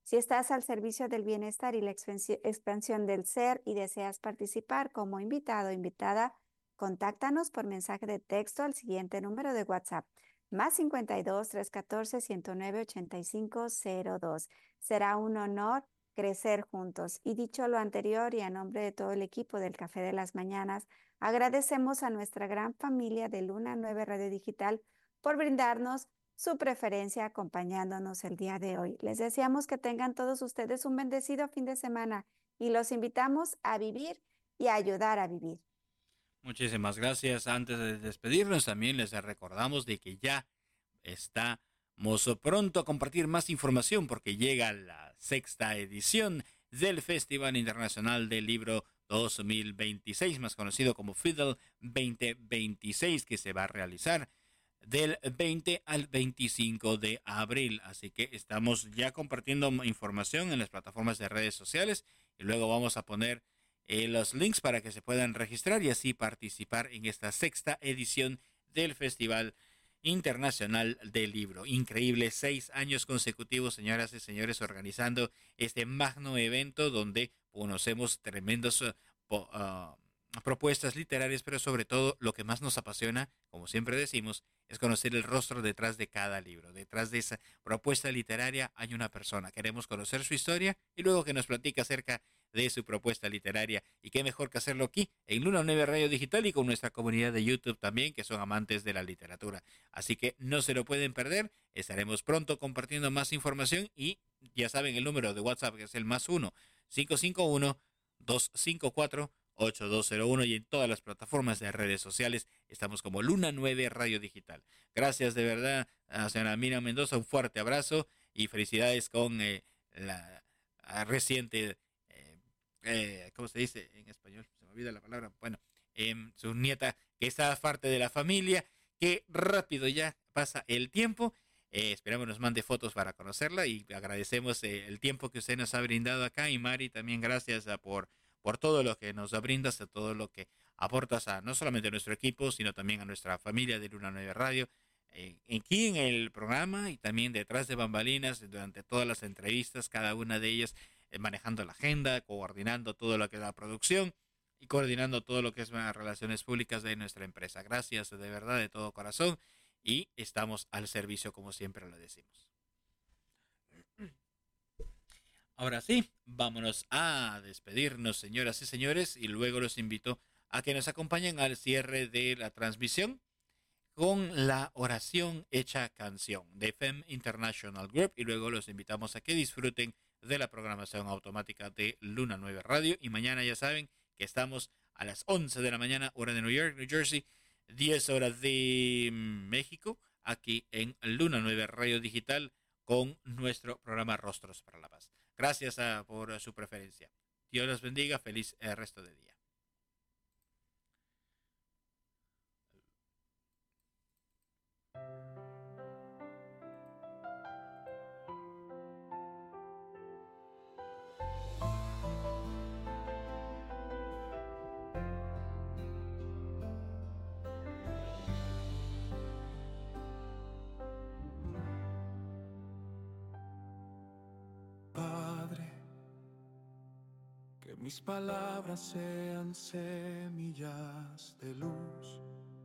Si estás al servicio del bienestar y la expansión del ser y deseas participar como invitado o invitada, contáctanos por mensaje de texto al siguiente número de WhatsApp, más cincuenta y dos, trescientos catorce, ciento nueve, ochenta y cinco cero dos. Será un honor crecer juntos. Y dicho lo anterior y a nombre de todo el equipo del Café de las Mañanas, agradecemos a nuestra gran familia de Luna nueve Radio Digital por brindarnos su preferencia acompañándonos el día de hoy. Les deseamos que tengan todos ustedes un bendecido fin de semana y los invitamos a vivir y a ayudar a vivir. Muchísimas gracias. Antes de despedirnos, también les recordamos de que ya estamos pronto a compartir más información porque llega la sexta edición del Festival Internacional del Libro dos mil veintiséis, más conocido como FIDL veinte veintiséis, que se va a realizar del veinte al veinticinco de abril. Así que estamos ya compartiendo información en las plataformas de redes sociales y luego vamos a poner eh, los links para que se puedan registrar y así participar en esta sexta edición del Festival Internacional del Libro. Increíble, seis años consecutivos, señoras y señores, organizando este magno evento donde conocemos tremendos uh, uh, propuestas literarias, pero sobre todo lo que más nos apasiona, como siempre decimos, es conocer el rostro detrás de cada libro. Detrás de esa propuesta literaria hay una persona. Queremos conocer su historia y luego que nos platique acerca de su propuesta literaria. Y qué mejor que hacerlo aquí, en Luna nueve Radio Digital y con nuestra comunidad de YouTube también, que son amantes de la literatura. Así que no se lo pueden perder. Estaremos pronto compartiendo más información y ya saben el número de WhatsApp, que es el más uno, cinco cinco uno, dos cinco cuatro, ocho dos cero uno, y en todas las plataformas de redes sociales estamos como Luna nueve Radio Digital. Gracias de verdad a señora Miriam Mendoza, un fuerte abrazo y felicidades con eh, la reciente, eh, eh, ¿cómo se dice en español? Se me olvida la palabra. Bueno, eh, su nieta que está parte de la familia, que rápido ya pasa el tiempo. Eh, esperamos nos mande fotos para conocerla y agradecemos eh, el tiempo que usted nos ha brindado acá. Y Mari, también gracias a, por por todo lo que nos brindas, a todo lo que aportas a no solamente a nuestro equipo, sino también a nuestra familia de Luna nueve Radio, eh, aquí en el programa y también detrás de bambalinas, durante todas las entrevistas, cada una de ellas eh, manejando la agenda, coordinando todo lo que es la producción y coordinando todo lo que es las relaciones públicas de nuestra empresa. Gracias de verdad, de todo corazón, y estamos al servicio como siempre lo decimos. Ahora sí, vámonos a despedirnos, señoras y señores, y luego los invito a que nos acompañen al cierre de la transmisión con la oración hecha canción de F E M International Group, y luego los invitamos a que disfruten de la programación automática de Luna nueve Radio. Y mañana ya saben que estamos a las once de la mañana, hora de New York, New Jersey, diez horas de México, aquí en Luna nueve Radio Digital con nuestro programa Rostros para la Paz. Gracias a, por su preferencia. Dios los bendiga. Feliz eh, resto de día. Que mis palabras sean semillas de luz,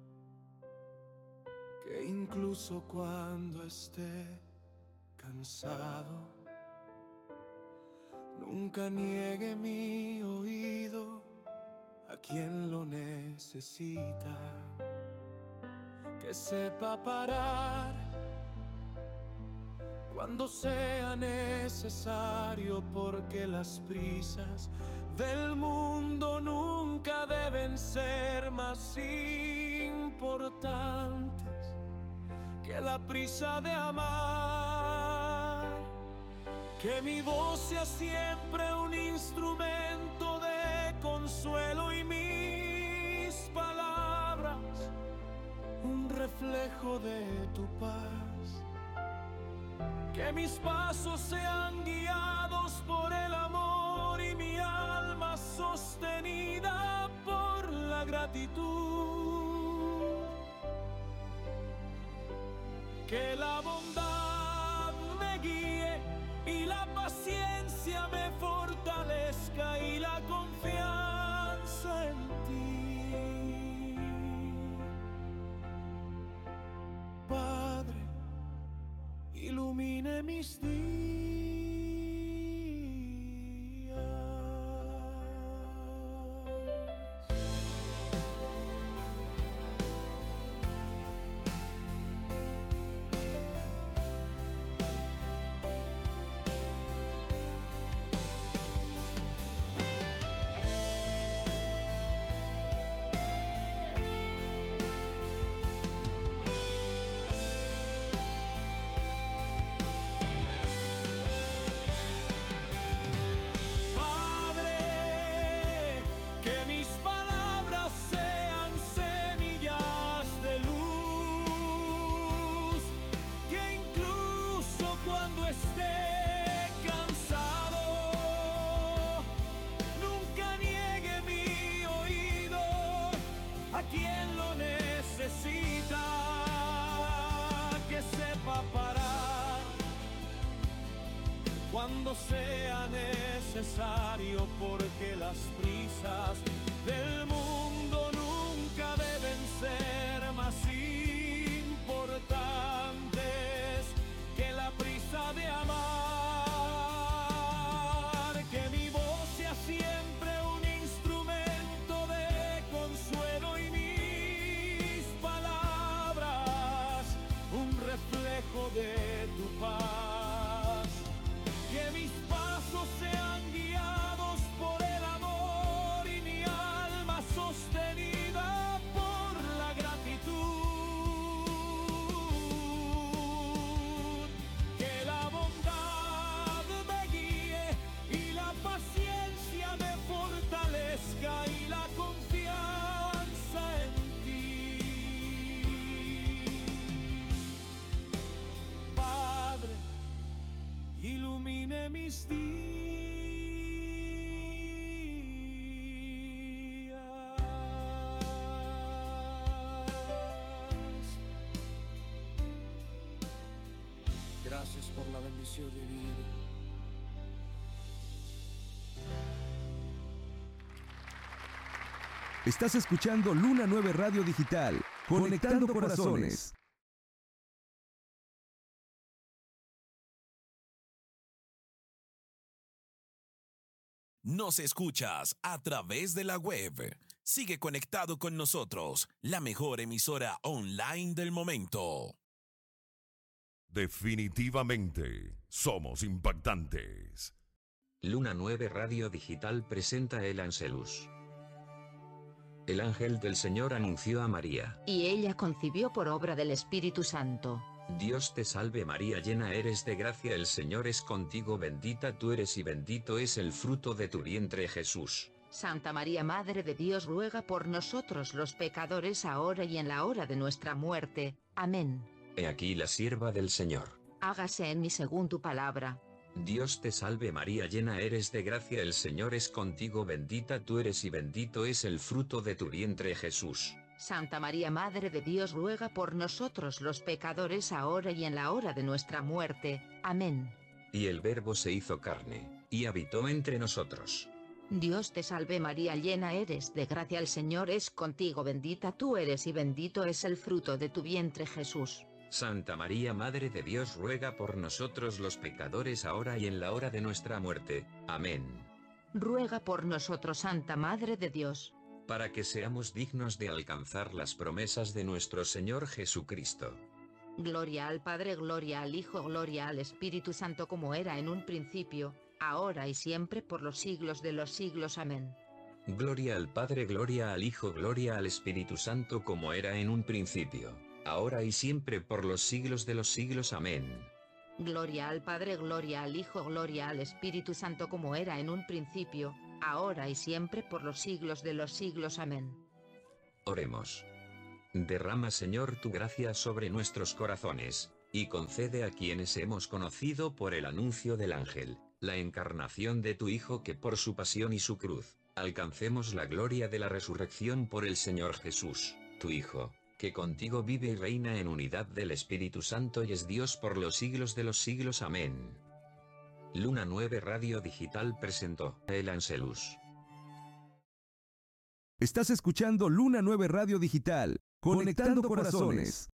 que incluso cuando esté cansado, nunca niegue mi oído a quien lo necesita, que sepa parar cuando sea necesario, porque las prisas del mundo nunca deben ser más importantes que la prisa de amar. Que mi voz sea siempre un instrumento de consuelo y mis palabras un reflejo de tu paz. Que mis pasos sean guiados por el amor y mi alma sostenida por la gratitud. Que la bondad me me guíe y la paciencia me fortalezca y la confianza en ti. Padre, ilumine mis días. Cuando sea necesario, porque las prisas del mundo nunca deben ser más importantes que la prisa de amar. Que mi voz sea siempre un instrumento de consuelo y mis palabras un reflejo de tu paz. Que mis pasos sean guiados por el amor y mi alma sostenida por la gratitud. Que la bondad me guíe y la paciencia me fortalezca y la confianza en ti. Padre, ilumine mis días. Gracias por la bendición de vida. Estás escuchando Luna nueve Radio Digital, conectando corazones. Nos escuchas a través de la web. Sigue conectado con nosotros, la mejor emisora online del momento. Definitivamente, somos impactantes. Luna nueve Radio Digital presenta el Angelus. El ángel del Señor anunció a María. Y ella concibió por obra del Espíritu Santo. Dios te salve María, llena eres de gracia, el Señor es contigo, bendita tú eres y bendito es el fruto de tu vientre Jesús. Santa María, Madre de Dios, ruega por nosotros los pecadores, ahora y en la hora de nuestra muerte. Amén. He aquí la sierva del Señor. Hágase en mí según tu palabra. Dios te salve María, llena eres de gracia, el Señor es contigo, bendita tú eres y bendito es el fruto de tu vientre Jesús. Santa María, Madre de Dios, ruega por nosotros los pecadores, ahora y en la hora de nuestra muerte. Amén. Y el Verbo se hizo carne, y habitó entre nosotros. Dios te salve María, llena eres de gracia, el Señor es contigo, bendita tú eres y bendito es el fruto de tu vientre Jesús. Santa María, Madre de Dios, ruega por nosotros los pecadores, ahora y en la hora de nuestra muerte. Amén. Ruega por nosotros, Santa Madre de Dios, para que seamos dignos de alcanzar las promesas de nuestro Señor Jesucristo. Gloria al Padre, gloria al Hijo, gloria al Espíritu Santo, como era en un principio, ahora y siempre, por los siglos de los siglos. Amén. Gloria al Padre, gloria al Hijo, gloria al Espíritu Santo, como era en un principio, ahora y siempre, por los siglos de los siglos. Amén. Gloria al Padre, gloria al Hijo, gloria al Espíritu Santo, como era en un principio, ahora y siempre, por los siglos de los siglos. Amén. Oremos. Derrama, Señor, tu gracia sobre nuestros corazones, y concede a quienes hemos conocido por el anuncio del ángel, la encarnación de tu Hijo, que por su pasión y su cruz, alcancemos la gloria de la resurrección por el Señor Jesús, tu Hijo. que contigo vive y reina en unidad del Espíritu Santo y es Dios por los siglos de los siglos. Amén. Luna nueve Radio Digital presentó El Angelus. Estás escuchando Luna nueve Radio Digital, conectando corazones.